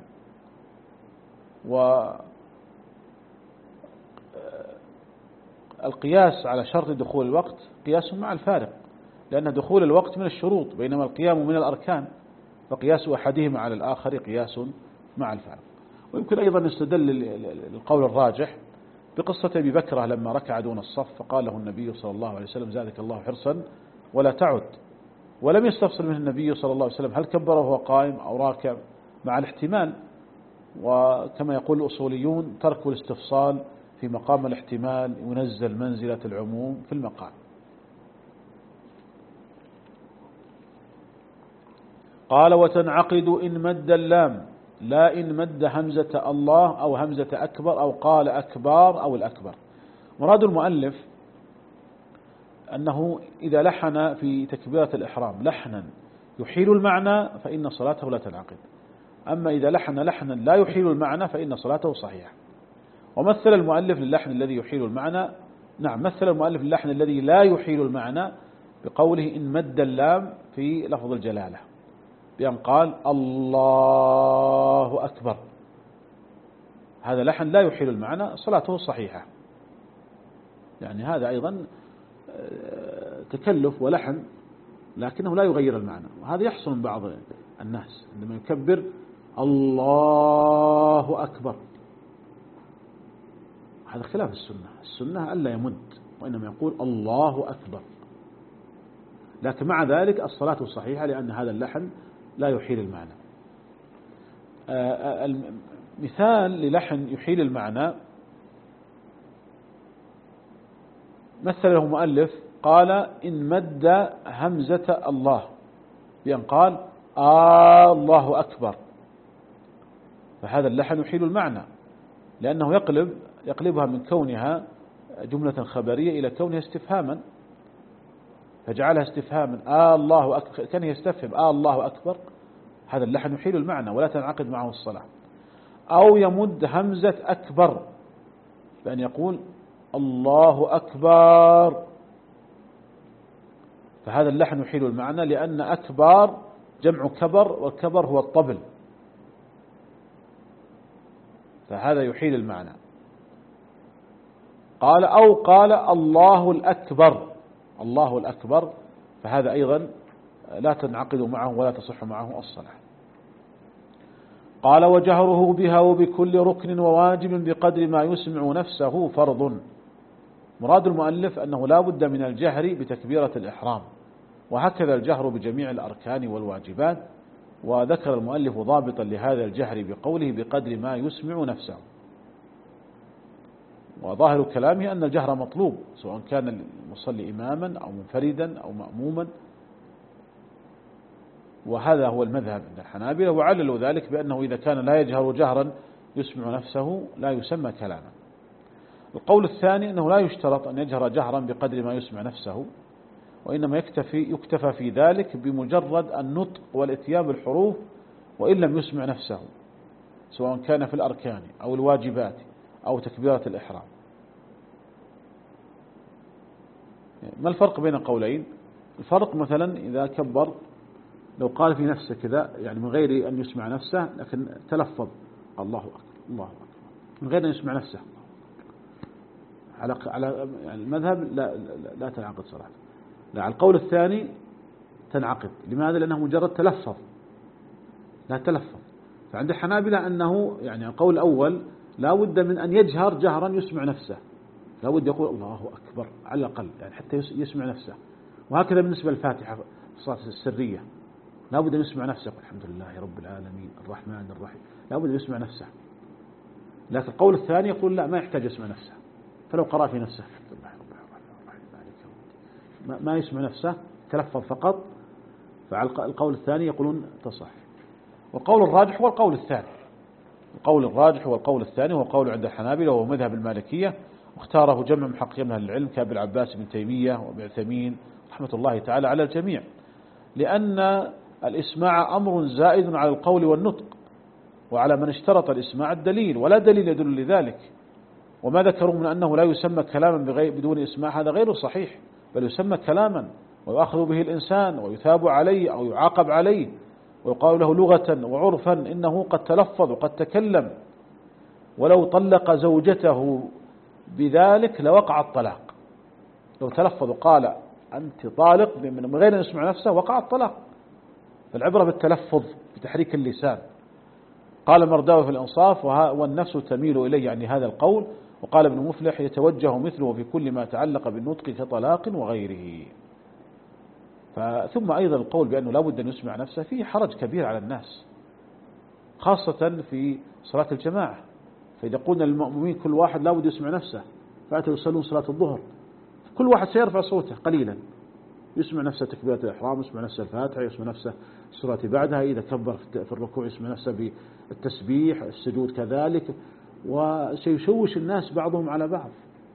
S1: والقياس على شرط دخول الوقت قياس مع الفارق، لأن دخول الوقت من الشروط بينما القيام من الأركان، فقياس أحدهما على الآخر قياس مع الفارق. ويمكن أيضا نستدل للقول الراجح بقصة أبي بكرة لما ركع دون الصف فقال له النبي صلى الله عليه وسلم زادك الله حرصا ولا تعد، ولم يستفصل منه النبي صلى الله عليه وسلم هل كبر وهو قائم أو راكع مع الاحتمال، وكما يقول الأصوليون ترك الاستفصال في مقام الاحتمال ينزل منزلة العموم في المقام. قال وتنعقد إن مد اللام لا إن مد همزة الله أو همزة أكبر أو قال أكبار أو الأكبر. مراد المؤلف أنه إذا لحن في تكبيرة الإحرام لحنا يحيل المعنى فإن صلاته لا تنعقد، أما إذا لحن لحنا لا يحيل المعنى فإن صلاته صحيحة. ومثل المؤلف للحن الذي يحيل المعنى، نعم مثل المؤلف للحن الذي لا يحيل المعنى بقوله إن مد اللام في لفظ الجلالة بأن قال الله أكبر، هذا لحن لا يحيل المعنى صلاته صحيحة. يعني هذا أيضا تكلف ولحن لكنه لا يغير المعنى. وهذا يحصل من بعض الناس عندما يكبر الله أكبر، هذا خلاف السنة. السنة ألا يمد، وإنما يقول الله أكبر، لكن مع ذلك الصلاة صحيحة لأن هذا اللحن لا يحيل المعنى. مثال للحن يحيل المعنى مثل له مؤلف قال إن مد همزة الله بأن قال آه الله أكبر، فهذا اللحن يحيل المعنى، لأنه يقلب يقلبها من كونها جملة خبرية إلى كونها استفهاما، فجعلها استفهاما آه الله أكبر، كان يستفهم آه الله أكبر، هذا اللحن يحيل المعنى ولا تنعقد معه الصلاة. أو يمد همزة أكبر بأن يقول الله أكبر، فهذا اللحن يحيل المعنى، لأن أكبر جمع كبر، والكبر هو الطبل، فهذا يحيل المعنى. قال أو قال الله الأكبر، الله الأكبر، فهذا أيضا لا تنعقد معه ولا تصح معه الصلاة. قال وجهره بها وبكل ركن وواجب بقدر ما يسمع نفسه فرض. مراد المؤلف أنه لا بد من الجهر بتكبيرة الإحرام، وهكذا الجهر بجميع الأركان والواجبات. وذكر المؤلف ضابطا لهذا الجهر بقوله بقدر ما يسمع نفسه، وظاهر كلامه أن الجهر مطلوب سواء كان المصلي إماما أو منفردا أو مأموما، وهذا هو المذهب عند الحنابلة، وعللوا ذلك بأنه إذا كان لا يجهر جهرا يسمع نفسه لا يسمى كلاما. القول الثاني أنه لا يشترط أن يجهر جهرا بقدر ما يسمع نفسه، وإنما يكتفي يكتفى في ذلك بمجرد النطق والاتيان بالحروف وإن لم يسمع نفسه، سواء كان في الأركان أو الواجبات أو تكبيرة الإحرام. ما الفرق بين قولين؟ الفرق مثلا إذا كبر لو قال في نفسه كذا، يعني من غير أن يسمع نفسه، لكن تلفظ الله أكبر الله أكبر من غير أن يسمع نفسه، على على يعني المذهب لا لا, لا تنعقد صلاته. لا، على القول الثاني تنعقد. لماذا؟ لأنه مجرد تلفظ، لا تلفظ. فعند الحنابلة أنه يعني القول الأول لا بد من أن يجهر جهرا يسمع نفسه، لا بد يقول الله أكبر على الأقل يعني حتى يسمع نفسه. وهكذا بالنسبة للفاتحة الصلاة السرية لا بد أن يسمع نفسه، الحمد لله رب العالمين الرحمن الرحيم، لا بد أن يسمع نفسه. لكن القول الثاني يقول لا، ما يحتاج يسمع نفسه، فلو قرأ في نفسه ما يسمع نفسه تلفظ فقط، فعلى القول الثاني يقولون تصح. والقول الراجح هو القول الثاني، القول الراجح هو القول الثاني هو قول عند الحنابلة وهو مذهب المالكية، واختاره جمع محققين من العلم كأبي العباس بن تيمية وابن عثيمين رحمة الله تعالى على الجميع، لأن الإسماع أمر زائد على القول والنطق، وعلى من اشترط الإسماع الدليل، ولا دليل يدل لذلك. وما ذكروا من أنه لا يسمى كلاما بدون إسماع هذا غير صحيح، بل يسمى كلاما ويأخذ به الإنسان ويثاب عليه أو يعاقب عليه، ويقال له لغة وعرفا إنه قد تلفظ وقد تكلم، ولو طلق زوجته بذلك لوقع الطلاق. لو تلفظ وقال أنت طالق من غير أن يسمع نفسه وقع الطلاق. فالعبرة بالتلفظ بتحريك اللسان. قال مرداوي في الإنصاف والنفس تميل إليه يعني هذا القول. وقال ابن مفلح يتوجه مثله في كل ما تعلق بالنطق كطلاق وغيره. ثم أيضا القول بأنه لا بد أن يسمع نفسه فيه حرج كبير على الناس، خاصة في صلاة الجماعة. فإذا قلنا للمؤمنين كل واحد لا بد يسمع نفسه، فأتوا يصلون صلاة الظهر، كل واحد سيرفع صوته قليلا، يسمع نفسه تكبيرة الإحرام، يسمع نفسه الفاتحة، يسمع نفسه السورة بعدها، إذا كبر في الركوع يسمع نفسه بالتسبيح، السجود كذلك، وسيشوش الناس بعضهم على بعض.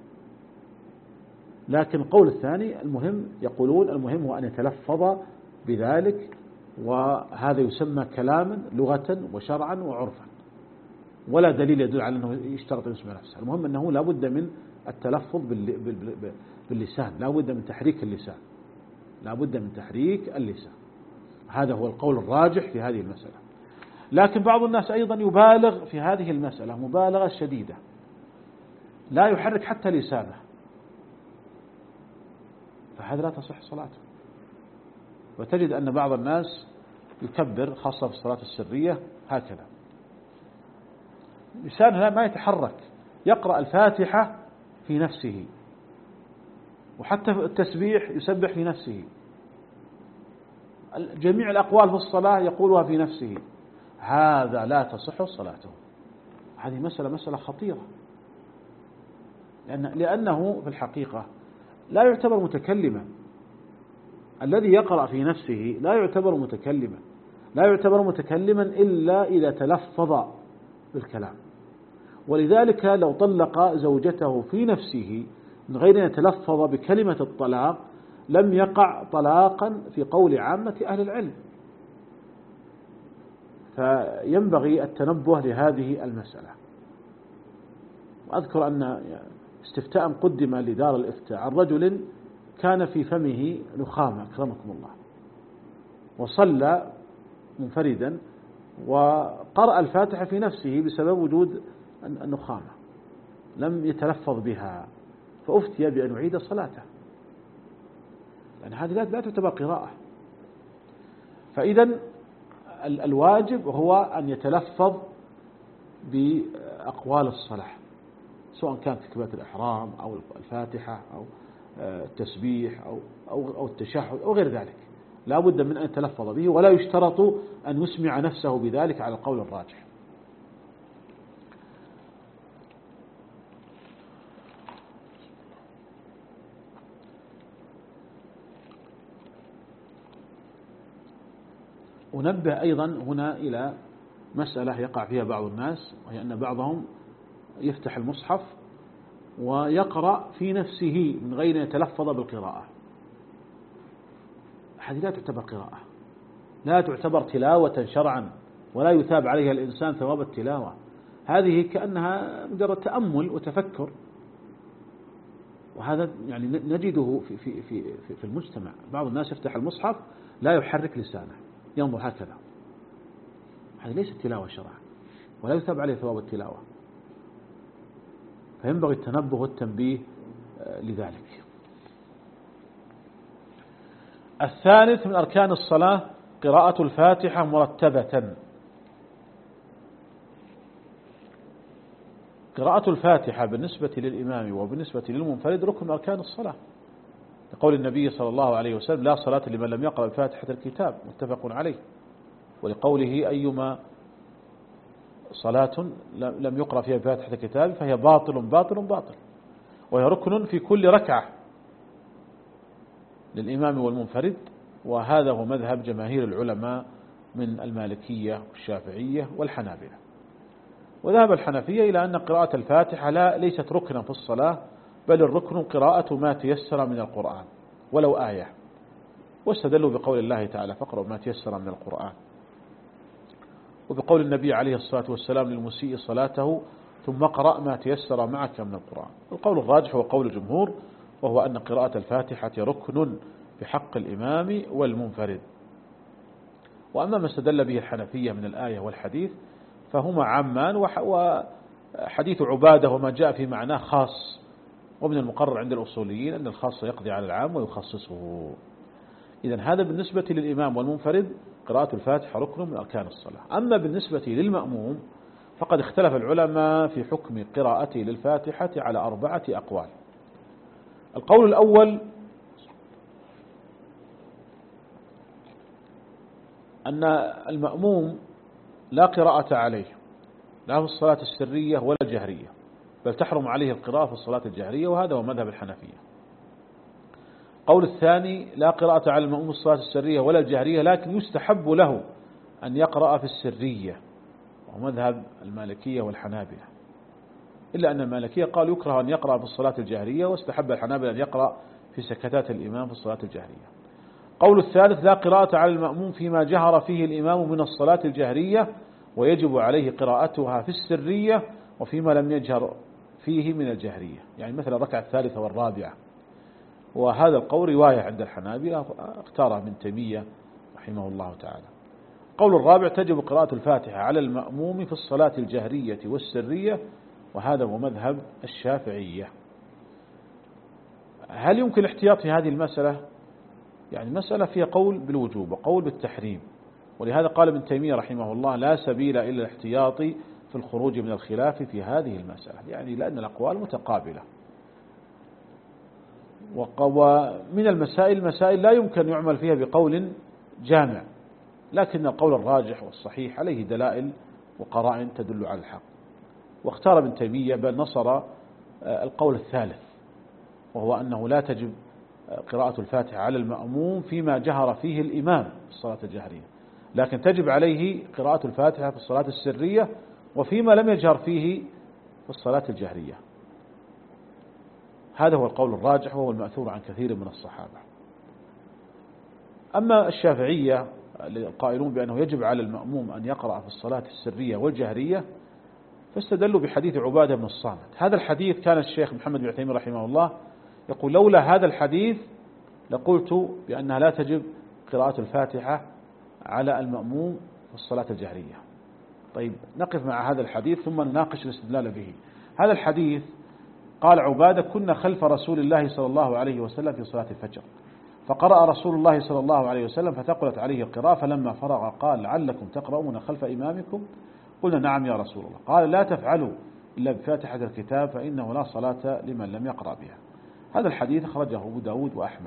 S1: لكن القول الثاني المهم يقولون المهم هو أن يتلفظ بذلك، وهذا يسمى كلاما لغة وشرعا وعرفا، ولا دليل يدل على أنه يشترط أن يسمع نفسه. المهم أنه لا بد من التلفظ باللسان، لا بد من تحريك اللسان، لا بد من تحريك اللسان. هذا هو القول الراجح في هذه المسألة. لكن بعض الناس أيضا يبالغ في هذه المسألة مبالغة شديدة، لا يحرك حتى لسانه، فهذا لا تصح صلاته. وتجد أن بعض الناس يكبر خاصة في الصلاة السرية هكذا، لسانه ما يتحرك، يقرأ الفاتحة في نفسه، وحتى التسبيح يسبح في نفسه، جميع الأقوال في الصلاة يقولها في نفسه، هذا لا تصح صلاته. هذه مسألة مسألة خطيرة، لأن لأنه في الحقيقة لا يعتبر متكلما. الذي يقرأ في نفسه لا يعتبر متكلما، لا يعتبر متكلما إلا إذا تلفظ بالكلام. ولذلك لو طلق زوجته في نفسه من غير أن يتلفظ بكلمة الطلاق لم يقع طلاقا في قول عامة أهل العلم. فينبغي التنبه لهذه المسألة. وأذكر أن استفتاء قدم لدار الإفتاء عن رجل كان في فمه نخامة أكرمكم الله، وصلى منفردا وقرأ الفاتحة في نفسه بسبب وجود النخامة، لم يتلفظ بها، فأفتي بأن يعيد صلاته، لأن هذه لا تعتبر قراءة. فإذا الواجب هو أن يتلفظ بأقوال الصلاة، سواء كانت تكبيرة الإحرام أو الفاتحة أو التسبيح أو أو أو التشهد أو غير ذلك، لا بد من أن يتلفظ به، ولا يشترط أن يسمع نفسه بذلك على القول الراجح. ونبه أيضا هنا إلى مسألة يقع فيها بعض الناس، وهي أن بعضهم يفتح المصحف ويقرأ في نفسه من غير أن يتلفظ بالقراءة. هذه لا تعتبر قراءة، لا تعتبر تلاوة شرعا، ولا يثاب عليها الإنسان ثواب التلاوة. هذه كأنها مجرد تأمل وتفكر، وهذا يعني نجده في في في في المجتمع. بعض الناس يفتح المصحف لا يحرك لسانه، ينظر هكذا، هذه ليست تلاوة شرعا، ولا يثاب عليه ثواب التلاوة. فينبغي التنبه والتنبيه لذلك. الثالث من أركان الصلاة قراءة الفاتحة مرتبة. قراءة الفاتحة بالنسبة للإمام وبالنسبة للمنفرد ركن أركان الصلاة، لقول النبي صلى الله عليه وسلم: لا صلاة لمن لم يقرأ فاتحة الكتاب، متفق عليه. ولقوله: أيما صلاة لم يقرأ فيها فاتحة الكتاب فهي باطل باطل باطل. وهي ركن في كل ركعة للإمام والمنفرد، وهذا هو مذهب جماهير العلماء من المالكية والشافعية والحنابلة. وذهب الحنفية إلى أن قراءة الفاتحة لا ليست ركنا في الصلاة، بل الركن قراءة ما تيسر من القرآن ولو آية، واستدلوا بقول الله تعالى: فاقرأوا ما تيسر من القرآن، وبقول النبي عليه الصلاة والسلام للمسيء صلاته: ثم قرأ ما تيسر معك من القرآن. القول الراجح هو قول الجمهور، وهو أن قراءة الفاتحة ركن في حق الإمام والمنفرد. وأما ما استدل به الحنفية من الآية والحديث فهما عامان، وحديث عبادة وما جاء في معناه خاص، ومن المقرر عند الأصوليين أن الخاص يقضي على العام ويخصصه. إذن هذا بالنسبة للإمام والمنفرد قراءة الفاتحة ركن من أركان الصلاة. أما بالنسبة للمأموم فقد اختلف العلماء في حكم قراءته للفاتحة على أربعة أقوال. القول الأول أن المأموم لا قراءة عليه، لا في الصلاة السرية ولا الجهرية، بل تحرم عليه القراءة في الصلاة الجهرية، وهذا هو مذهب الحنفية. القول الثاني: لا قراءة على المأموم في الصلاة السرية ولا الجهرية، لكن يستحب له أن يقرأ في السرية، وهو مذهب المالكية والحنابلة، إلا أن المالكية قال يكره أن يقرأ في الصلاة الجهرية، واستحب الحنابلة أن يقرأ في سكتات الإمام في الصلاة الجهرية. القول الثالث: لا قراءة على المأموم فيما جهر فيه الإمام من الصلاة الجهرية، ويجب عليه قراءتها في السرية وفيما لم يجهر فيه من الجهرية، يعني مثلا الركعة الثالثة والرابعة. وهذا القول رواية عند الحنابلة اختاره ابن تيمية رحمه الله تعالى. القول الرابع: تجب قراءة الفاتحة على المأموم في الصلاة الجهرية والسرية، وهذا هو مذهب الشافعية. هل يمكن الاحتياط في هذه المسألة؟
S2: يعني مسألة فيها قول بالوجوب وقول بالتحريم، ولهذا قال ابن تيمية رحمه الله لا سبيل إلا الاحتياط في الخروج من الخلاف في هذه المسألة، يعني لأن الأقوال متقابلة. ومن المسائل مسائل لا يمكن يعمل فيها بقول جامع، لكن القول الراجح والصحيح عليه دلائل وقرائن تدل على الحق. واختار ابن تيمية بل نصر القول الثالث، وهو أنه لا تجب قراءة الفاتحة على المأموم فيما جهر فيه الإمام في الصلاة الجهرية، لكن تجب عليه قراءة الفاتحة في الصلاة السرية وفيما لم يجهر فيه في الصلاة الجهرية. هذا هو القول الراجح وهو المأثور عن كثير من الصحابة. أما الشافعية القائلون بأنه يجب على المأموم أن يقرأ في الصلاة السرية والجهرية فاستدلوا بحديث عبادة بن الصامت. هذا الحديث كان الشيخ محمد بن عثيمين رحمه الله يقول لولا هذا الحديث لقلت بأنها لا تجب قراءة الفاتحة على المأموم في الصلاة الجهرية. طيب نقف مع هذا الحديث ثم نناقش الاستدلال به. هذا الحديث قال عبادة كنا خلف رسول الله صلى الله عليه وسلم في صلاة الفجر، فقرأ رسول الله صلى الله عليه وسلم فثقلت عليه القراءة، فلما فرغ قال لعلكم تقرؤون خلف إمامكم؟ قلنا نعم يا رسول الله. قال لا تفعلوا إلا بفاتحة الكتاب فإنه لا صلاة لمن لم يقرأ بها. هذا الحديث أخرجه أبو داود وأحمد،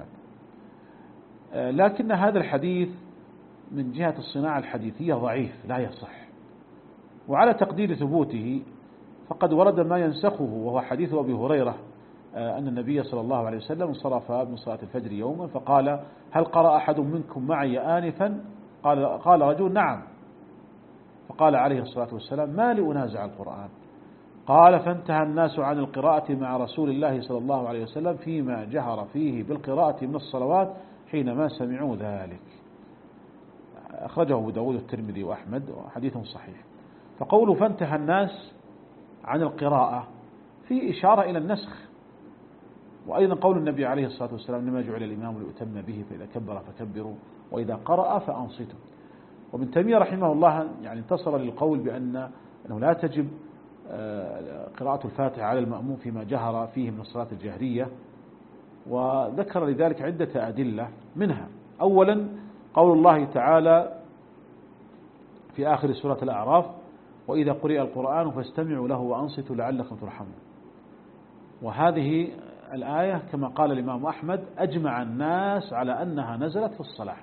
S2: لكن هذا الحديث من جهة الصناعة الحديثية ضعيف لا يصح، وعلى تقدير ثبوته فقد ورد ما ينسخه، وهو حديث أبي هريرة أن النبي صلى الله عليه وسلم انصرف من صلاة الفجر يوما فقال هل قرأ أحد منكم معي آنفا؟ قال, قال رجل نعم، فقال عليه الصلاة والسلام ما لي أنازع القرآن؟ قال فانتهى الناس عن القراءة مع رسول الله صلى الله عليه وسلم فيما جهر فيه بالقراءة من الصلوات حينما سمعوا ذلك. أخرجه أبو داود والترمذي وأحمد وحديث صحيح. فقوله فانتهى الناس عن القراءة في إشارة إلى النسخ. وأيضا قول النبي عليه الصلاة والسلام إنما جعل الإمام ليؤتم به فإذا كبر فكبروا وإذا قرأ فأنصتوا. وابن تيمية رحمه الله يعني انتصر للقول بأن أنه لا تجب قراءة الفاتحة على المأموم فيما جهر فيه من الصلاة الجهرية، وذكر لذلك عدة أدلة، منها أولا قول الله تعالى في آخر سورة الأعراف وإذا قرئ القرآن فاستمعوا له وأنصتوا لعلكم ترحمون. وهذه الآية كما قال الإمام أحمد أجمع الناس على أنها نزلت في الصلاة.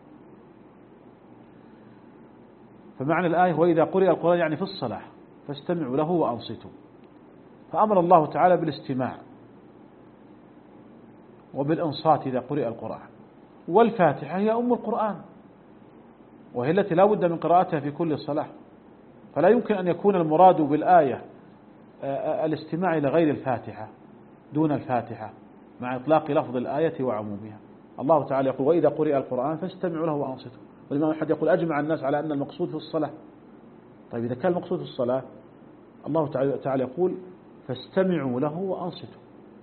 S2: فمعنى الآية وإذا قرئ القرآن يعني في الصلاة فاستمعوا له وأنصتوا، فأمر الله تعالى بالاستماع وبالإنصات إذا قرئ القرآن. والفاتحة هي أم القرآن وهي التي لا بد من قراءتها في كل صلاة، فلا يمكن أن يكون المراد بالآية الاستماع إلى غير الفاتحة دون الفاتحة مع إطلاق لفظ الآية وعمومها. الله تعالى يقول وإذا قرئ القرآن فاستمعوا له وأنصتوا، والإمام أحد يقول أجمع الناس على أن المقصود في الصلاة. طيب إذا كان المقصود في الصلاة الله تعالى يقول فاستمعوا له وأنصتوا،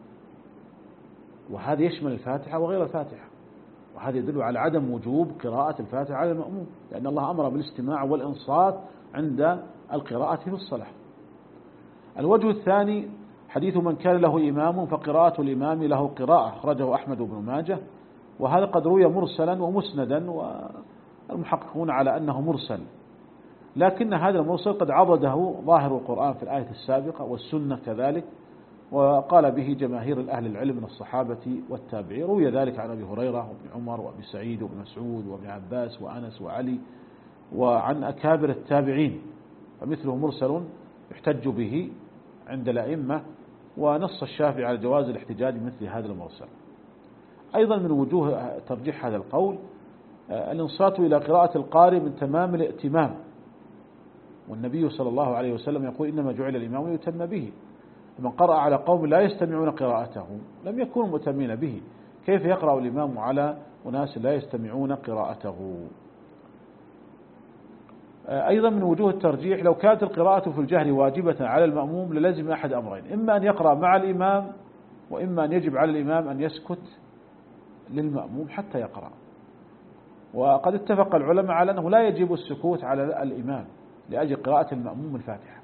S2: وهذا يشمل الفاتحة وغير الفاتحة، وهذا يدل على عدم وجوب قراءة الفاتحة على المأموم، لأن الله أمر بالاستماع والإنصات عند القراءة في الصلاة. الوجه الثاني حديث من كان له إمام فقراءة الإمام له قراءة، أخرجه أحمد بن ماجه، وهذا قد روي مرسلا ومسندا، والمحققون على أنه مرسل، لكن هذا المرسل قد عضده ظاهر القرآن في الآية السابقة والسنة كذلك، وقال به جماهير الأهل العلم من الصحابة والتابعين. روي ذلك عن أبي هريرة وابن عمر وابي سعيد وابن مسعود وابن عباس وأنس وعلي وعن أكابر التابعين، فمثله مرسل يحتج به عند الأئمة، ونص الشافعي على جواز الاحتجاج بمثل هذا المرسل. أيضا من وجوه ترجيح هذا القول الانصات إلى قراءة القارئ من تمام الائتمام، والنبي صلى الله عليه وسلم يقول إنما جعل الإمام ليؤتم به، فمن قرأ على قوم لا يستمعون قراءته لم يكونوا مؤتمين به، كيف يقرأ الإمام على أناس لا يستمعون قراءته؟ أيضا من وجوه الترجيح لو كانت القراءة في الجهر واجبة على المأموم للزم أحد أمرين، إما أن يقرأ مع الإمام، وإما أن يجب على الإمام أن يسكت للمأموم حتى يقرأ. وقد اتفق العلماء على أنه لا يجب السكوت على الإمام لأجل قراءة المأموم الفاتحة،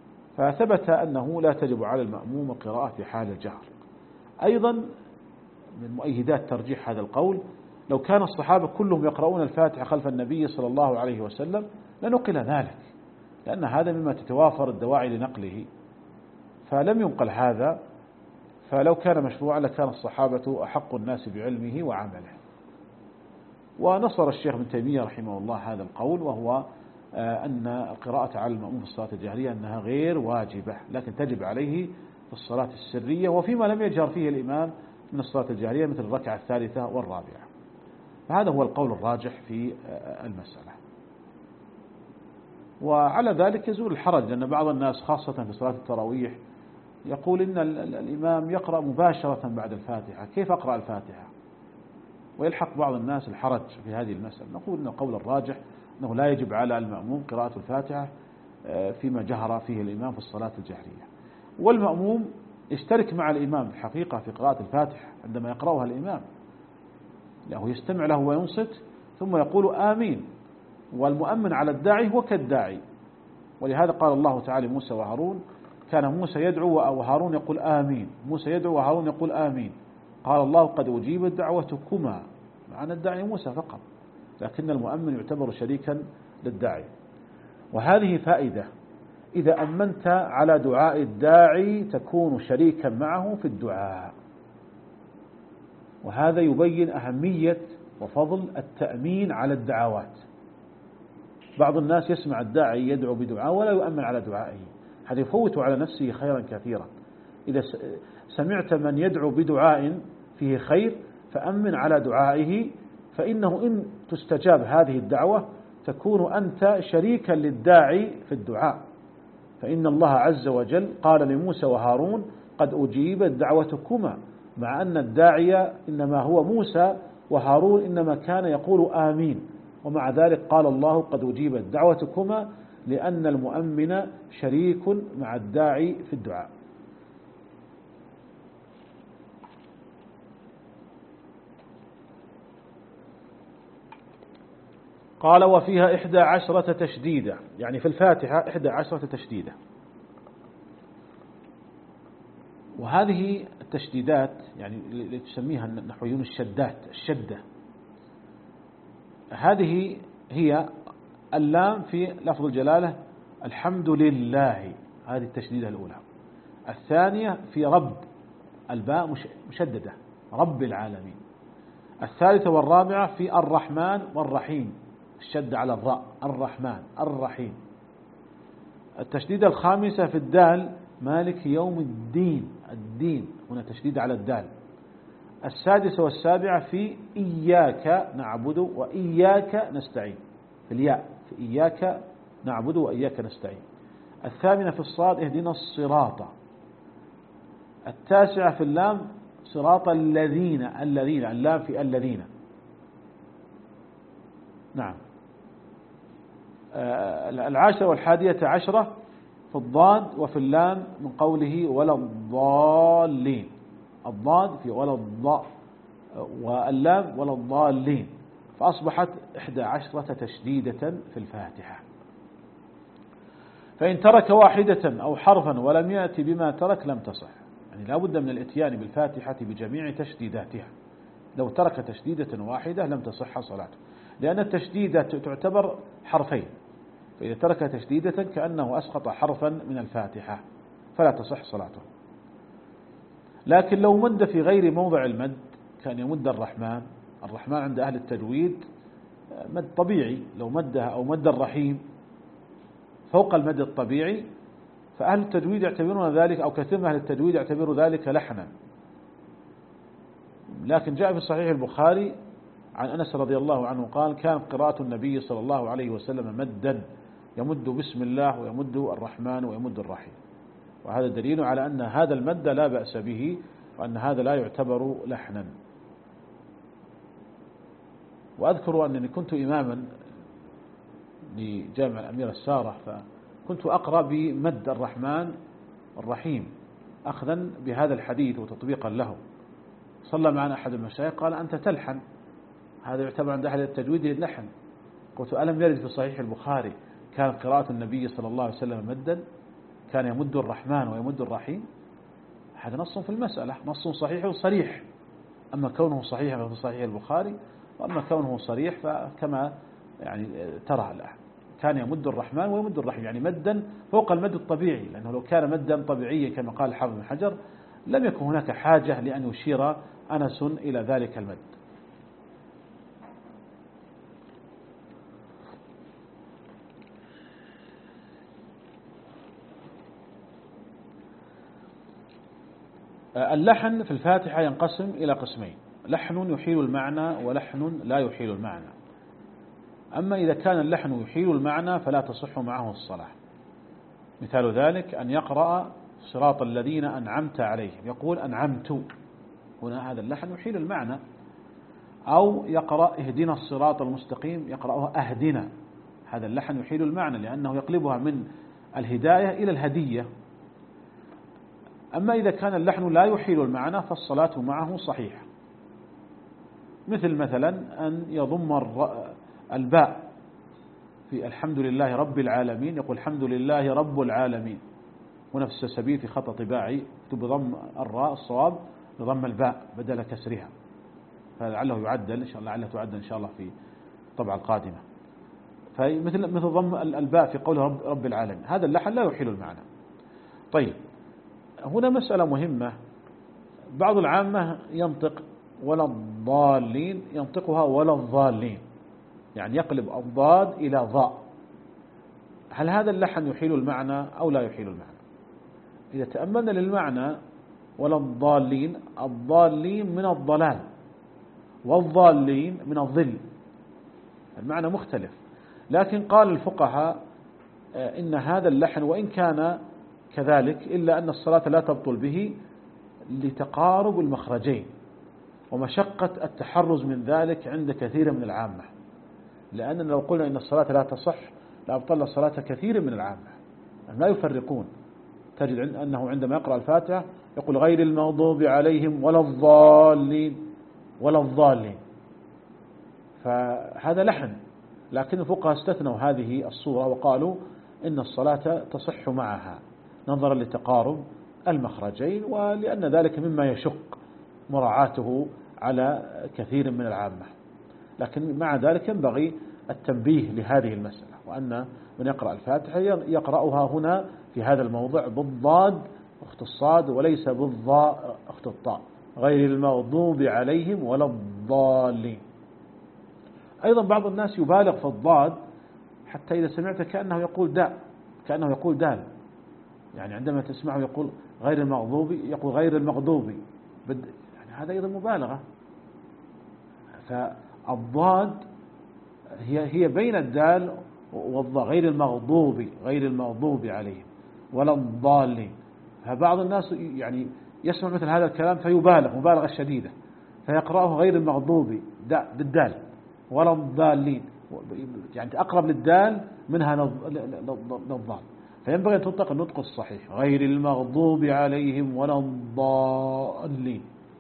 S2: فثبت أنه لا تجب على المأموم القراءة في حال الجهر. أيضا من مؤيدات ترجيح هذا القول لو كان الصحابة كلهم يقرؤون الفاتحة خلف النبي صلى الله عليه وسلم لنقل ذلك، لأن هذا مما تتوافر الدواعي لنقله، فلم ينقل هذا. فلو كان مشروعا لكان الصحابة أحق الناس بعلمه وعمله. ونصر الشيخ ابن تيمية رحمه الله هذا القول، وهو أن القراءة على المأموم في الصلاة الجهرية أنها غير واجبة، لكن تجب عليه في الصلاة السرية وفيما لم يجهر فيه الإمام من الصلاة الجهرية مثل الركعة الثالثة والرابعة. فهذا هو القول الراجح في المسألة. وعلى ذلك يزول الحرج، لأن بعض الناس خاصة في صلاة التراويح يقول إن الإمام يقرأ مباشرة بعد الفاتحة، كيف أقرأ الفاتحة؟ ويلحق بعض الناس الحرج في هذه المسألة. نقول أن القول الراجح أنه لا يجب على المأموم قراءة الفاتحة فيما جهر فيه الإمام في الصلاة الجهرية، والمأموم يشترك مع الإمام في الحقيقة في قراءة الفاتحة عندما يقرأها الإمام، لأنه يستمع له وينصت ثم يقول آمين، والمؤمن على الداعي هو كالداعي. ولهذا قال الله تعالى موسى وهارون: كان موسى يدعو وهارون يقول آمين، موسى يدعو وهارون يقول آمين. قال الله: قد أجيبت دعوتكما، معنى الداعي موسى فقط، لكن المؤمن يعتبر شريكا للداعي. وهذه فائدة، إذا أمنت على دعاء الداعي تكون شريكا معه في الدعاء، وهذا يبين أهمية وفضل التأمين على الدعوات. بعض الناس يسمع الداعي يدعو بدعاء ولا يؤمن على دعائه، هذا يفوت على نفسه خيرا كثيرا. إذا سمعت من يدعو بدعاء فيه خير فأمن على دعائه، فإنه إن تستجاب هذه الدعوة تكون أنت شريكا للداعي في الدعاء. فإن الله عز وجل قال لموسى وهارون: قد أجيبت دعوتكما، مع أن الداعي إنما هو موسى وهارون إنما كان يقول آمين، ومع ذلك قال الله: قد أجيبت دعوتكما، لأن المؤمن شريك مع الداعي في الدعاء. قال: وفيها إحدى عشرة تشديدة، يعني في الفاتحة إحدى عشرة تشديدة. وهذه التشديدات يعني اللي تسميها النحويون الشدات، الشدة، هذه هي اللام في لفظ الجلالة الحمد لله، هذه التشديدة الأولى. الثانية في رب، الباء مشددة، رب العالمين. الثالثة والرابعة في الرحمن والرحيم، الشد على الراء، الرحمن الرحيم. التشديدة الخامسة في الدال، مالك يوم الدين، الدين هنا تشديد على الدال. السادسة والسابعة في إياك نعبد وإياك نستعين، في الياء، في إياك نعبد وإياك نستعين. الثامنة في الصاد، اهدنا الصراط. التاسعة في اللام، صراط الذين، الذين، اللام في الذين. نعم. العاشرة والحادية عشرة في الضاد وفي اللام من قوله ولا الضالين، الضاد في ولا الضاء واللام ولا الضالين، فأصبحت إحدى عشرة تشديدة في الفاتحة. فإن ترك واحدة أو حرفا ولم يأتي بما ترك لم تصح، يعني لا بد من الاتيان بالفاتحة بجميع تشديداتها. لو ترك تشديدة واحدة لم تصح صلاته، لأن التشديدة تعتبر حرفين، فإذا ترك تشديدة كأنه أسقط حرفا من الفاتحة فلا تصح صلاته. لكن لو مد في غير موضع المد، كان يمد الرحمن، الرحمن عند أهل التجويد مد طبيعي، لو مدها أو مد الرحيم فوق المد الطبيعي، فأهل التجويد يعتبرون ذلك، أو كثير من أهل التجويد يعتبر ذلك لحنا. لكن جاء في صحيح البخاري عن أنس رضي الله عنه قال: كان قراءة النبي صلى الله عليه وسلم مدا، يمد بسم الله ويمد الرحمن ويمد الرحيم. وهذا دليل على أن هذا المد لا بأس به، وأن هذا لا يعتبر لحنا. وأذكر أنني كنت إماما لجامع الأمير السارة، فكنت أقرأ بمد الرحمن الرحيم أخذا بهذا الحديث وتطبيقا له. صلى معنا أحد المشايخ قال: أنت تلحن، هذا يعتبر عند أهل التجويد اللحن. قلت: ألم يرد في صحيح البخاري كان قراءة النبي صلى الله عليه وسلم مدا، كان يمد الرحمن ويمد الرحيم؟ هذا نص في المسألة، نص صحيح وصريح أما كونه صحيحا ففي صحيح البخاري، وأما كونه صريح فكما يعني ترى الآن كان يمد الرحمن ويمد الرحيم، يعني مدا فوق المد الطبيعي، لأنه لو كان مدا طبيعيا كما قال الحافظ بن حجر لم يكن هناك حاجة لأن يشير أنس إلى ذلك المد. اللحن في الفاتحة ينقسم إلى قسمين: لحن يحيل المعنى ولحن لا يحيل المعنى. أما إذا كان اللحن يحيل المعنى فلا تصح معه الصلاة. مثال ذلك أن يقرأ صراط الذين أنعمت عليهم، يقول أنعمت، هنا هذا اللحن يحيل المعنى. أو يقرأ اهدنا الصراط المستقيم، يقرأها أهدنا، هذا اللحن يحيل المعنى لأنه يقلبها من الهداية إلى الهدية. أما إذا كان اللحن لا يحيل المعنى فالصلاة معه صحيحة، مثل مثلا أن يضم الباء في الحمد لله رب العالمين، يقول الحمد لله رب العالمين، ونفس السبيل في خط طباعي بضم الراء الصواب بضم الباء بدل كسرها، فلعله يعدل إن شاء الله، لعله تعدل إن شاء الله في الطبعة القادمة. فمثل مثل ضم الباء في قوله رب, رب العالمين، هذا اللحن لا يحيل المعنى. طيب، هنا مسألة مهمة، بعض العامة ينطق ولا الضالين، ينطقها ولا الضالين، يعني يقلب الضاد إلى ضاء. هل هذا اللحن يحيل المعنى أو لا يحيل المعنى؟ إذا تأملنا للمعنى ولا الضالين، الضالين من الضلال والضالين من الظل، المعنى مختلف. لكن قال الفقهاء إن هذا اللحن وإن كان كذلك إلا أن الصلاة لا تبطل به لتقارب المخرجين ومشقة التحرز من ذلك عند كثير من العامة، لأننا لو قلنا إن الصلاة لا تصح لأبطل الصلاة كثير من العامة، لا يفرقون. تجد أنه عندما يقرأ الفاتحة يقول غير المغضوب عليهم ولا الضالين ولا الضالين، فهذا لحن. لكن الفقهاء استثنوا هذه الصورة وقالوا إن الصلاة تصح معها نظرا لتقارب المخرجين، ولأن ذلك مما يشق مراعاته على كثير من العامة. لكن مع ذلك ينبغي التنبيه لهذه المسألة، وأن من يقرأ الفاتحة يقرأها هنا في هذا الموضع بالضاد أخت الصاد وليس بالضاء أخت الطاء، غير المغضوب عليهم ولا الضالين. أيضا بعض الناس يبالغ في الضاد حتى إذا سمعت كأنه يقول داء، كأنه يقول دال، يعني عندما تسمعه يقول غير المغضوب يقول غير المغضوب، يعني هذا أيضا مبالغة. فالضاد هي هي بين الدال والضاء، غير المغضوب غير المغضوب عليهم ولا الضالين. فبعض الناس يعني يسمع مثل هذا الكلام فيبالغ مبالغة شديدة، فيقرأه غير المغضوب بالدال ولا الضالين، يعني أقرب للدال منها للضال، فينبغي أن تنطق النطق الصحيح غير المغضوب عليهم ولا الضالين.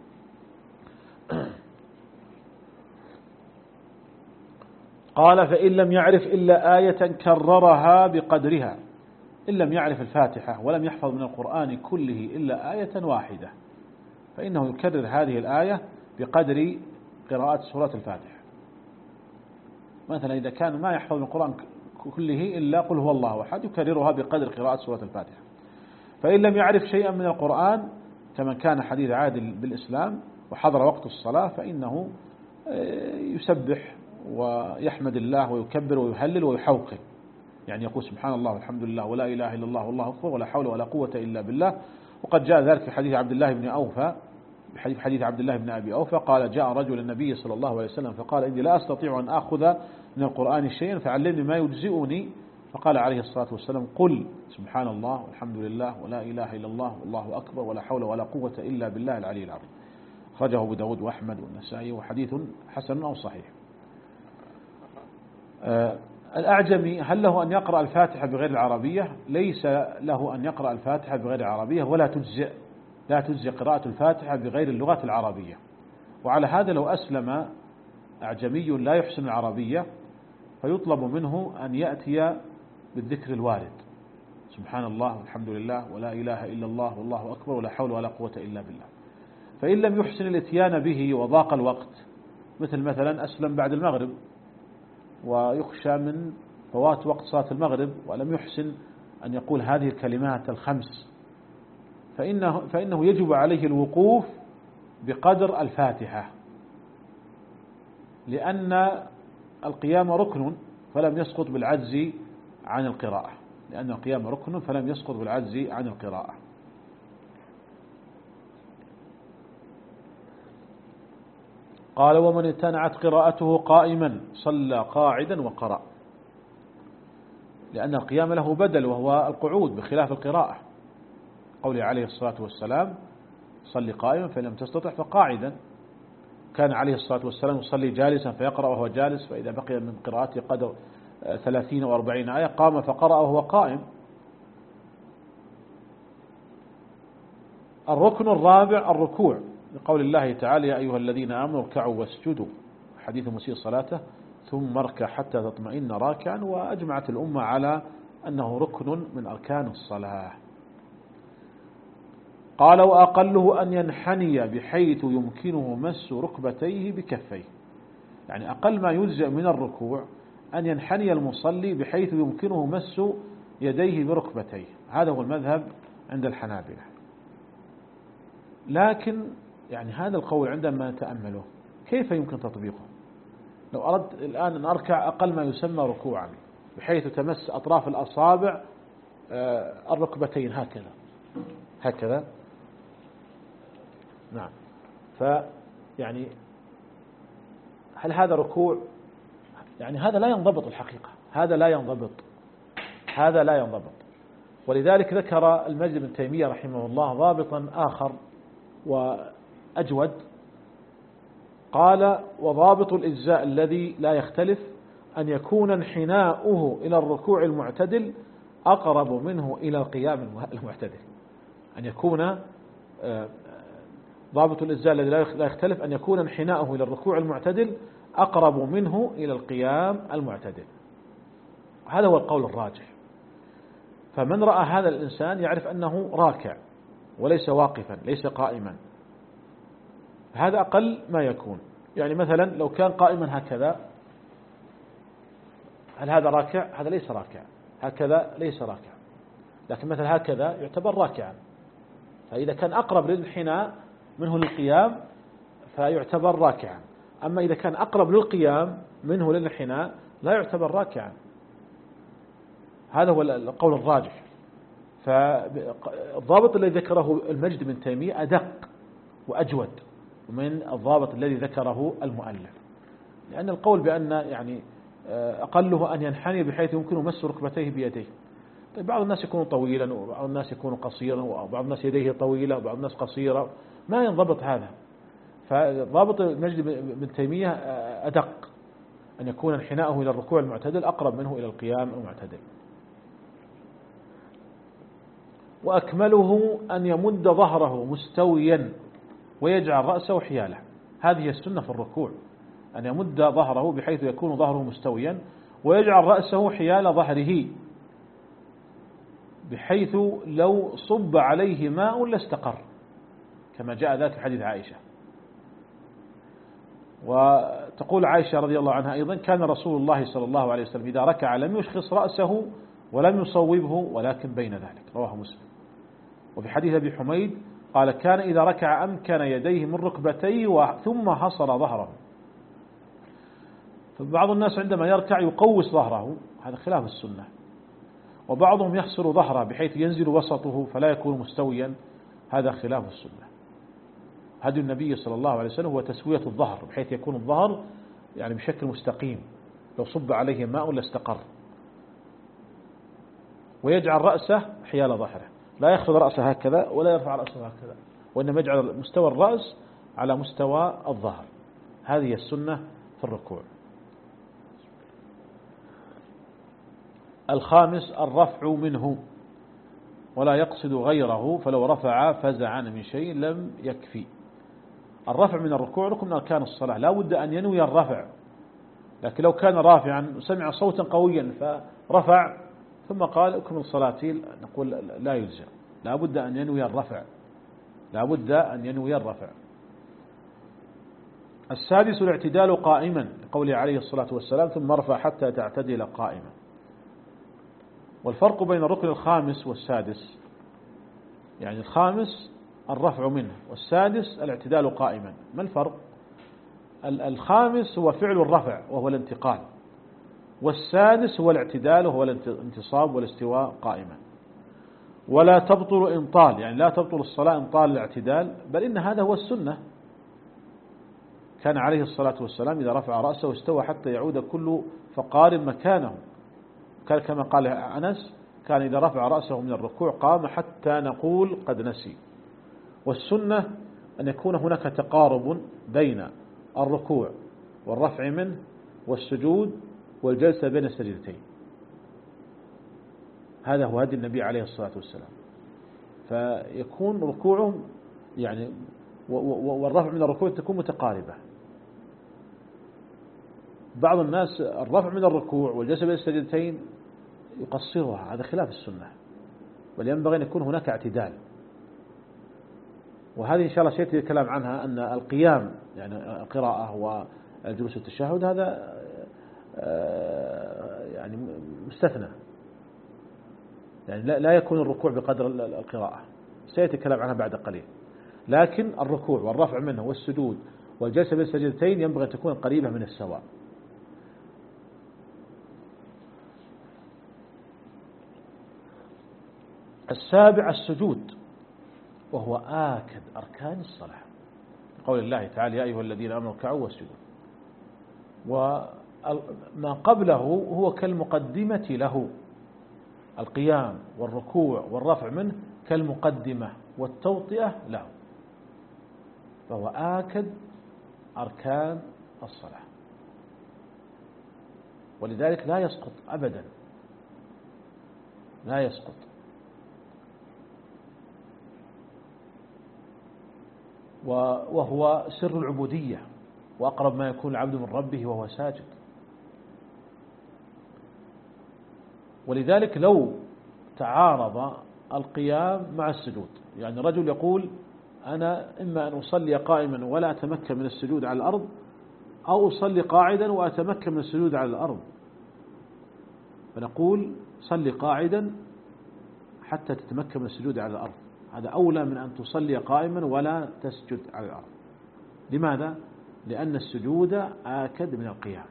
S2: قال فإن لم يعرف إلا آية كررها بقدرها، إن لم يعرف الفاتحة ولم يحفظ من القرآن كله إلا آية واحدة فإنه يكرر هذه الآية بقدر قراءة سورة الفاتحة. مثلا إذا كان ما يحفظ من القرآن كله إلا قل هو الله أحد يكررها بقدر قراءة سورة الفاتحة. فإن لم يعرف شيئا من القرآن كمن كان حديث عادل بالإسلام وحضر وقت الصلاة فإنه يسبح ويحمد الله ويكبر ويهلل ويحوقل، يعني يقول سبحان الله والحمد لله ولا إله إلا الله والله أكبر ولا حول ولا قوة إلا بالله. وقد جاء ذلك في حديث عبد الله بن أوفى، بحديث حديث عبد الله بن أبي أوفى قال جاء رجل النبي صلى الله عليه وسلم فقال إني لا أستطيع أن أخذ من القرآن شيئا فعلمني ما يجزئني، فقال عليه الصلاة والسلام قل سبحان الله والحمد لله ولا إله إلا الله والله أكبر ولا حول ولا قوة إلا بالله العلي العظيم. أخرجه أبو داود وأحمد والنسائي وحديث حسن أو صحيح. آه الأعجمي هل له أن يقرأ الفاتحة بغير العربية؟ ليس له أن يقرأ الفاتحة بغير العربية، ولا تجزئ لا تجزئ قراءة الفاتحة بغير اللغة العربية. وعلى هذا لو أسلم أعجمي لا يحسن العربية فيطلب منه أن يأتي بالذكر الوارد سبحان الله والحمد لله ولا إله إلا الله والله أكبر ولا حول ولا قوة إلا بالله. فإن لم يحسن الاتيان به وضاق الوقت، مثل مثلا أسلم بعد المغرب ويخشى من فوات وقت صلاة المغرب ولم يحسن أن يقول هذه الكلمات الخمس، فإنه, فإنه يجب عليه الوقوف بقدر الفاتحة، لأن القيام ركن فلم يسقط بالعجز عن القراءة، لأن القيام ركن فلم يسقط بالعجز عن القراءة. قال ومن امتنعت قراءته قائما صلى قاعدا وقرأ، لأن القيام له بدل وهو القعود بخلاف القراءة، قوله عليه الصلاة والسلام صلي قائما فإن لم تستطع فقاعدا. كان عليه الصلاة والسلام يصلي جالسا فيقرأ وهو جالس، فإذا بقي من قراءته قدر ثلاثين أو أربعين آية قام فقرأ وهو قائم. الركن الرابع الركوع، لقول الله تعالى يا أيها الذين آمنوا اركعوا واسجدوا، حديث مسيء صلاته ثم اركع حتى تطمئن راكعا، وأجمعت الأمة على أنه ركن من أركان الصلاة. قال وأقله أن ينحني بحيث يمكنه مس ركبتيه بكفيه، يعني أقل ما يجزئ من الركوع أن ينحني المصلي بحيث يمكنه مس يديه بركبتيه، هذا هو المذهب عند الحنابلة. لكن يعني هذا القول عندما نتأمله كيف يمكن تطبيقه؟ لو أردت الآن أن أركع أقل ما يسمى ركوعا بحيث تمس أطراف الأصابع الركبتين هكذا هكذا، نعم، فيعني هل هذا ركوع؟ يعني هذا لا ينضبط الحقيقة، هذا لا ينضبط هذا لا ينضبط ولذلك ذكر المجد بن تيمية رحمه الله ضابطا آخر وأجود، قال وضابط الإجزاء الذي لا يختلف أن يكون انحناؤه إلى الركوع المعتدل أقرب منه إلى القيام المعتدل. أن يكون ضابط الإجزاء الذي لا يختلف أن يكون انحناؤه إلى الركوع المعتدل أقرب منه إلى القيام المعتدل، هذا هو القول الراجح. فمن رأى هذا الإنسان يعرف أنه راكع وليس واقفا ليس قائما، هذا أقل ما يكون. يعني مثلا لو كان قائما هكذا، هل هذا راكع؟ هذا ليس راكع، هكذا ليس راكع، لكن مثلا هكذا يعتبر راكعا، فإذا كان أقرب للانحناء منه للقيام فيعتبر راكعا، أما إذا كان أقرب للقيام منه للانحناء لا يعتبر راكعا، هذا هو القول الراجح. فالضابط الذي ذكره المجد بن تيمية أدق وأجود من الضابط الذي ذكره المؤلف، لأن القول بأن يعني أقله أن ينحني بحيث يمكن مس ركبتيه بيديه. طيب بعض الناس يكون طويلا وبعض الناس يكون قصيرا وبعض الناس يديه طويلة وبعض الناس قصيرة، ما ينضبط هذا. فضابط المجد بن تيمية أدق، أن يكون انحناؤه إلى الركوع المعتدل أقرب منه إلى القيام المعتدل. وأكمله أن يمد ظهره مستويا ويجعل رأسه حياله، هذه السنة في الركوع، أن يمد ظهره بحيث يكون ظهره مستويا ويجعل رأسه حيال ظهره بحيث لو صب عليه ماء لاستقر، كما جاء ذلك في حديث عائشة. وتقول عائشة رضي الله عنها أيضا كان رسول الله صلى الله عليه وسلم إذا ركع لم يشخص رأسه ولم يصوبه ولكن بين ذلك، رواه مسلم. وفي حديث أبي حميد قال كان إذا ركع أمكن يديه من ركبتيه ثم حصر ظهره. فبعض الناس عندما يركع يقوس ظهره، هذا خلاف السنة، وبعضهم يحصر ظهره بحيث ينزل وسطه فلا يكون مستويا، هذا خلاف السنة. هدي النبي صلى الله عليه وسلم هو تسوية الظهر بحيث يكون الظهر يعني بشكل مستقيم، لو صب عليه ماء لاستقر، ويجعل رأسه حيال ظهره، لا يخفض رأسه هكذا ولا يرفع رأسه هكذا، وإنما يجعل مستوى الرأس على مستوى الظهر، هذه السنة في الركوع. الخامس الرفع منه ولا يقصد غيره، فلو رفع فزعا من شيء لم يكفي. الرفع من الركوع ركن من أركان الصلاة، لا بد أن ينوي الرفع، لكن لو كان رافعا وسمع صوتا قويا فرفع ثم قال اكمل صلاتي، نقول لا يلزم، لا بد أن ينوي الرفع، لا بد أن ينوي الرفع. السادس الاعتدال قائما، لقوله عليه الصلاة والسلام ثم ارفع حتى تعتدل قائما. والفرق بين الركن الخامس والسادس، يعني الخامس الرفع منه والسادس الاعتدال قائما. ما الفرق؟ الخامس هو فعل الرفع وهو الانتقال، والسادس هو الاعتدال وهو الانتصاب والاستواء قائما. ولا تبطل إن طال، يعني لا تبطل الصلاة إن طال الاعتدال، بل إن هذا هو السنة. كان عليه الصلاة والسلام إذا رفع رأسه استوى حتى يعود كل فقار مكانه، كان كما قال أنس كان إذا رفع رأسه من الركوع قام حتى نقول قد نسي. والسنة أن يكون هناك تقارب بين الركوع والرفع منه والسجود والجلسة بين السجدتين، هذا هو هدي النبي عليه الصلاة والسلام. فيكون ركوعهم يعني والرفع من الركوع تكون متقاربة. بعض الناس الرفع من الركوع والجلسة بين السجدتين يقصرها، هذا خلاف السنة، بل ينبغي أن يكون هناك اعتدال. وهذه إن شاء الله سيأتي الكلام عنها، أن القيام يعني القراءة والجلوس التشهد هذا يعني مستثنى، يعني لا يكون الركوع بقدر القراءة، سيأتي الكلام عنها بعد قليل. لكن الركوع والرفع منه والسجود والجلسة بين السجدتين ينبغي أن تكون قريبة من السواء. السابع السجود، وهو آكد أركان الصلاة، قول الله تعالى يا أيها الذين آمنوا اركعوا واسجدوا. وما قبله هو كالمقدمة له، القيام والركوع والرفع منه كالمقدمة والتوطئة له، فهو آكد أركان الصلاة، ولذلك لا يسقط أبدا، لا يسقط. وهو سر العبودية، وأقرب ما يكون العبد من ربه وهو ساجد. ولذلك لو تعارض القيام مع السجود، يعني رجل يقول أنا إما أن أصلي قائما ولا أتمكن من السجود على الأرض، أو أصلي قاعدا وأتمكن من السجود على الأرض، فنقول صلي قاعدا حتى تتمكن من السجود على الأرض، هذا أولى من أن تصلي قائما ولا تسجد على الأرض. لماذا؟ لأن السجود آكد من القيام.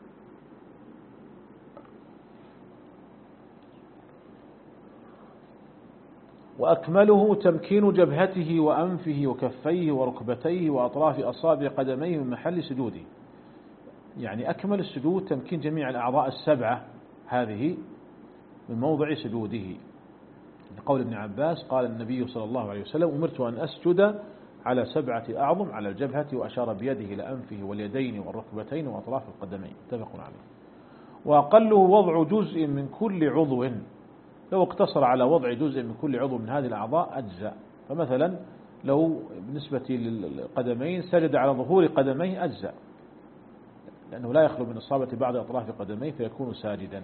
S2: وأكمله تمكين جبهته وأنفه وكفيه وركبتيه وأطراف أصابع قدميه من محل سجوده، يعني أكمل السجود تمكين جميع الأعضاء السبعة هذه من موضع سجوده. لقول ابن عباس قال النبي صلى الله عليه وسلم أمرت أن أسجد على سبعة أعظم، على الجبهة، وأشار بيده إلى أنفه واليدين والركبتين وأطراف القدمين، متفق عليه. وأقله وضع جزء من كل عضو، لو اقتصر على وضع جزء من كل عضو من هذه الأعضاء أجزاء. فمثلا لو بالنسبة للقدمين سجد على ظهور قدميه أجزاء، لأنه لا يخلو من إصابة بعض أطراف قدميه فيكون ساجدا.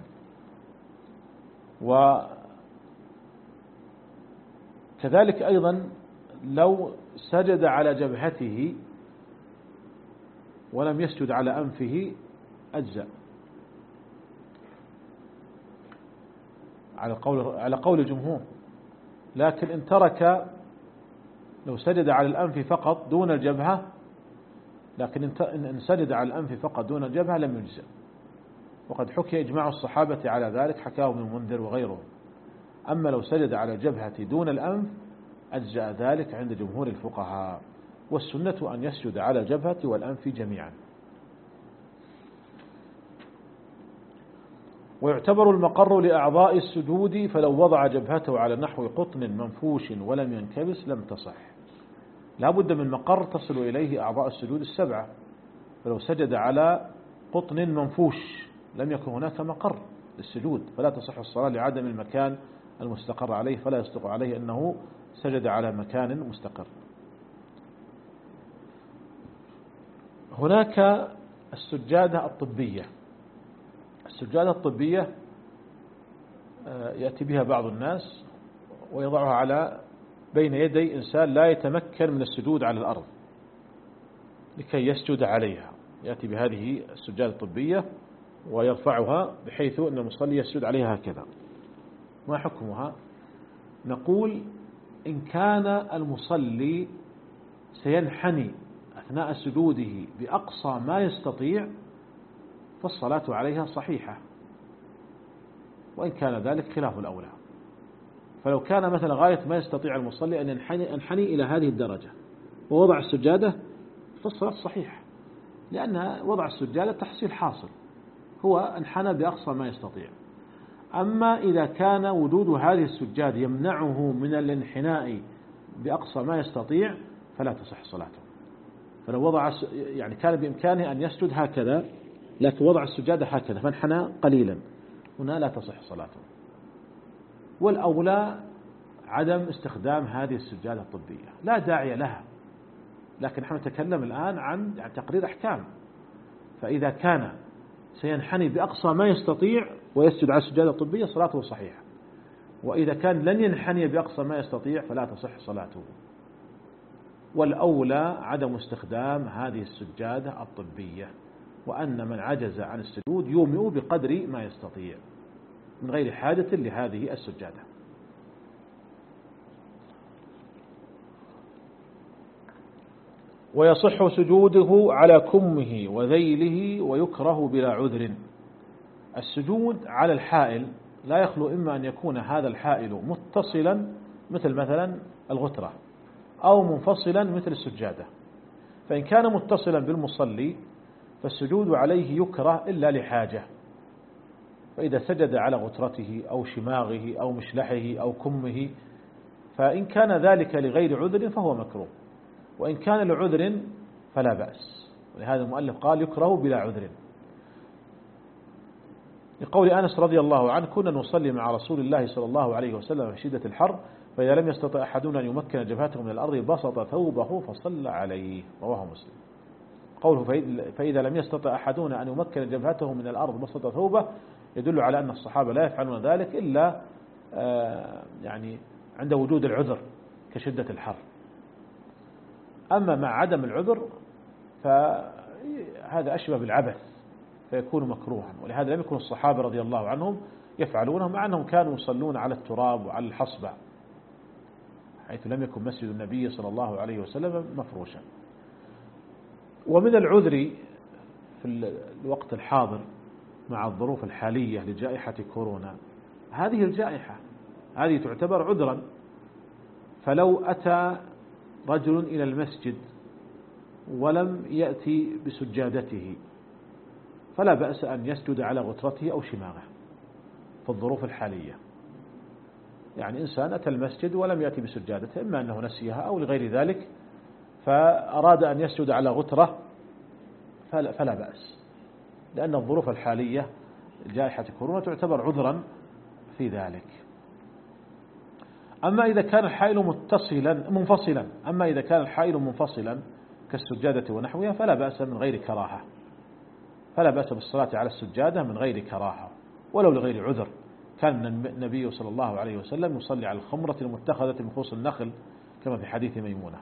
S2: وكذلك أيضا لو سجد على جبهته ولم يسجد على أنفه أجزاء، على قول على قول الجمهور. لكن إن ترك، لو سجد على الأنف فقط دون الجبهة، لكن إن سجد على الأنف فقط دون الجبهة لم يجزئ. وقد حكي إجماع الصحابة على ذلك، حكاه ابن المنذر وغيره. أما لو سجد على الجبهة دون الأنف أجزأ ذلك عند جمهور الفقهاء، والسنة أن يسجد على الجبهة والأنف جميعا. ويعتبر المقر لأعضاء السجود، فلو وضع جبهته على نحو قطن منفوش ولم ينكبس لم تصح. لا بد من مقر تصل إليه أعضاء السجود السبعة، فلو سجد على قطن منفوش لم يكن هناك مقر للسجود فلا تصح الصلاة لعدم المكان المستقر عليه، فلا يصدق عليه أنه سجد على مكان مستقر. هناك السجادة الطبية. السجادة الطبية يأتي بها بعض الناس ويضعها على بين يدي إنسان لا يتمكن من السجود على الأرض لكي يسجد عليها، يأتي بهذه السجادة الطبية ويرفعها بحيث أن المصلي يسجد عليها هكذا. ما حكمها؟ نقول إن كان المصلي سينحني أثناء سجوده بأقصى ما يستطيع فالصلاة عليها صحيحة، وإن كان ذلك خلاف الأولى. فلو كان مثلا غاية ما يستطيع المصلي أن ينحني, ينحني إلى هذه الدرجة ووضع السجادة فالصلاة صحيحة، لأن وضع السجادة تحصيل حاصل، هو انحنى بأقصى ما يستطيع. أما إذا كان وجود هذه السجادة يمنعه من الانحناء بأقصى ما يستطيع فلا تصح صلاته. فلو وضع يعني كان بإمكانه أن يسجد هكذا لكن وضع السجادة هكذا فانحنى قليلا، هنا لا تصح صلاته. والأولى عدم استخدام هذه السجادة الطبية، لا داعي لها، لكن نحن نتكلم الآن عن يعني تقرير أحكام. فإذا كان سينحني بأقصى ما يستطيع ويسجد على السجادة الطبية صلاته صحيحة، وإذا كان لن ينحني بأقصى ما يستطيع فلا تصح صلاته. والأولى عدم استخدام هذه السجادة الطبية، وأن من عجز عن السجود يومئ بقدر ما يستطيع من غير حاجة لهذه السجادة. ويصح سجوده على كمه وذيله ويكره بلا عذر. السجود على الحائل لا يخلو إما أن يكون هذا الحائل متصلا مثل مثلا الغترة أو منفصلا مثل السجادة. فإن كان متصلا بالمصلي فالسجود عليه يكره إلا لحاجة، فإذا سجد على غترته أو شماغه أو مشلحه أو كمه، فإن كان ذلك لغير عذر فهو مكروه، وإن كان لعذر فلا بأس. ولهذا المؤلف قال يكره بلا عذر، لقول أنس رضي الله عنه كنا نصلي مع رسول الله صلى الله عليه وسلم في شدة الحر فإذا لم يستطع أحدنا أن يمكن جبهته من الأرض بسط ثوبه فصلى عليه، رواه مسلم. قوله فإذا لم يستطع أحدنا أن يمكن جبهته من الأرض بسط ثوبه يدل على أن الصحابة لا يفعلون ذلك إلا يعني عند وجود العذر كشدة الحر. أما مع عدم العذر فهذا أشبه بالعبث فيكون مكروها، ولهذا لم يكن الصحابة رضي الله عنهم يفعلونه، مع أنهم كانوا يصلون على التراب وعلى الحصبة، حيث لم يكن مسجد النبي صلى الله عليه وسلم مفروشا. ومن العذر في الوقت الحاضر مع الظروف الحالية لجائحة كورونا، هذه الجائحة هذه تعتبر عذرا. فلو أتى رجل إلى المسجد ولم يأتي بسجادته فلا بأس أن يسجد على غترته أو شماغه في الظروف الحالية. يعني إنسان أتى المسجد ولم يأتي بسجادته، إما أنه نسيها أو لغير ذلك، فأراد أن يسجد على غترة فلا, فلا بأس، لأن الظروف الحالية جائحة كورونا تعتبر عذرا في ذلك. أما إذا كان الحائل متصلا منفصلا أما إذا كان الحائل منفصلا كالسجادة ونحوها فلا بأس من غير كراهة، فلا بأس بالصلاة على السجادة من غير كراهة ولو لغير عذر. كان النبي صلى الله عليه وسلم يصلي على الخمرة المتخذة من خص النخل كما في حديث ميمونة.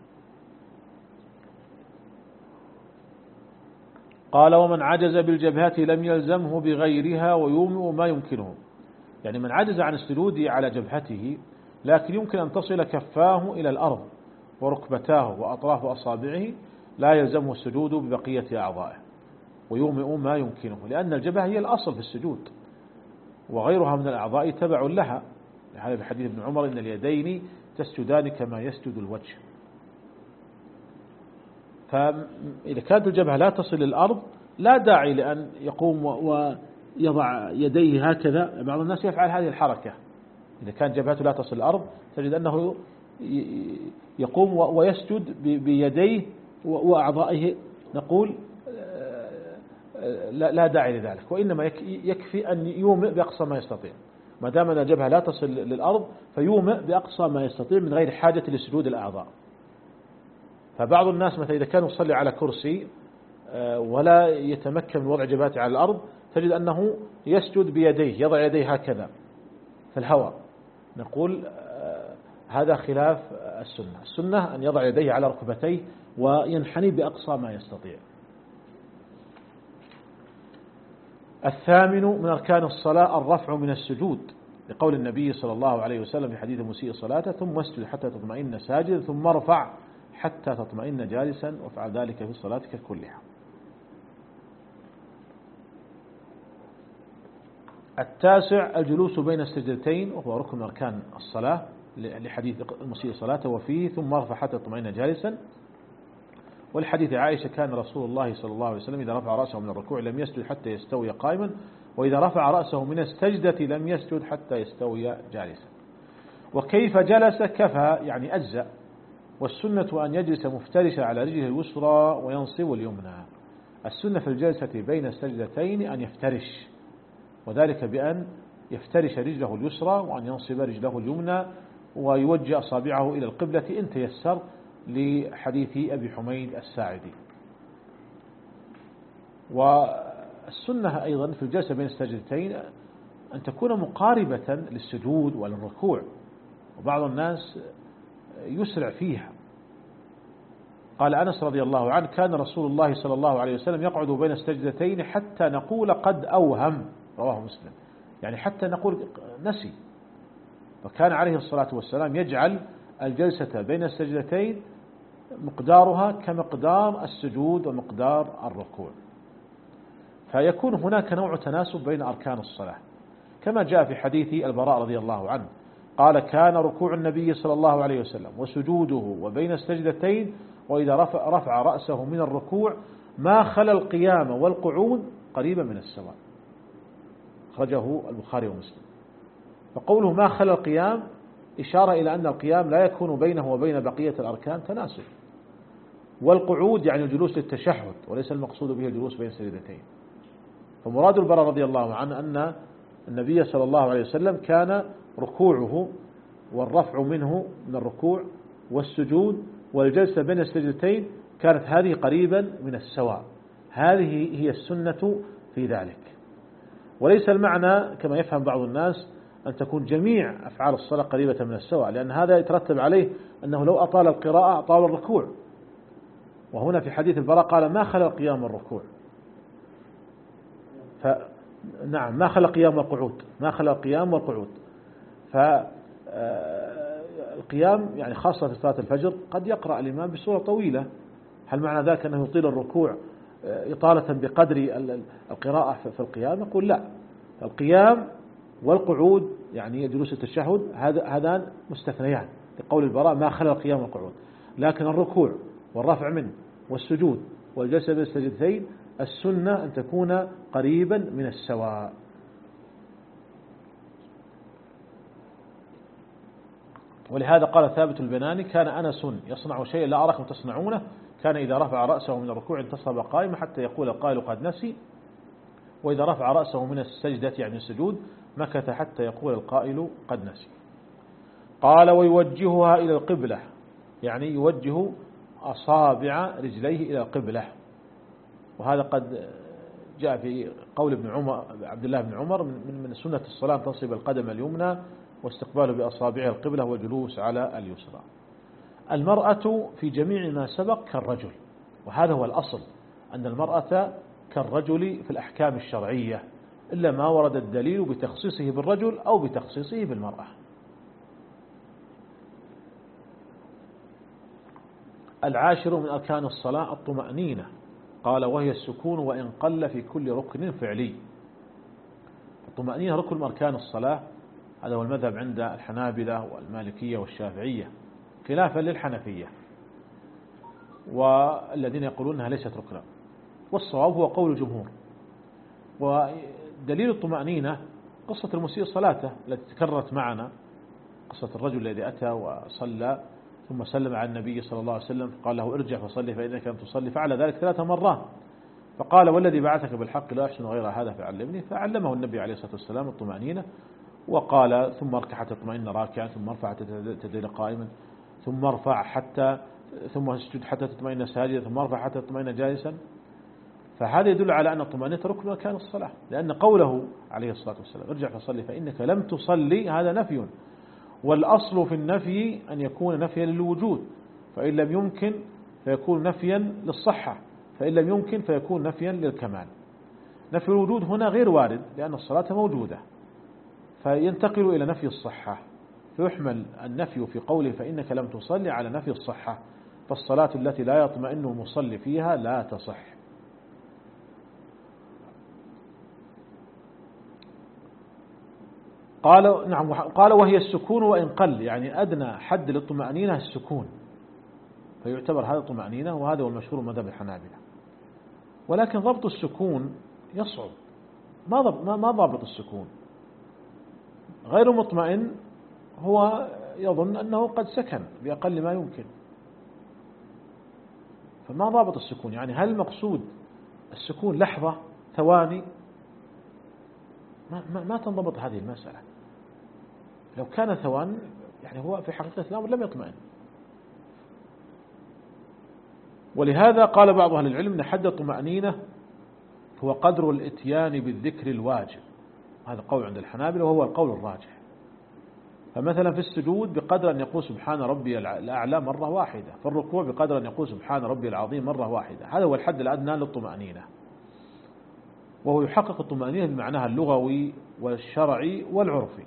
S2: قال ومن عجز بالجبهة لم يلزمه بغيرها ويومئ ما يمكنه. يعني من عجز عن السجود على جبهته لكن يمكن أن تصل كفاه إلى الأرض وركبتاه وأطراف أصابعه لا يلزمه السجود ببقية أعضائه ويومئ ما يمكنه، لأن الجبهة هي الأصل في السجود وغيرها من الأعضاء تبع لها. هذا في حديث ابن عمر إن اليدين تسجدان كما يسجد الوجه. فإذا كانت الجبهة لا تصل للأرض لا داعي لأن يقوم ويضع يديه هكذا. بعض الناس يفعل هذه الحركة، إذا كانت جبهته لا تصل للأرض تجد أنه يقوم ويسجد بيديه وأعضائه. نقول لا داعي لذلك، وإنما يكفي أن يومئ بأقصى ما يستطيع، ما دام أن الجبهة لا تصل للأرض فيومئ بأقصى ما يستطيع من غير حاجة لسجود الأعضاء. فبعض الناس مثلا إذا كان يصلي على كرسي ولا يتمكن من وضع جبهته على الأرض تجد أنه يسجد بيديه، يضع يديه هكذا في الهواء. نقول هذا خلاف السنة. السنة أن يضع يديه على ركبتيه وينحني بأقصى ما يستطيع. الثامن من أركان الصلاة الرفع من السجود، لقول النبي صلى الله عليه وسلم في حديث مسيء صلاته: ثم اسجد حتى تطمئن ساجدا ثم ارفع حتى تطمئن جالسا وافعل ذلك في صلاتك كلها. التاسع الجلوس بين السجدتين، وهو ركن من أركان الصلاة لحديث المسيء صلاته وفيه: ثم ارفع حتى تطمئن جالسا. والحديث عائشة: كان رسول الله صلى الله عليه وسلم إذا رفع رأسه من الركوع لم يسجد حتى يستوي قائما، وإذا رفع رأسه من السجدة لم يسجد حتى يستوي جالسا. وكيف جلس كفى يعني أجزأ، والسنة أن يجلس مفترشا على رجله اليسرى وينصب اليمنى. السنة في الجلسة بين السجدتين أن يفترش، وذلك بأن يفترش رجله اليسرى وأن ينصب رجله اليمنى ويوجه أصابعه إلى القبلة إن تيسر، لحديث أبي حميد الساعدي. والسنة أيضا في الجلسة بين السجدتين أن تكون مقاربة للسجود وللركوع، وبعض الناس يسرع فيها. قال أنس رضي الله عنه: كان رسول الله صلى الله عليه وسلم يقعد بين السجدتين حتى نقول قد أوهم، رواه مسلم، يعني حتى نقول نسي. فكان عليه الصلاة والسلام يجعل الجلسة بين السجدتين مقدارها كمقدار السجود ومقدار الركوع، فيكون هناك نوع تناسب بين أركان الصلاة، كما جاء في حديث البراء رضي الله عنه قال: كان ركوع النبي صلى الله عليه وسلم وسجوده وبين السجدتين وإذا رفع, رفع رأسه من الركوع ما خلا القيام والقعود قريبا من السواء، أخرجه البخاري ومسلم. فقوله ما خلا القيام إشارة إلى أن القيام لا يكون بينه وبين بقية الأركان تناسب، والقعود يعني الجلوس للتشهد وليس المقصود به الجلوس بين السجدتين. فمراد البراء رضي الله عنه أن النبي صلى الله عليه وسلم كان ركوعه والرفع منه من الركوع والسجود والجلسة بين السجدتين كانت هذه قريبا من السواء، هذه هي السنة في ذلك. وليس المعنى كما يفهم بعض الناس أن تكون جميع أفعال الصلاة قريبة من السواء، لأن هذا يترتب عليه أنه لو أطال القراءة أطال الركوع، وهنا في حديث البراء قال ما خلا القيام والركوع، فنعم ما خلا القيام والقعود، ما خلا القيام والقعود. فالقيام يعني خاصة في صلاة الفجر قد يقرأ الإمام بسورة طويلة، هل معنى ذلك أنه يطيل الركوع إطالة بقدر القراءة في القيام؟ يقول لا، القيام والقعود يعني جلوس التشهد هذان مستثنيان لقول البراء ما خلا القيام والقعود، لكن الركوع والرفع منه والسجود والجلسة بين السجدتين السنة أن تكون قريبا من السواء. ولهذا قال ثابت البناني: كان أنس يصنع شيئا لا أراكم تصنعونه، كان إذا رفع رأسه من الركوع انتصب قائما حتى يقول القائل قد نسي، وإذا رفع رأسه من السجدة يعني السجود مكث حتى يقول القائل قد نسي. قال: ويوجهها إلى القبلة، يعني يوجه أصابع رجليه إلى القبلة، وهذا قد جاء في قول ابن عمر عبد الله بن عمر من من سنة الصلاة تنصب القدم اليمنى واستقباله بأصابع القبلة والجلوس على اليسرى. المرأة في جميع ما سبق كالرجل، وهذا هو الأصل أن المرأة كالرجل في الأحكام الشرعية، إلا ما ورد الدليل بتخصيصه بالرجل أو بتخصيصه بالمرأة. العاشر من أركان الصلاة الطمأنينة، قال: وهي السكون وإن قل في كل ركن فعلي. الطمأنينة ركن من أركان الصلاة، هذا هو المذهب عند الحنابلة والمالكية والشافعية خلافا للحنفية والذين يقولون أنها ليست ركنا، والصواب هو قول الجمهور. ودليل الطمأنينة قصة المسيء صلاته التي تكررت معنا، قصة الرجل الذي أتى وصلى ثم سلم على النبي صلى الله عليه وسلم فقال له: ارجع فصلي فإنك لم تصلي، فعل ذلك ثلاث مرات، فقال: والذي بعثك بالحق لا أحسن غير هذا فعلمني، فعلمه النبي عليه الصلاة والسلام الطمأنينة، وقال: ثم اركع حتى تطمئن راكعا، ثم ارفع حتى تدل قائما، ثم ارفع حتى ثم اسجد حتى تطمئن ساجدا، ثم ارفع حتى تطمئن جالسا. فهذا يدل على أن الطمأنينة ركن من أركان الصلاة، لأن قوله عليه الصلاة والسلام: ارجع فصلي فإنك لم تصلي، هذا نفي، والأصل في النفي أن يكون نفيا للوجود، فإن لم يمكن فيكون نفيا للصحة، فإن لم يمكن فيكون نفيا للكمال. نفي الوجود هنا غير وارد لأن الصلاة موجودة، فينتقل إلى نفي الصحة، فيحمل النفي في قوله فإنك لم تصلي على نفي الصحة، فالصلاة التي لا يطمئن المصلي فيها لا تصح. قال نعم قال وهي السكون وإن قل، يعني أدنى حد للطمأنينة السكون، فيعتبر هذا طمأنينة، وهذا هو المشهور مذهب الحنابلة. ولكن ضبط السكون يصعب، ما ضبط ما ضابط السكون؟ غير مطمئن هو يظن أنه قد سكن بأقل ما يمكن، فما ضابط السكون؟ يعني هل المقصود السكون لحظة ثواني؟ ما, ما, ما تنضبط هذه المسألة. لو كان ثوان يعني هو في حقيقة الأمر لم يطمئن. ولهذا قال بعض أهل العلم أن حد الطمأنينة هو قدر الاتيان بالذكر الواجب، هذا قول عند الحنابلة وهو القول الراجح. فمثلا في السجود بقدر أن يقول سبحان ربي الأعلى مرة واحدة، في الركوع بقدر أن يقول سبحان ربي العظيم مرة واحدة، هذا هو الحد الأدنى للطمأنينة، وهو يحقق الطمأنينة بمعناها اللغوي والشرعي والعرفي.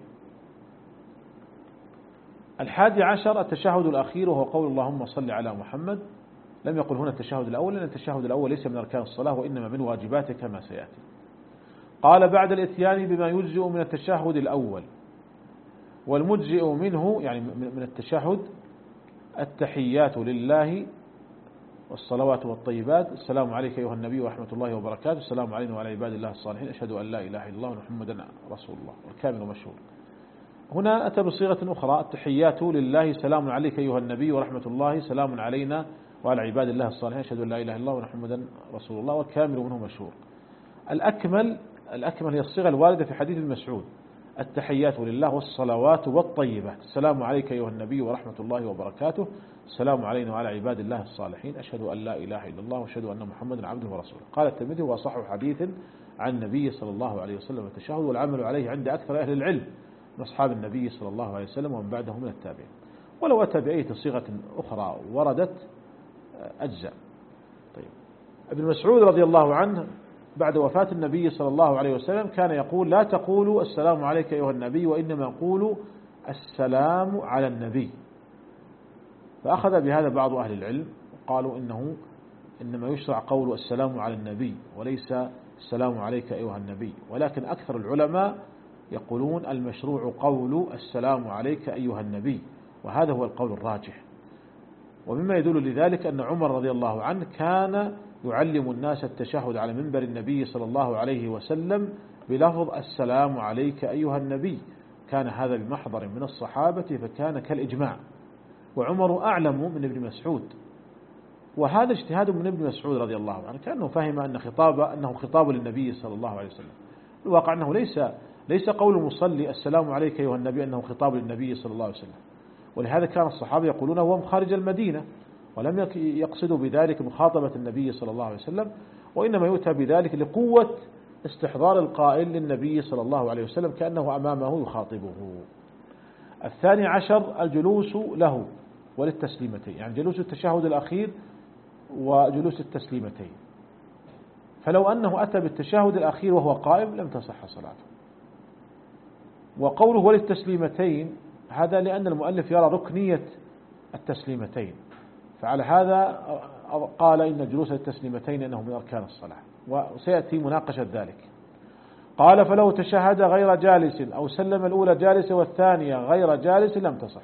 S2: الحادي عشر التشهد الأخير، وهو قول اللهم صل على محمد. لم يقل هنا التشهد الأول لأن التشهد الأول ليس من أركان الصلاة وإنما من واجباته كما سيأتي. قال بعد الإتيان بما يجزئ من التشهد الأول، والمجزئ منه يعني من التشهد التحيات لله والصلوات والطيبات، السلام عليك أيها النبي ورحمة الله وبركاته، السلام علينا وعلى عباد الله الصالحين، أشهد أن لا إله إلا الله ومحمدا رسول الله، والكامل مشهور. هنا أتى بصيغة أخرى التحيات لله، سلام عليك أيها النبي ورحمة الله، سلام علينا وعلى عباد الله الصالحين، أشهد أن لا إله إلا الله ومحمدا رسول الله، والكامل منه مشهور. الأكمل الأكمل هي الصيغة الواردة في حديث ابن مسعود، التحيات لله والصلوات والطيبات، السلام عليك أيها النبي ورحمة الله وبركاته، السلام علينا وعلى عباد الله الصالحين، أشهد أن لا إله إلا الله وأشهد أن محمدا عبده ورسوله. قال الترمذي هو أصح حديث عن النبي صلى الله عليه وسلم التشهد، والعمل عليه عند أكثر أهل العلم من أصحاب النبي صلى الله عليه وسلم ومن بعده من التابعين. ولو أتى بأي صيغة أخرى وردت أجزاء. طيب، ابن مسعود رضي الله عنه بعد وفاة النبي صلى الله عليه وسلم كان يقول لا تقولوا السلام عليك أيها النبي، وإنما قولوا السلام على النبي. فأخذ بهذا بعض أهل العلم وقالوا إنه إنما يشرع قول السلام على النبي وليس السلام عليك أيها النبي، ولكن أكثر العلماء يقولون المشروع قول السلام عليك أيها النبي، وهذا هو القول الراجح. ومما يدل لذلك أن عمر رضي الله عنه كان يعلم الناس التشهد على منبر النبي صلى الله عليه وسلم بلفظ السلام عليك أيها النبي، كان هذا بمحضر من الصحابة فكان كالإجماع، وعمر أعلم من ابن مسعود، وهذا اجتهاد من ابن مسعود رضي الله عنه، كأنه فهم أن خطاب أنه خطاب للنبي صلى الله عليه وسلم. الواقع أنه ليس ليس قول المصلي السلام عليك أيها النبي أنه خطاب للنبي صلى الله عليه وسلم، ولهذا كان الصحابة يقولون وهم خارج المدينة، ولم يقصدوا بذلك مخاطبة النبي صلى الله عليه وسلم، وإنما يؤتى بذلك لقوة استحضار القائل للنبي صلى الله عليه وسلم كأنه أمامه يخاطبه. الثاني عشر الجلوس له وللتسليمتين، يعني جلوس التشهد الأخير وجلوس التسليمتين. فلو أنه أتى بالتشهد الأخير وهو قائم لم تصح صلاته. وقوله وللتسليمتين هذا لأن المؤلف يرى ركنية التسليمتين، فعلى هذا قال إن جلوس التسليمتين أنه من أركان الصلاة، وسيأتي مناقشة ذلك. قال فلو تشهد غير جالس أو سلم الأولى جالسة والثانية غير جالس لم تصح.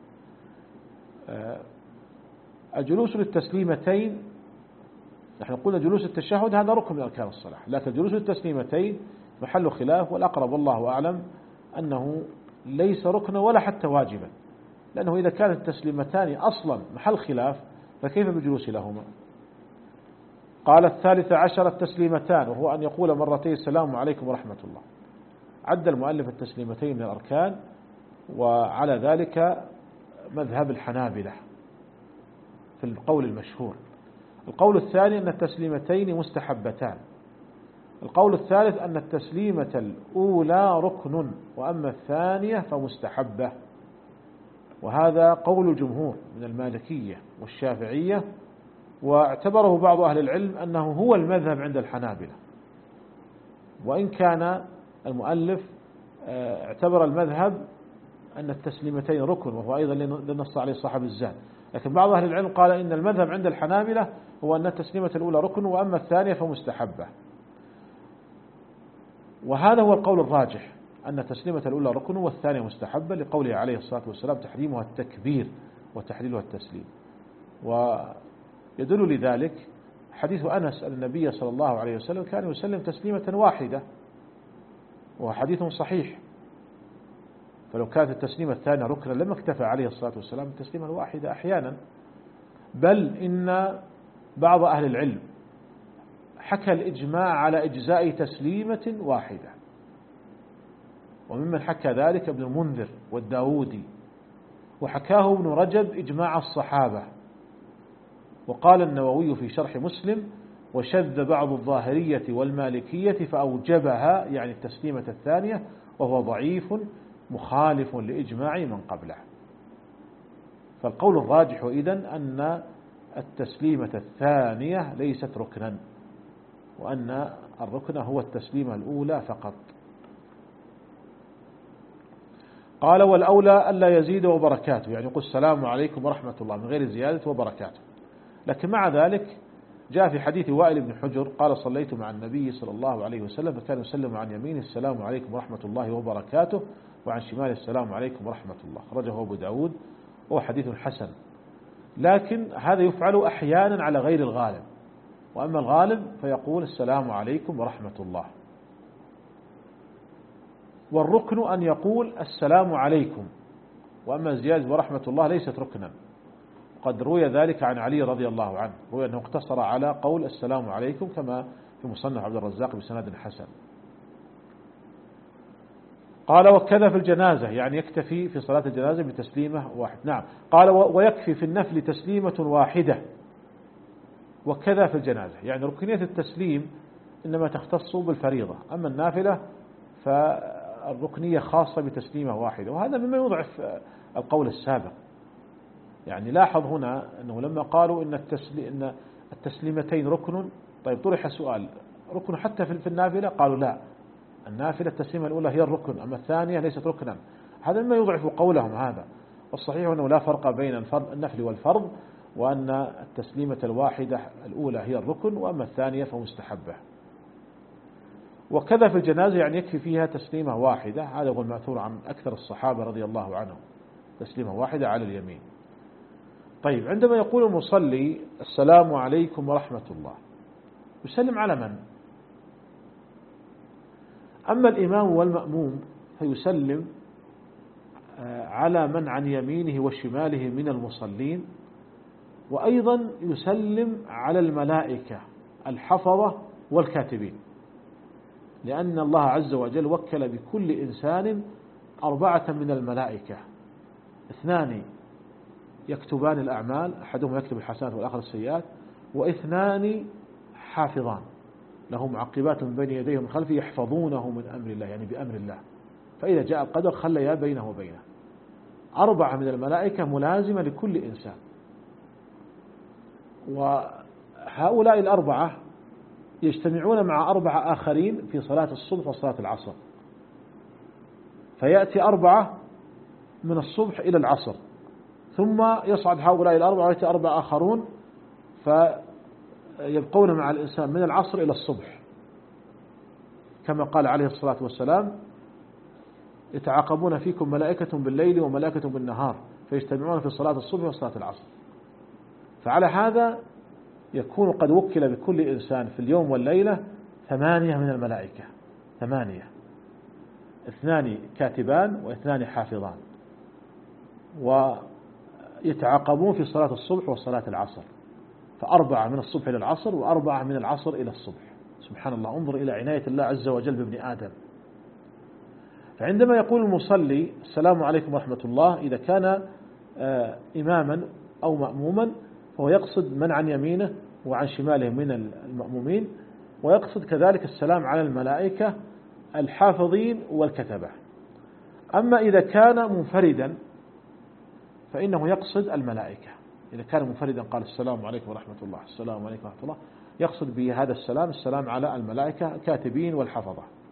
S2: الجلوس للتسليمتين نحن قلنا جلوس التشهد هذا ركن من أركان الصلاة، لكن جلوس التسليمتين محل خلاف، والأقرب والله أعلم أنه ليس ركنا ولا حتى واجبا، لأنه إذا كانت التسليمتان أصلا محل خلاف فكيف بجلوس لهما؟ قال الثالث عشر التسليمتان، وهو أن يقول مرتين السلام عليكم ورحمة الله. عد المؤلف التسليمتين من الأركان، وعلى ذلك مذهب الحنابلة في القول المشهور. القول الثاني أن التسليمتين مستحبتان. القول الثالث أن التسليمة الأولى ركن، وأما الثانية فمستحبة، وهذا قول الجمهور من المالكية والشافعية، واعتبره بعض أهل العلم أنه هو المذهب عند الحنابلة. وإن كان المؤلف اعتبر المذهب أن التسليمتين ركن، وهو أيضا لنص عليه صاحب الزاد، لكن بعض أهل العلم قال إن المذهب عند الحنابلة هو أن التسليمة الأولى ركن وأما الثانية فمستحبة، وهذا هو القول الراجح أن التسليمة الأولى ركن والثانية مستحبة، لقوله عليه الصلاة والسلام تحريمها التكبير وتحليلها التسليم. ويدل لذلك حديث أنس أن النبي صلى الله عليه وسلم كان يسلم تسليمة واحدة، وهو حديث صحيح، فلو كانت التسليمة الثانية ركنا لما اكتفى عليه الصلاة والسلام التسليمة الواحدة أحيانا، بل إن بعض أهل العلم حكى الإجماع على إجزاء تسليمة واحدة، وممن حكى ذلك ابن المنذر والداودي، وحكاه ابن رجب إجماع الصحابة. وقال النووي في شرح مسلم وشذ بعض الظاهرية والمالكية فأوجبها، يعني التسليمة الثانية، وهو ضعيف مخالف لإجماع من قبله. فالقول الراجح إذن أن التسليمة الثانية ليست ركنا، وأن الركن هو التسليمة الأولى فقط. قال والأولى ألا يزيد وبركاته، يعني يقول السلام عليكم ورحمة الله من غير زيادة وبركاته. لكن مع ذلك جاء في حديث وائل بن حجر قال صليت مع النبي صلى الله عليه وسلم فكان يسلم عن يمينه السلام عليكم ورحمة الله وبركاته، وعن شماله السلام عليكم ورحمة الله، خرجه أبو داود وهو حديث حسن. لكن هذا يفعل أحيانا على غير الغالب، وأما الغالب فيقول السلام عليكم ورحمة الله. والركن أن يقول السلام عليكم، وأما الزيادة ورحمة الله ليست ركنا. قد روي ذلك عن علي رضي الله عنه، روي أنه اقتصر على قول السلام عليكم كما في مصنف عبد الرزاق بسند حسن. قال وكذا في الجنازة، يعني يكتفي في صلاة الجنازة بتسليمة واحدة. نعم، قال ويكفي في النفل تسليمة واحدة وكذا في الجنازة، يعني ركنية التسليم إنما تختص بالفريضة، أما النافلة فالركنية خاصة بتسليمة واحدة، وهذا مما يضعف القول السابق. يعني لاحظ هنا أنه لما قالوا إن, التسلي إن التسليمتين ركن، طيب طرح سؤال ركن حتى في النافلة؟ قالوا لا، النافلة التسليمة الأولى هي الركن، أما الثانية ليست ركنا. هذا مما يضعف قولهم هذا، والصحيح أنه لا فرق بين الفرض النفل والفرض، وأن التسليمة الواحدة الأولى هي الركن وأما الثانية فمستحبة. وكذا في الجنازة، يعني يكفي فيها تسليمة واحدة، هذا هو المأثور عن أكثر الصحابة رضي الله عنهم، تسليمة واحدة على اليمين. طيب عندما يقول المصلي السلام عليكم ورحمة الله، يسلم على من؟ أما الإمام والمأموم فيسلم على من عن يمينه وشماله من المصلين، وأيضا يسلم على الملائكة الحفظة والكاتبين، لأن الله عز وجل وكل بكل إنسان أربعة من الملائكة، اثنان يكتبان الأعمال، أحدهم يكتب الحسنات والآخر السيئات، واثنان حافظان له معقبات من بين يديه ومن خلفه يحفظونه من أمر الله، يعني بأمر الله، فإذا جاء القدر خليا بينه وبينه. أربعة من الملائكة ملازمة لكل إنسان، وهؤلاء الأربعة يجتمعون مع أربعة آخرين في صلاة الصبح وصلاة العصر، فيأتي أربعة من الصبح إلى العصر، ثم يصعد هؤلاء الأربعة ويأتي أربعة آخرون فيبقون مع الإنسان من العصر إلى الصبح، كما قال عليه الصلاة والسلام يتعاقبون فيكم ملائكة بالليل وملائكة بالنهار فيجتمعون في صلاة الصبح وصلاة العصر. فعلى هذا يكون قد وكل بكل إنسان في اليوم والليلة ثمانية من الملائكة، ثمانية، اثنان كاتبان واثنان حافظان، ويتعاقبون في صلاة الصبح وصلاة العصر، فأربعة من الصبح إلى العصر وأربعة من العصر إلى الصبح. سبحان الله، انظر إلى عناية الله عز وجل بابن آدم. فعندما يقول المصلي السلام عليكم ورحمة الله، إذا كان إماما أو مأموما فهو يقصد من عن يمينه وعن شماله من المأمومين، ويقصد كذلك السلام على الملائكة الحافظين والكتبة. أما إذا كان منفردا فإنه يقصد الملائكة، إذا كان منفردا قال السلام عليكم ورحمة الله، السلام عليكم ورحمة الله، يقصد بهذا السلام السلام على الملائكة الكاتبين والحفظة.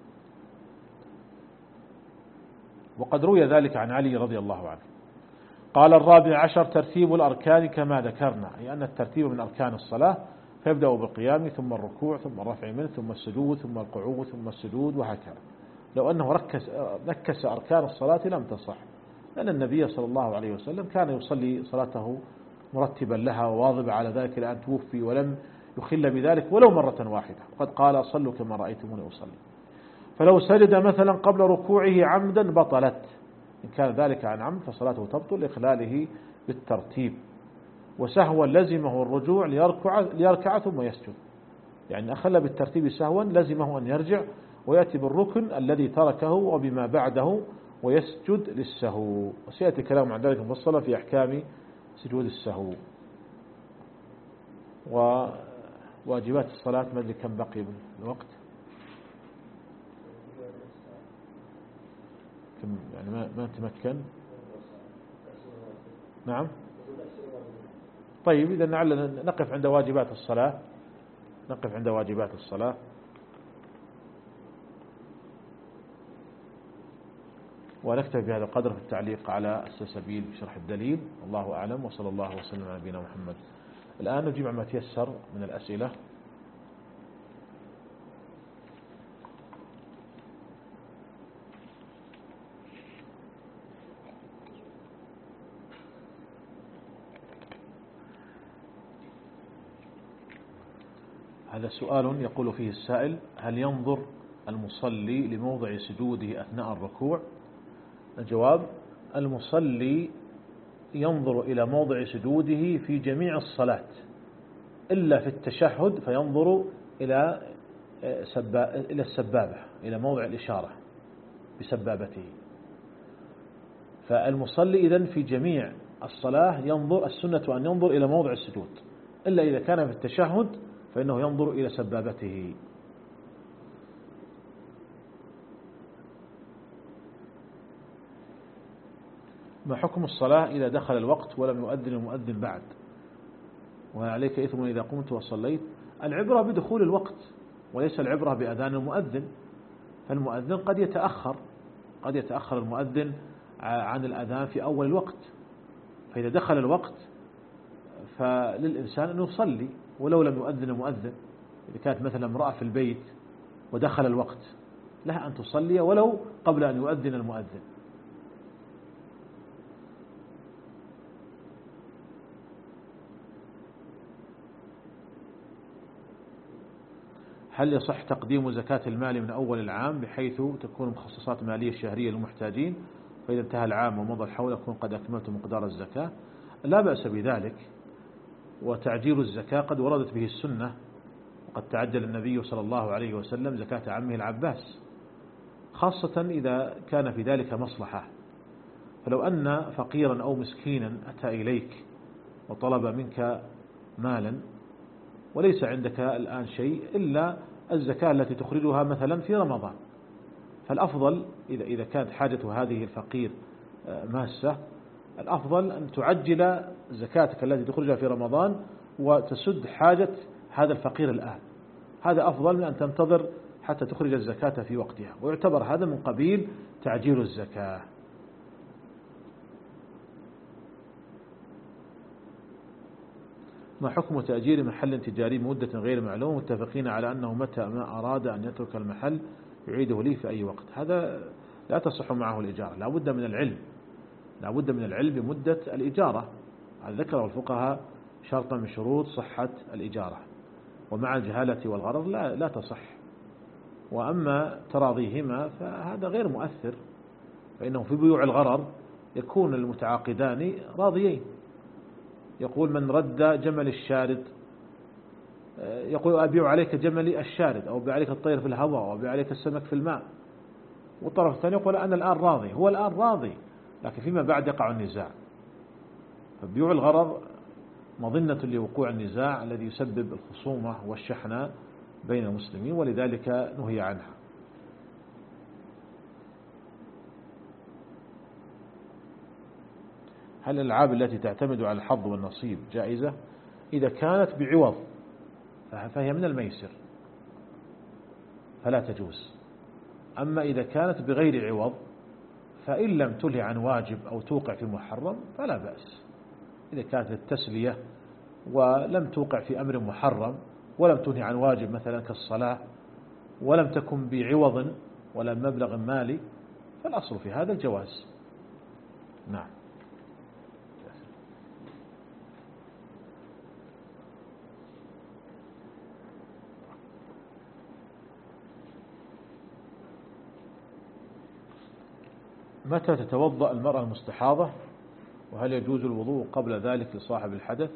S2: وقد روي ذلك عن علي رضي الله عنه. قال الرابع عشر ترتيب الأركان كما ذكرنا، أي أن الترتيب من أركان الصلاة، فيبدأ بالقيام ثم الركوع ثم الرفع منه ثم السجود ثم القعود ثم السجود وهكذا. لو أنه ركز نكس أركان الصلاة لم تصح، لأن النبي صلى الله عليه وسلم كان يصلي صلاته مرتبا لها وواظب على ذلك الآن توفي ولم يخل بذلك ولو مرة واحدة، وقد قال صلوا كما رأيتموني أصلي. فلو سجد مثلا قبل ركوعه عمدا بطلت، إن كان ذلك عن عمد فصلاته تبطل لإخلاله بالترتيب. وسهوا لزمه الرجوع ليركع, ليركع ثم يسجد، يعني أخل بالترتيب سهوا لزمه أن يرجع ويأتي بالركن الذي تركه وبما بعده ويسجد للسهو، وسيأتي كلام عن ذلك مفصلا في أحكام سجود السهو. وواجبات الصلاة ما أدري كم بقي من الوقت، كم يعني ما ما نتمكن. نعم طيب، إذا لعلنا نقف عند واجبات الصلاة، نقف عند واجبات الصلاة. ونكتفي بهذا القدر في التعليق على السلسبيل بشرح الدليل. الله أعلم، وصلى الله وسلم على نبينا محمد. الآن نجيب عما تيسر من الأسئلة. هذا سؤال يقول فيه السائل: هل ينظر المصلي لموضع سجوده أثناء الركوع؟ الجواب: المصلي ينظر إلى موضع سجوده في جميع الصلاة إلا في التشهد، فينظر إلى إلى السبابة، إلى موضع الإشارة بسبابته. فالمصلي إذن في جميع الصلاة ينظر، السنة أن ينظر إلى موضع السجود، إلا إذا كان في التشهد فإنه ينظر إلى سبابته. ما حكم الصلاة إذا دخل الوقت ولم يؤذن المؤذن بعد؟ وعليك إثم إذا قمت وصليت. العبرة بدخول الوقت وليس العبرة بأذان المؤذن، فالمؤذن قد يتأخر، قد يتأخر المؤذن عن الأذان في أول الوقت، فإذا دخل الوقت فللإنسان أن يصلي ولو لم يؤذن المؤذن. إذا كانت مثلا امرأة في البيت ودخل الوقت لها أن تصلي ولو قبل أن يؤذن المؤذن. هل يصح تقديم زكاة المال من أول العام بحيث تكون مخصصات مالية شهرية للمحتاجين، فإذا انتهى العام ومضى الحول أكون قد أكملت مقدار الزكاة؟ لا بأس بذلك، وتعجيل الزكاة قد وردت به السنة، وقد تعجل النبي صلى الله عليه وسلم زكاة عمه العباس، خاصة إذا كان في ذلك مصلحة. فلو أن فقيرا أو مسكينا أتى إليك وطلب منك مالا وليس عندك الآن شيء إلا الزكاة التي تخرجها مثلا في رمضان، فالأفضل إذا إذا كانت حاجة هذه الفقير ماسة، الأفضل أن تعجل زكاتك التي تخرجها في رمضان وتسد حاجة هذا الفقير الآن. هذا أفضل من أن تنتظر حتى تخرج الزكاة في وقتها، ويعتبر هذا من قبيل تعجيل الزكاة. ما حكم تأجير محل تجاري مدة غير معلومة متفقين على أنه متى ما أراد أن يترك المحل يعيده لي في أي وقت؟ هذا لا تصح معه الإجارة، لا بد من العلم، لا بد من العلم بمدة الإجارة. هذا ذكره الفقهاء شرطا من شروط صحة الإجارة، ومع الجهالة والغرر لا لا تصح. وأما تراضيهما فهذا غير مؤثر، فإنه في بيوع الغرر يكون المتعاقدان راضيين. يقول من رد جمل الشارد، يقول أبيع عليك جملي الشارد، أو أبيع عليك الطير في الهواء، أو أبيع عليك السمك في الماء. والطرف الثاني يقول أنا الآن راضي، هو الآن راضي لكن فيما بعد يقع النزاع. فبيوع الغرر مظنة لوقوع النزاع الذي يسبب الخصومة والشحنة بين المسلمين، ولذلك نهي عنها. هل الألعاب التي تعتمد على الحظ والنصيب جائزة؟ إذا كانت بعوض فهي من الميسر فلا تجوز، أما إذا كانت بغير عوض فإن لم تلهي عن واجب أو توقع في محرم فلا بأس. إذا كانت للتسلية ولم توقع في أمر محرم ولم تنهي عن واجب مثلا كالصلاة ولم تكن بعوض ولا مبلغ مالي فالأصل في هذا الجواز. نعم. متى تتوضأ المرأة المستحاضة وهل يجوز الوضوء قبل ذلك لصاحب الحدث؟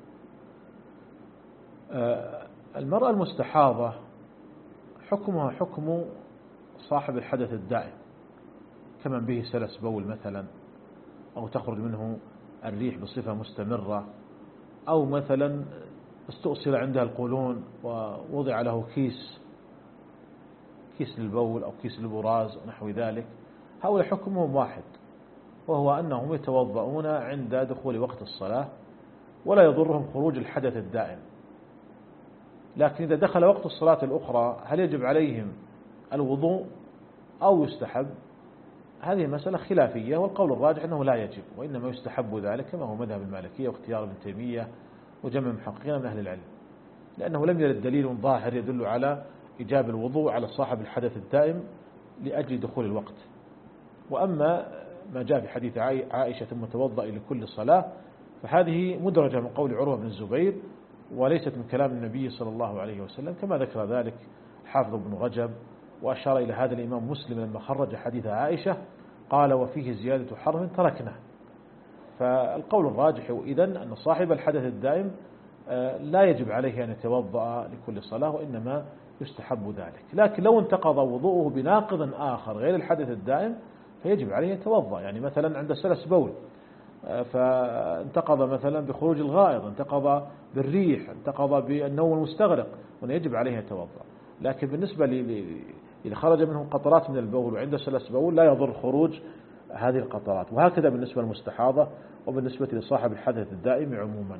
S2: المرأة المستحاضة حكمها حكم صاحب الحدث الدائم كمن به سلس بول مثلا أو تخرج منه الريح بصفة مستمرة أو مثلا استؤصل عندها القولون ووضع له كيس كيس للبول أو كيس للبراز ونحو ذلك. هؤلاء حكمهم واحد وهو أنهم يتوضؤون عند دخول وقت الصلاة ولا يضرهم خروج الحدث الدائم. لكن إذا دخل وقت الصلاة الأخرى هل يجب عليهم الوضوء أو يستحب؟ هذه مسألة خلافية والقول الراجح أنه لا يجب وإنما يستحب ذلك كما هو مذهب المالكية واختيار ابن تيمية وجمع محققين من أهل العلم، لأنه لم يرد دليل ظاهر يدل على إيجاب الوضوء على صاحب الحدث الدائم لأجل دخول الوقت. وأما ما جاء في حديث عائشة ثم توضأ لكل صلاة فهذه مدرجة من قول عروة بن الزبير وليست من كلام النبي صلى الله عليه وسلم كما ذكر ذلك حافظ بن رجب، وأشار إلى هذا الإمام مسلم لما خرج حديث عائشة قال وفيه زيادة حرف تركناه. فالقول الراجح إذن أن صاحب الحدث الدائم لا يجب عليه أن يتوضأ لكل صلاة وإنما يستحب ذلك. لكن لو انتقض وضوءه بناقض آخر غير الحدث الدائم فيجب عليه يتوضأ، يعني مثلا عند سلس بول فانتقض مثلا بخروج الغائط، انتقض بالريح، انتقض بالنوم المستغرق، هنا يجب عليه يتوضأ. لكن بالنسبة إذا خرج منه قطرات من البول وعند سلس بول لا يضر خروج هذه القطرات، وهكذا بالنسبة للمستحاضة وبالنسبة لصاحب الحدث الدائم عموما.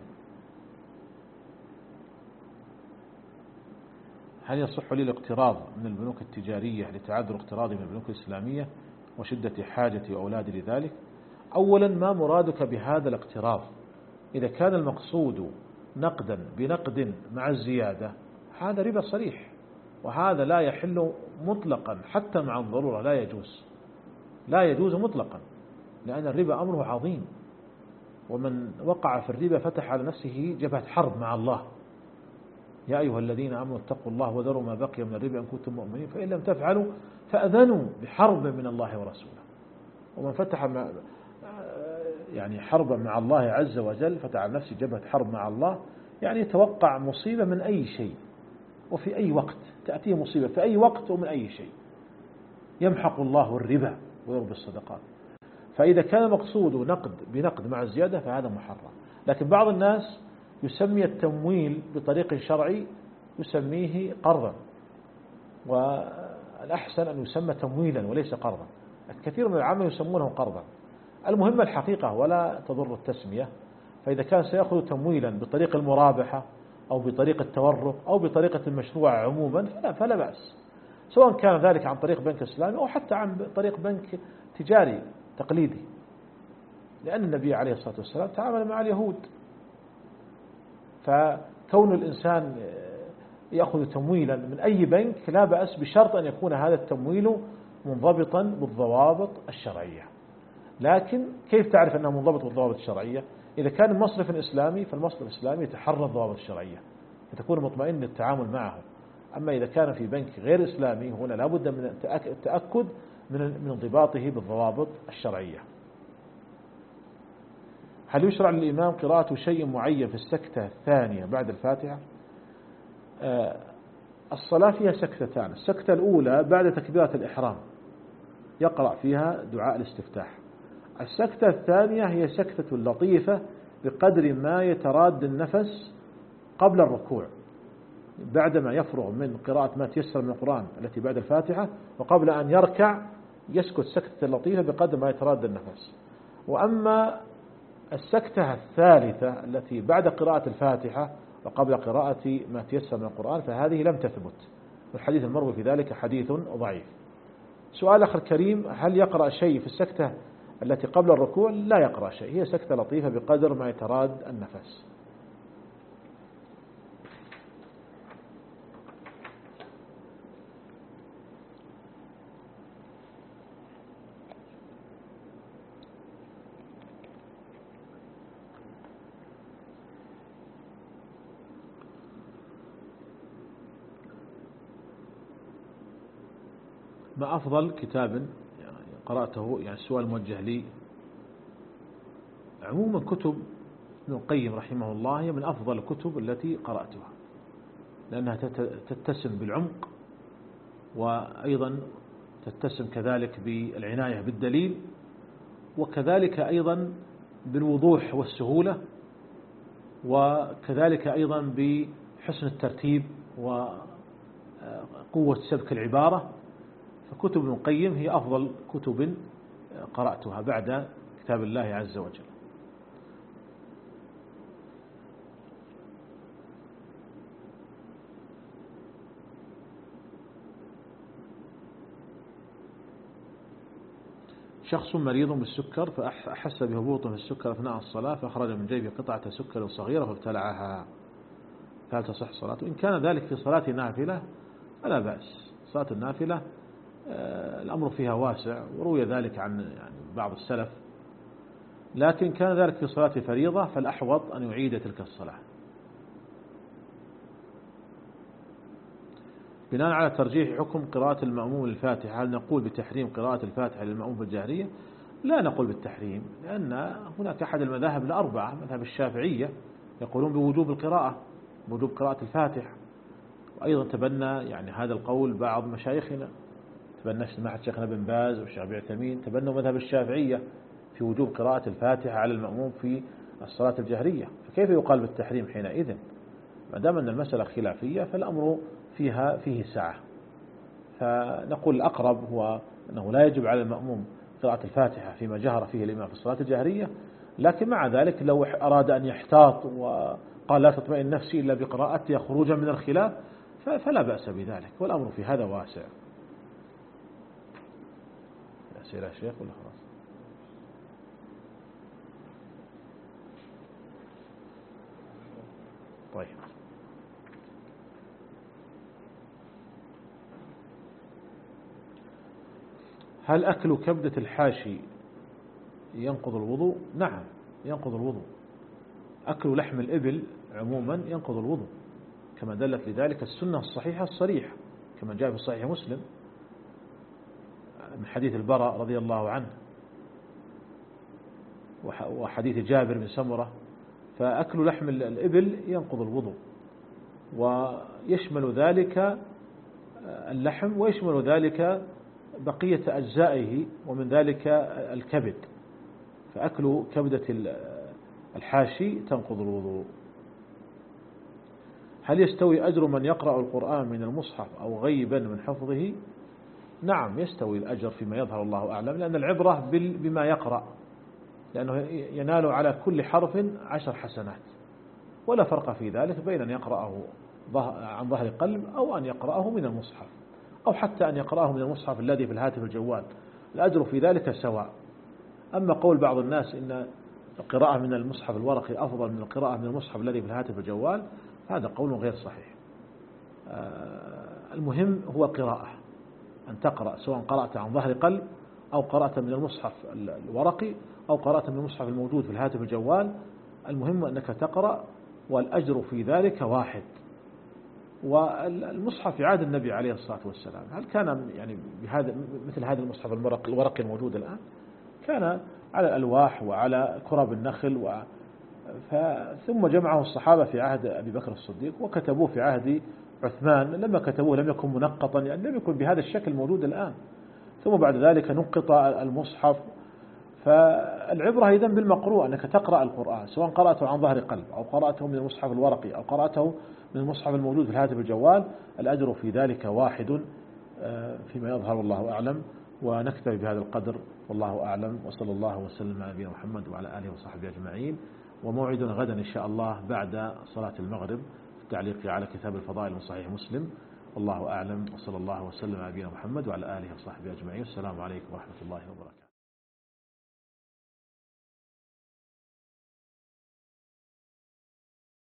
S2: هل يصح لي الاقتراض من البنوك التجارية لتعذر اقتراضي من البنوك الإسلامية وشدة حاجتي وأولادي لذلك؟ أولا ما مرادك بهذا الاقتراض؟ إذا كان المقصود نقدا بنقد مع الزيادة هذا ربا صريح، وهذا لا يحل مطلقا حتى مع الضرورة، لا يجوز لا يجوز مطلقا، لأن الربا أمره عظيم، ومن وقع في الربا فتح على نفسه جبهة حرب مع الله. يا أيها الذين آمنوا اتقوا الله وذروا ما بقي من الربا إن كنتم مؤمنين فإن لم تفعلوا فأذنوا بحرب من الله ورسوله. ومن فتح مع يعني حربا مع الله عز وجل فتح على نفسه جبهة حرب مع الله، يعني يتوقع مصيبة من أي شيء وفي أي وقت تأتيه مصيبة في أي وقت ومن أي شيء. يمحق الله الربا ويربي الصدقات. فإذا كان مقصود نقد بنقد مع الزيادة فهذا محرم. لكن بعض الناس يسمي التمويل بطريق شرعي يسميه قرضا، والأحسن أن يسمى تمويلا وليس قرضا. الكثير من العامة يسمونه قرضا. المهم الحقيقة ولا تضر التسمية. فإذا كان سيأخذ تمويلا بطريق المرابحة أو بطريق التورق أو بطريقة المشروع عموما فلا, فلا بأس، سواء كان ذلك عن طريق بنك إسلامي أو حتى عن طريق بنك تجاري تقليدي، لأن النبي عليه الصلاة والسلام تعامل مع اليهود. فكون الإنسان يأخذ تمويلا من أي بنك لا بأس، بشرط أن يكون هذا التمويل منضبطا بالضوابط الشرعية. لكن كيف تعرف أنه منضبط بالضوابط الشرعية؟ إذا كان مصرف إسلامي فالمصرف الإسلامي يتحرى الضوابط الشرعية فتكون مطمئن للتعامل معه. أما إذا كان في بنك غير إسلامي هنا لا بد من التأكد من انضباطه بالضوابط الشرعية. هل يشرع للإمام قراءة شيء معين في السكتة الثانية بعد الفاتحة؟ آه الصلاة فيها سكتتان. السكتة الأولى بعد تكبيرة الإحرام يقرأ فيها دعاء الاستفتاح. السكتة الثانية هي سكتة لطيفة بقدر ما يتراد النفس قبل الركوع، بعدما يفرغ من قراءة ما تيسر من القرآن التي بعد الفاتحة، وقبل أن يركع يسكت سكتة لطيفة بقدر ما يتراد النفس. وأما السكتة الثالثة التي بعد قراءة الفاتحة وقبل قراءة ما تيسر من القرآن فهذه لم تثبت، والحديث المروي في ذلك حديث ضعيف. سؤال آخر كريم: هل يقرأ شيء في السكتة التي قبل الركوع؟ لا يقرأ شيء، هي سكتة لطيفة بقدر ما يتراد النفس. ما أفضل كتاب يعني قرأته؟ يعني السؤال موجه لي. عموما كتب ابن القيم رحمه الله هي من أفضل الكتب التي قرأتها، لأنها تتسم بالعمق، وأيضا تتسم كذلك بالعناية بالدليل، وكذلك أيضا بالوضوح والسهولة، وكذلك أيضا بحسن الترتيب وقوة سبك العبارة. فكتب ابن القيم هي أفضل كتب قرأتها بعد كتاب الله عز وجل. شخص مريض بالسكر فأحس بهبوط في السكر أثناء الصلاة، فأخرج من جيبه قطعة سكر صغيرة فابتلعها، فهل تصح صلاته؟ إن كان ذلك في صلاة نافلة فلا بأس. صلاة النافلة الأمر فيها واسع، وروي ذلك عن يعني بعض السلف، لكن كان ذلك في صلاة فريضة فالأحوط أن يعيد تلك الصلاة. بناء على ترجيح حكم قراءة المأموم للفاتحة، هل نقول بتحريم قراءة الفاتحة للمأموم بالجهرية؟ لا نقول بالتحريم، لأن هناك أحد المذاهب الأربعة، مذهب الشافعية، يقولون بوجوب القراءة، بوجوب قراءة الفاتحة. وأيضا تبنى يعني هذا القول بعض مشايخنا، تبنى سماحة شيخنا بن باز والشيخ بن عثيمين، تبنوا مذهب الشافعية في وجوب قراءة الفاتحة على المأموم في الصلاة الجهرية. فكيف يقال بالتحريم حينئذ؟ ما دام أن المسألة خلافية فالأمر فيها فيه سعة. فنقول الأقرب هو أنه لا يجب على المأموم قراءة الفاتحة فيما جهر فيه الإمام في الصلاة الجهرية، لكن مع ذلك لو أراد أن يحتاط وقال لا تطمئن نفسي إلا بقراءتها خروجا من الخلاف فلا بأس بذلك، والأمر في هذا واسع. أسئلة يا شيخ ولا خلاص؟ طيب. هل أكل كبدة الحاشي ينقض الوضوء؟ نعم ينقض الوضوء. أكل لحم الإبل عموما ينقض الوضوء، كما دلت لذلك السنة الصحيحة الصريحة، كما جاء في صحيح مسلم من حديث البراء رضي الله عنه وحديث جابر بن سمرة. فأكل لحم الإبل ينقض الوضوء، ويشمل ذلك اللحم ويشمل ذلك بقية أجزائه، ومن ذلك الكبد. فأكل كبدة الحاشي تنقض الوضوء. هل يستوي أجر من يقرأ القرآن من المصحف أو غيبا من حفظه؟ نعم يستوي الأجر فيما يظهر، الله أعلم، لأن العبرة بما يقرأ، لأنه ينال على كل حرف عشر حسنات، ولا فرق في ذلك بين أن يقرأه عن ظهر قلب أو أن يقرأه من المصحف، أو حتى أن يقرأه من المصحف الذي في الهاتف الجوال، الأجر في ذلك سواء. أما قول بعض الناس إن القراءة من المصحف الورقي أفضل من القراءة من المصحف الذي في الهاتف الجوال، هذا قول غير صحيح. المهم هو القراءة، أن تقرأ سواء قرأت عن ظهر قلب أو قرأت من المصحف الورقي أو قرأت من المصحف الموجود في الهاتف الجوال، المهم أنك تقرأ والأجر في ذلك واحد. والمصحف في عهد النبي عليه الصلاة والسلام هل كان يعني بهذا مثل هذا المصحف الورقي الموجود الآن؟ كان على الألواح وعلى كرب النخل و... ف... ثم جمعه الصحابة في عهد أبي بكر الصديق وكتبوه في عهد عثمان. لما كتبوه لم يكن منقطا، يعني لم يكن بهذا الشكل موجود الآن، ثم بعد ذلك نقط المصحف. فالعبرة إذن بالمقروء، أنك تقرأ القرآن سواء قرأته عن ظهر قلب أو قرأته من المصحف الورقي أو قرأته من المصحف الموجود في الهاتف الجوال، الأجر في ذلك واحد فيما يظهر، الله أعلم. ونكتفي بهذا القدر والله أعلم، وصلى الله وسلم على نبينا محمد وعلى آله وصحبه أجمعين. وموعدنا غدا إن شاء الله بعد صلاة المغرب في التعليق على كتاب الفضائل من صحيح مسلم، والله أعلم، وصلى الله وسلم على نبينا محمد وعلى آله وصحبه أجمعين. السلام عليكم ورحمة الله وبركاته.